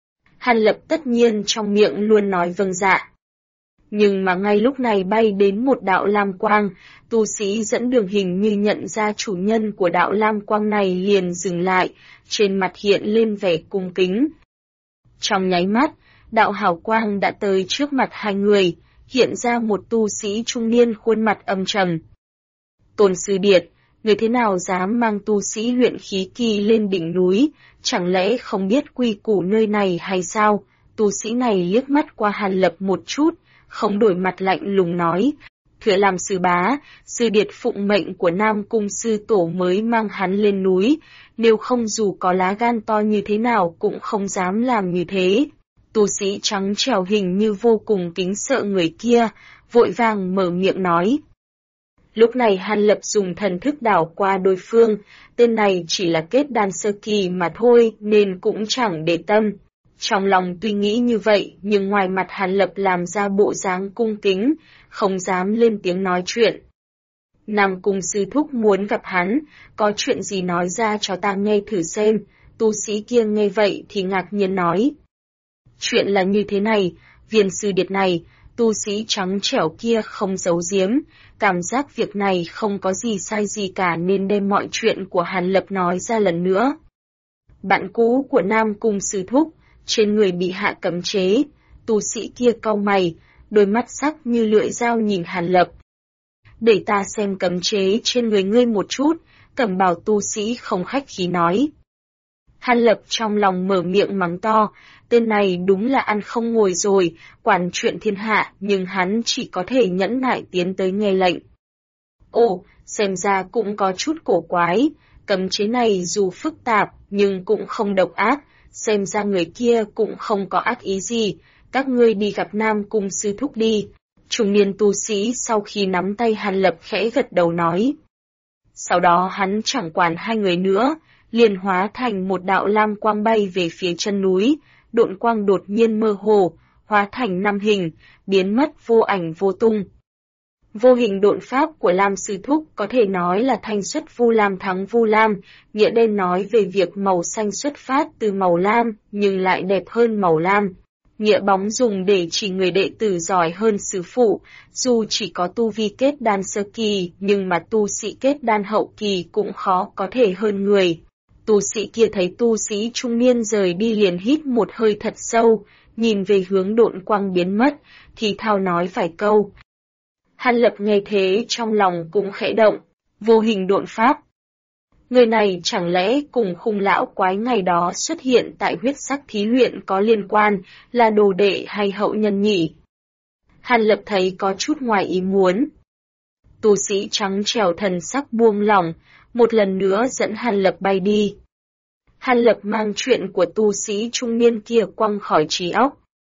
Hàn Lập tất nhiên trong miệng luôn nói vâng dạ. Nhưng mà ngay lúc này bay đến một đạo lam quang, tu sĩ dẫn đường hình như nhận ra chủ nhân của đạo lam quang này liền dừng lại, trên mặt hiện lên vẻ cung kính. Trong nháy mắt, đạo hào quang đã tới trước mặt hai người, hiện ra một tu sĩ trung niên khuôn mặt âm trầm. Tôn Sư Điệt, người thế nào dám mang tu sĩ luyện khí kỳ lên đỉnh núi, chẳng lẽ không biết quy củ nơi này hay sao? Tu sĩ này liếc mắt qua Hàn Lập một chút, không đổi mặt lạnh lùng nói, thưa làm sư bá, Sư Điệt phụng mệnh của Nam Cung sư tổ mới mang hắn lên núi, nếu không dù có lá gan to như thế nào cũng không dám làm như thế. Tu sĩ trắng trẻo hình như vô cùng kính sợ người kia, vội vàng mở miệng nói. Lúc này Hàn Lập dùng thần thức đảo qua đối phương, tên này chỉ là kết đan sơ kỳ mà thôi nên cũng chẳng để tâm. Trong lòng tuy nghĩ như vậy nhưng ngoài mặt Hàn Lập làm ra bộ dáng cung kính, không dám lên tiếng nói chuyện. Nam Cung sư thúc muốn gặp hắn, có chuyện gì nói ra cho ta nghe thử xem, tu sĩ kia nghe vậy thì ngạc nhiên nói. Chuyện là như thế này, Viên Sư Điệt này, tu sĩ trắng trẻo kia không giấu giếm, cảm giác việc này không có gì sai gì cả nên đem mọi chuyện của Hàn Lập nói ra lần nữa. Bạn cũ của Nam Cung sư thúc, trên người bị hạ cấm chế, tu sĩ kia cau mày, đôi mắt sắc như lưỡi dao nhìn Hàn Lập. Để ta xem cấm chế trên người ngươi một chút, Cẩm Bào tu sĩ không khách khí nói. Hàn Lập trong lòng mở miệng mắng to, tên này đúng là ăn không ngồi rồi, quản chuyện thiên hạ, nhưng hắn chỉ có thể nhẫn nại tiến tới nghe lệnh. Ồ, xem ra cũng có chút cổ quái, cấm chế này dù phức tạp nhưng cũng không độc ác, xem ra người kia cũng không có ác ý gì, các ngươi đi gặp Nam Cung sư thúc đi. Trung niên tu sĩ sau khi nắm tay Hàn Lập khẽ gật đầu nói. Sau đó hắn chẳng quản hai người nữa, liền hóa thành một đạo lam quang bay về phía chân núi, độn quang đột nhiên mơ hồ, hóa thành năm hình, biến mất vô ảnh vô tung. Vô hình độn pháp của Lam sư thúc có thể nói là thanh xuất Vu Lam thắng Vu Lam, nghĩa đen nói về việc màu xanh xuất phát từ màu lam, nhưng lại đẹp hơn màu lam. Nghĩa bóng dùng để chỉ người đệ tử giỏi hơn sư phụ, dù chỉ có tu vi kết đan sơ kỳ, nhưng mà tu sĩ kết đan hậu kỳ cũng khó có thể hơn người. Tu sĩ kia thấy tu sĩ trung niên rời đi liền hít một hơi thật sâu, nhìn về hướng độn quang biến mất, thì thào nói vài câu. Hàn Lập nghe thế trong lòng cũng khẽ động, vô hình độn pháp. Người này chẳng lẽ cùng khung lão quái ngày đó xuất hiện tại huyết sắc thí luyện có liên quan, là đồ đệ hay hậu nhân nhỉ? Hàn Lập thấy có chút ngoài ý muốn. Tu sĩ trắng trẻo thần sắc buông lỏng, một lần nữa dẫn Hàn Lập bay đi. Hàn Lập mang chuyện của tu sĩ trung niên kia quăng khỏi trí óc.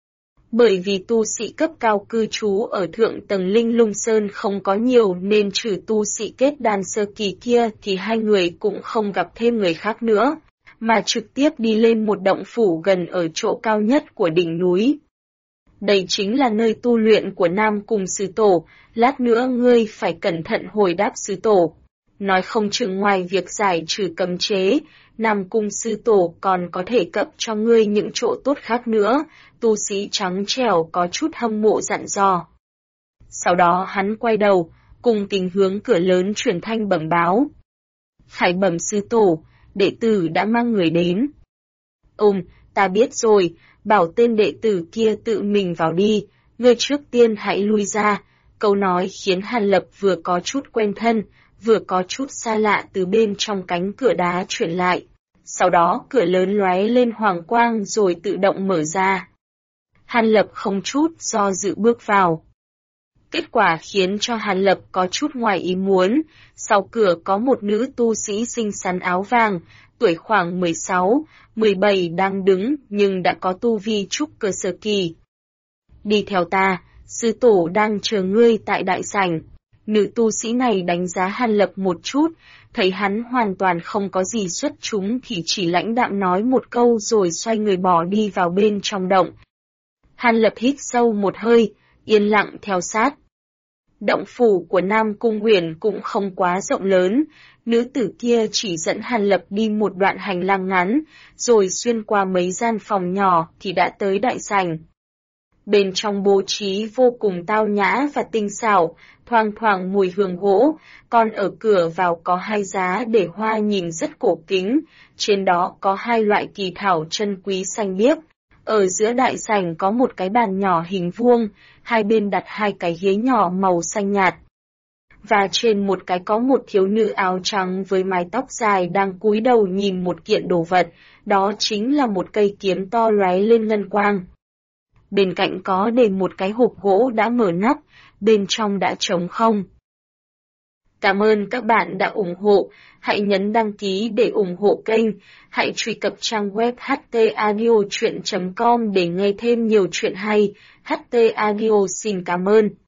Bởi vì tu sĩ cấp cao cư trú ở thượng tầng Linh Lung Sơn không có nhiều nên trừ tu sĩ kết đan sơ kỳ kia thì hai người cũng không gặp thêm người khác nữa, mà trực tiếp đi lên một động phủ gần ở chỗ cao nhất của đỉnh núi. Đây chính là nơi tu luyện của Nam Cung Sư Tổ, lát nữa ngươi phải cẩn thận hồi đáp Sư Tổ. Nói không chừng ngoài việc giải trừ cấm chế, Nam Cung Sư Tổ còn có thể cập cho ngươi những chỗ tốt khác nữa, tu sĩ trắng trẻo có chút hâm mộ dặn dò. Sau đó hắn quay đầu, cùng kính hướng cửa lớn truyền thanh bẩm báo. Khải bẩm Sư Tổ, đệ tử đã mang người đến. Ta biết rồi, bảo tên đệ tử kia tự mình vào đi, ngươi trước tiên hãy lui ra. Câu nói khiến Hàn Lập vừa có chút quen thân, vừa có chút xa lạ từ bên trong cánh cửa đá chuyển lại. Sau đó cửa lớn lóe lên hoàng quang rồi tự động mở ra. Hàn Lập không chút do dự bước vào. Kết quả khiến cho Hàn Lập có chút ngoài ý muốn, sau cửa có một nữ tu sĩ xinh xắn áo vàng, tuổi khoảng 16, 17 đang đứng nhưng đã có tu vi trúc cơ sơ kỳ. Đi theo ta, Sư Tổ đang chờ ngươi tại đại sảnh. Nữ tu sĩ này đánh giá Hàn Lập một chút, thấy hắn hoàn toàn không có gì xuất chúng thì chỉ lãnh đạm nói một câu rồi xoay người bỏ đi vào bên trong động. Hàn Lập hít sâu một hơi, yên lặng theo sát. Động phủ của Nam Cung Huyền cũng không quá rộng lớn, nữ tử kia chỉ dẫn Hàn Lập đi một đoạn hành lang ngắn, rồi xuyên qua mấy gian phòng nhỏ thì đã tới đại sảnh. Bên trong bố trí vô cùng tao nhã và tinh xảo, thoang thoảng mùi hương gỗ, còn ở cửa vào có hai giá để hoa nhìn rất cổ kính, trên đó có hai loại kỳ thảo chân quý xanh biếc. Ở giữa đại sảnh có một cái bàn nhỏ hình vuông, hai bên đặt hai cái ghế nhỏ màu xanh nhạt. Và trên một cái có một thiếu nữ áo trắng với mái tóc dài đang cúi đầu nhìn một kiện đồ vật, đó chính là một cây kiếm to lóe lên ngân quang. Bên cạnh có để một cái hộp gỗ đã mở nắp, bên trong đã trống không. Cảm ơn các bạn đã ủng hộ, hãy nhấn đăng ký để ủng hộ kênh, hãy truy cập trang web htaudio.com để nghe thêm nhiều chuyện hay. HT Audio xin cảm ơn.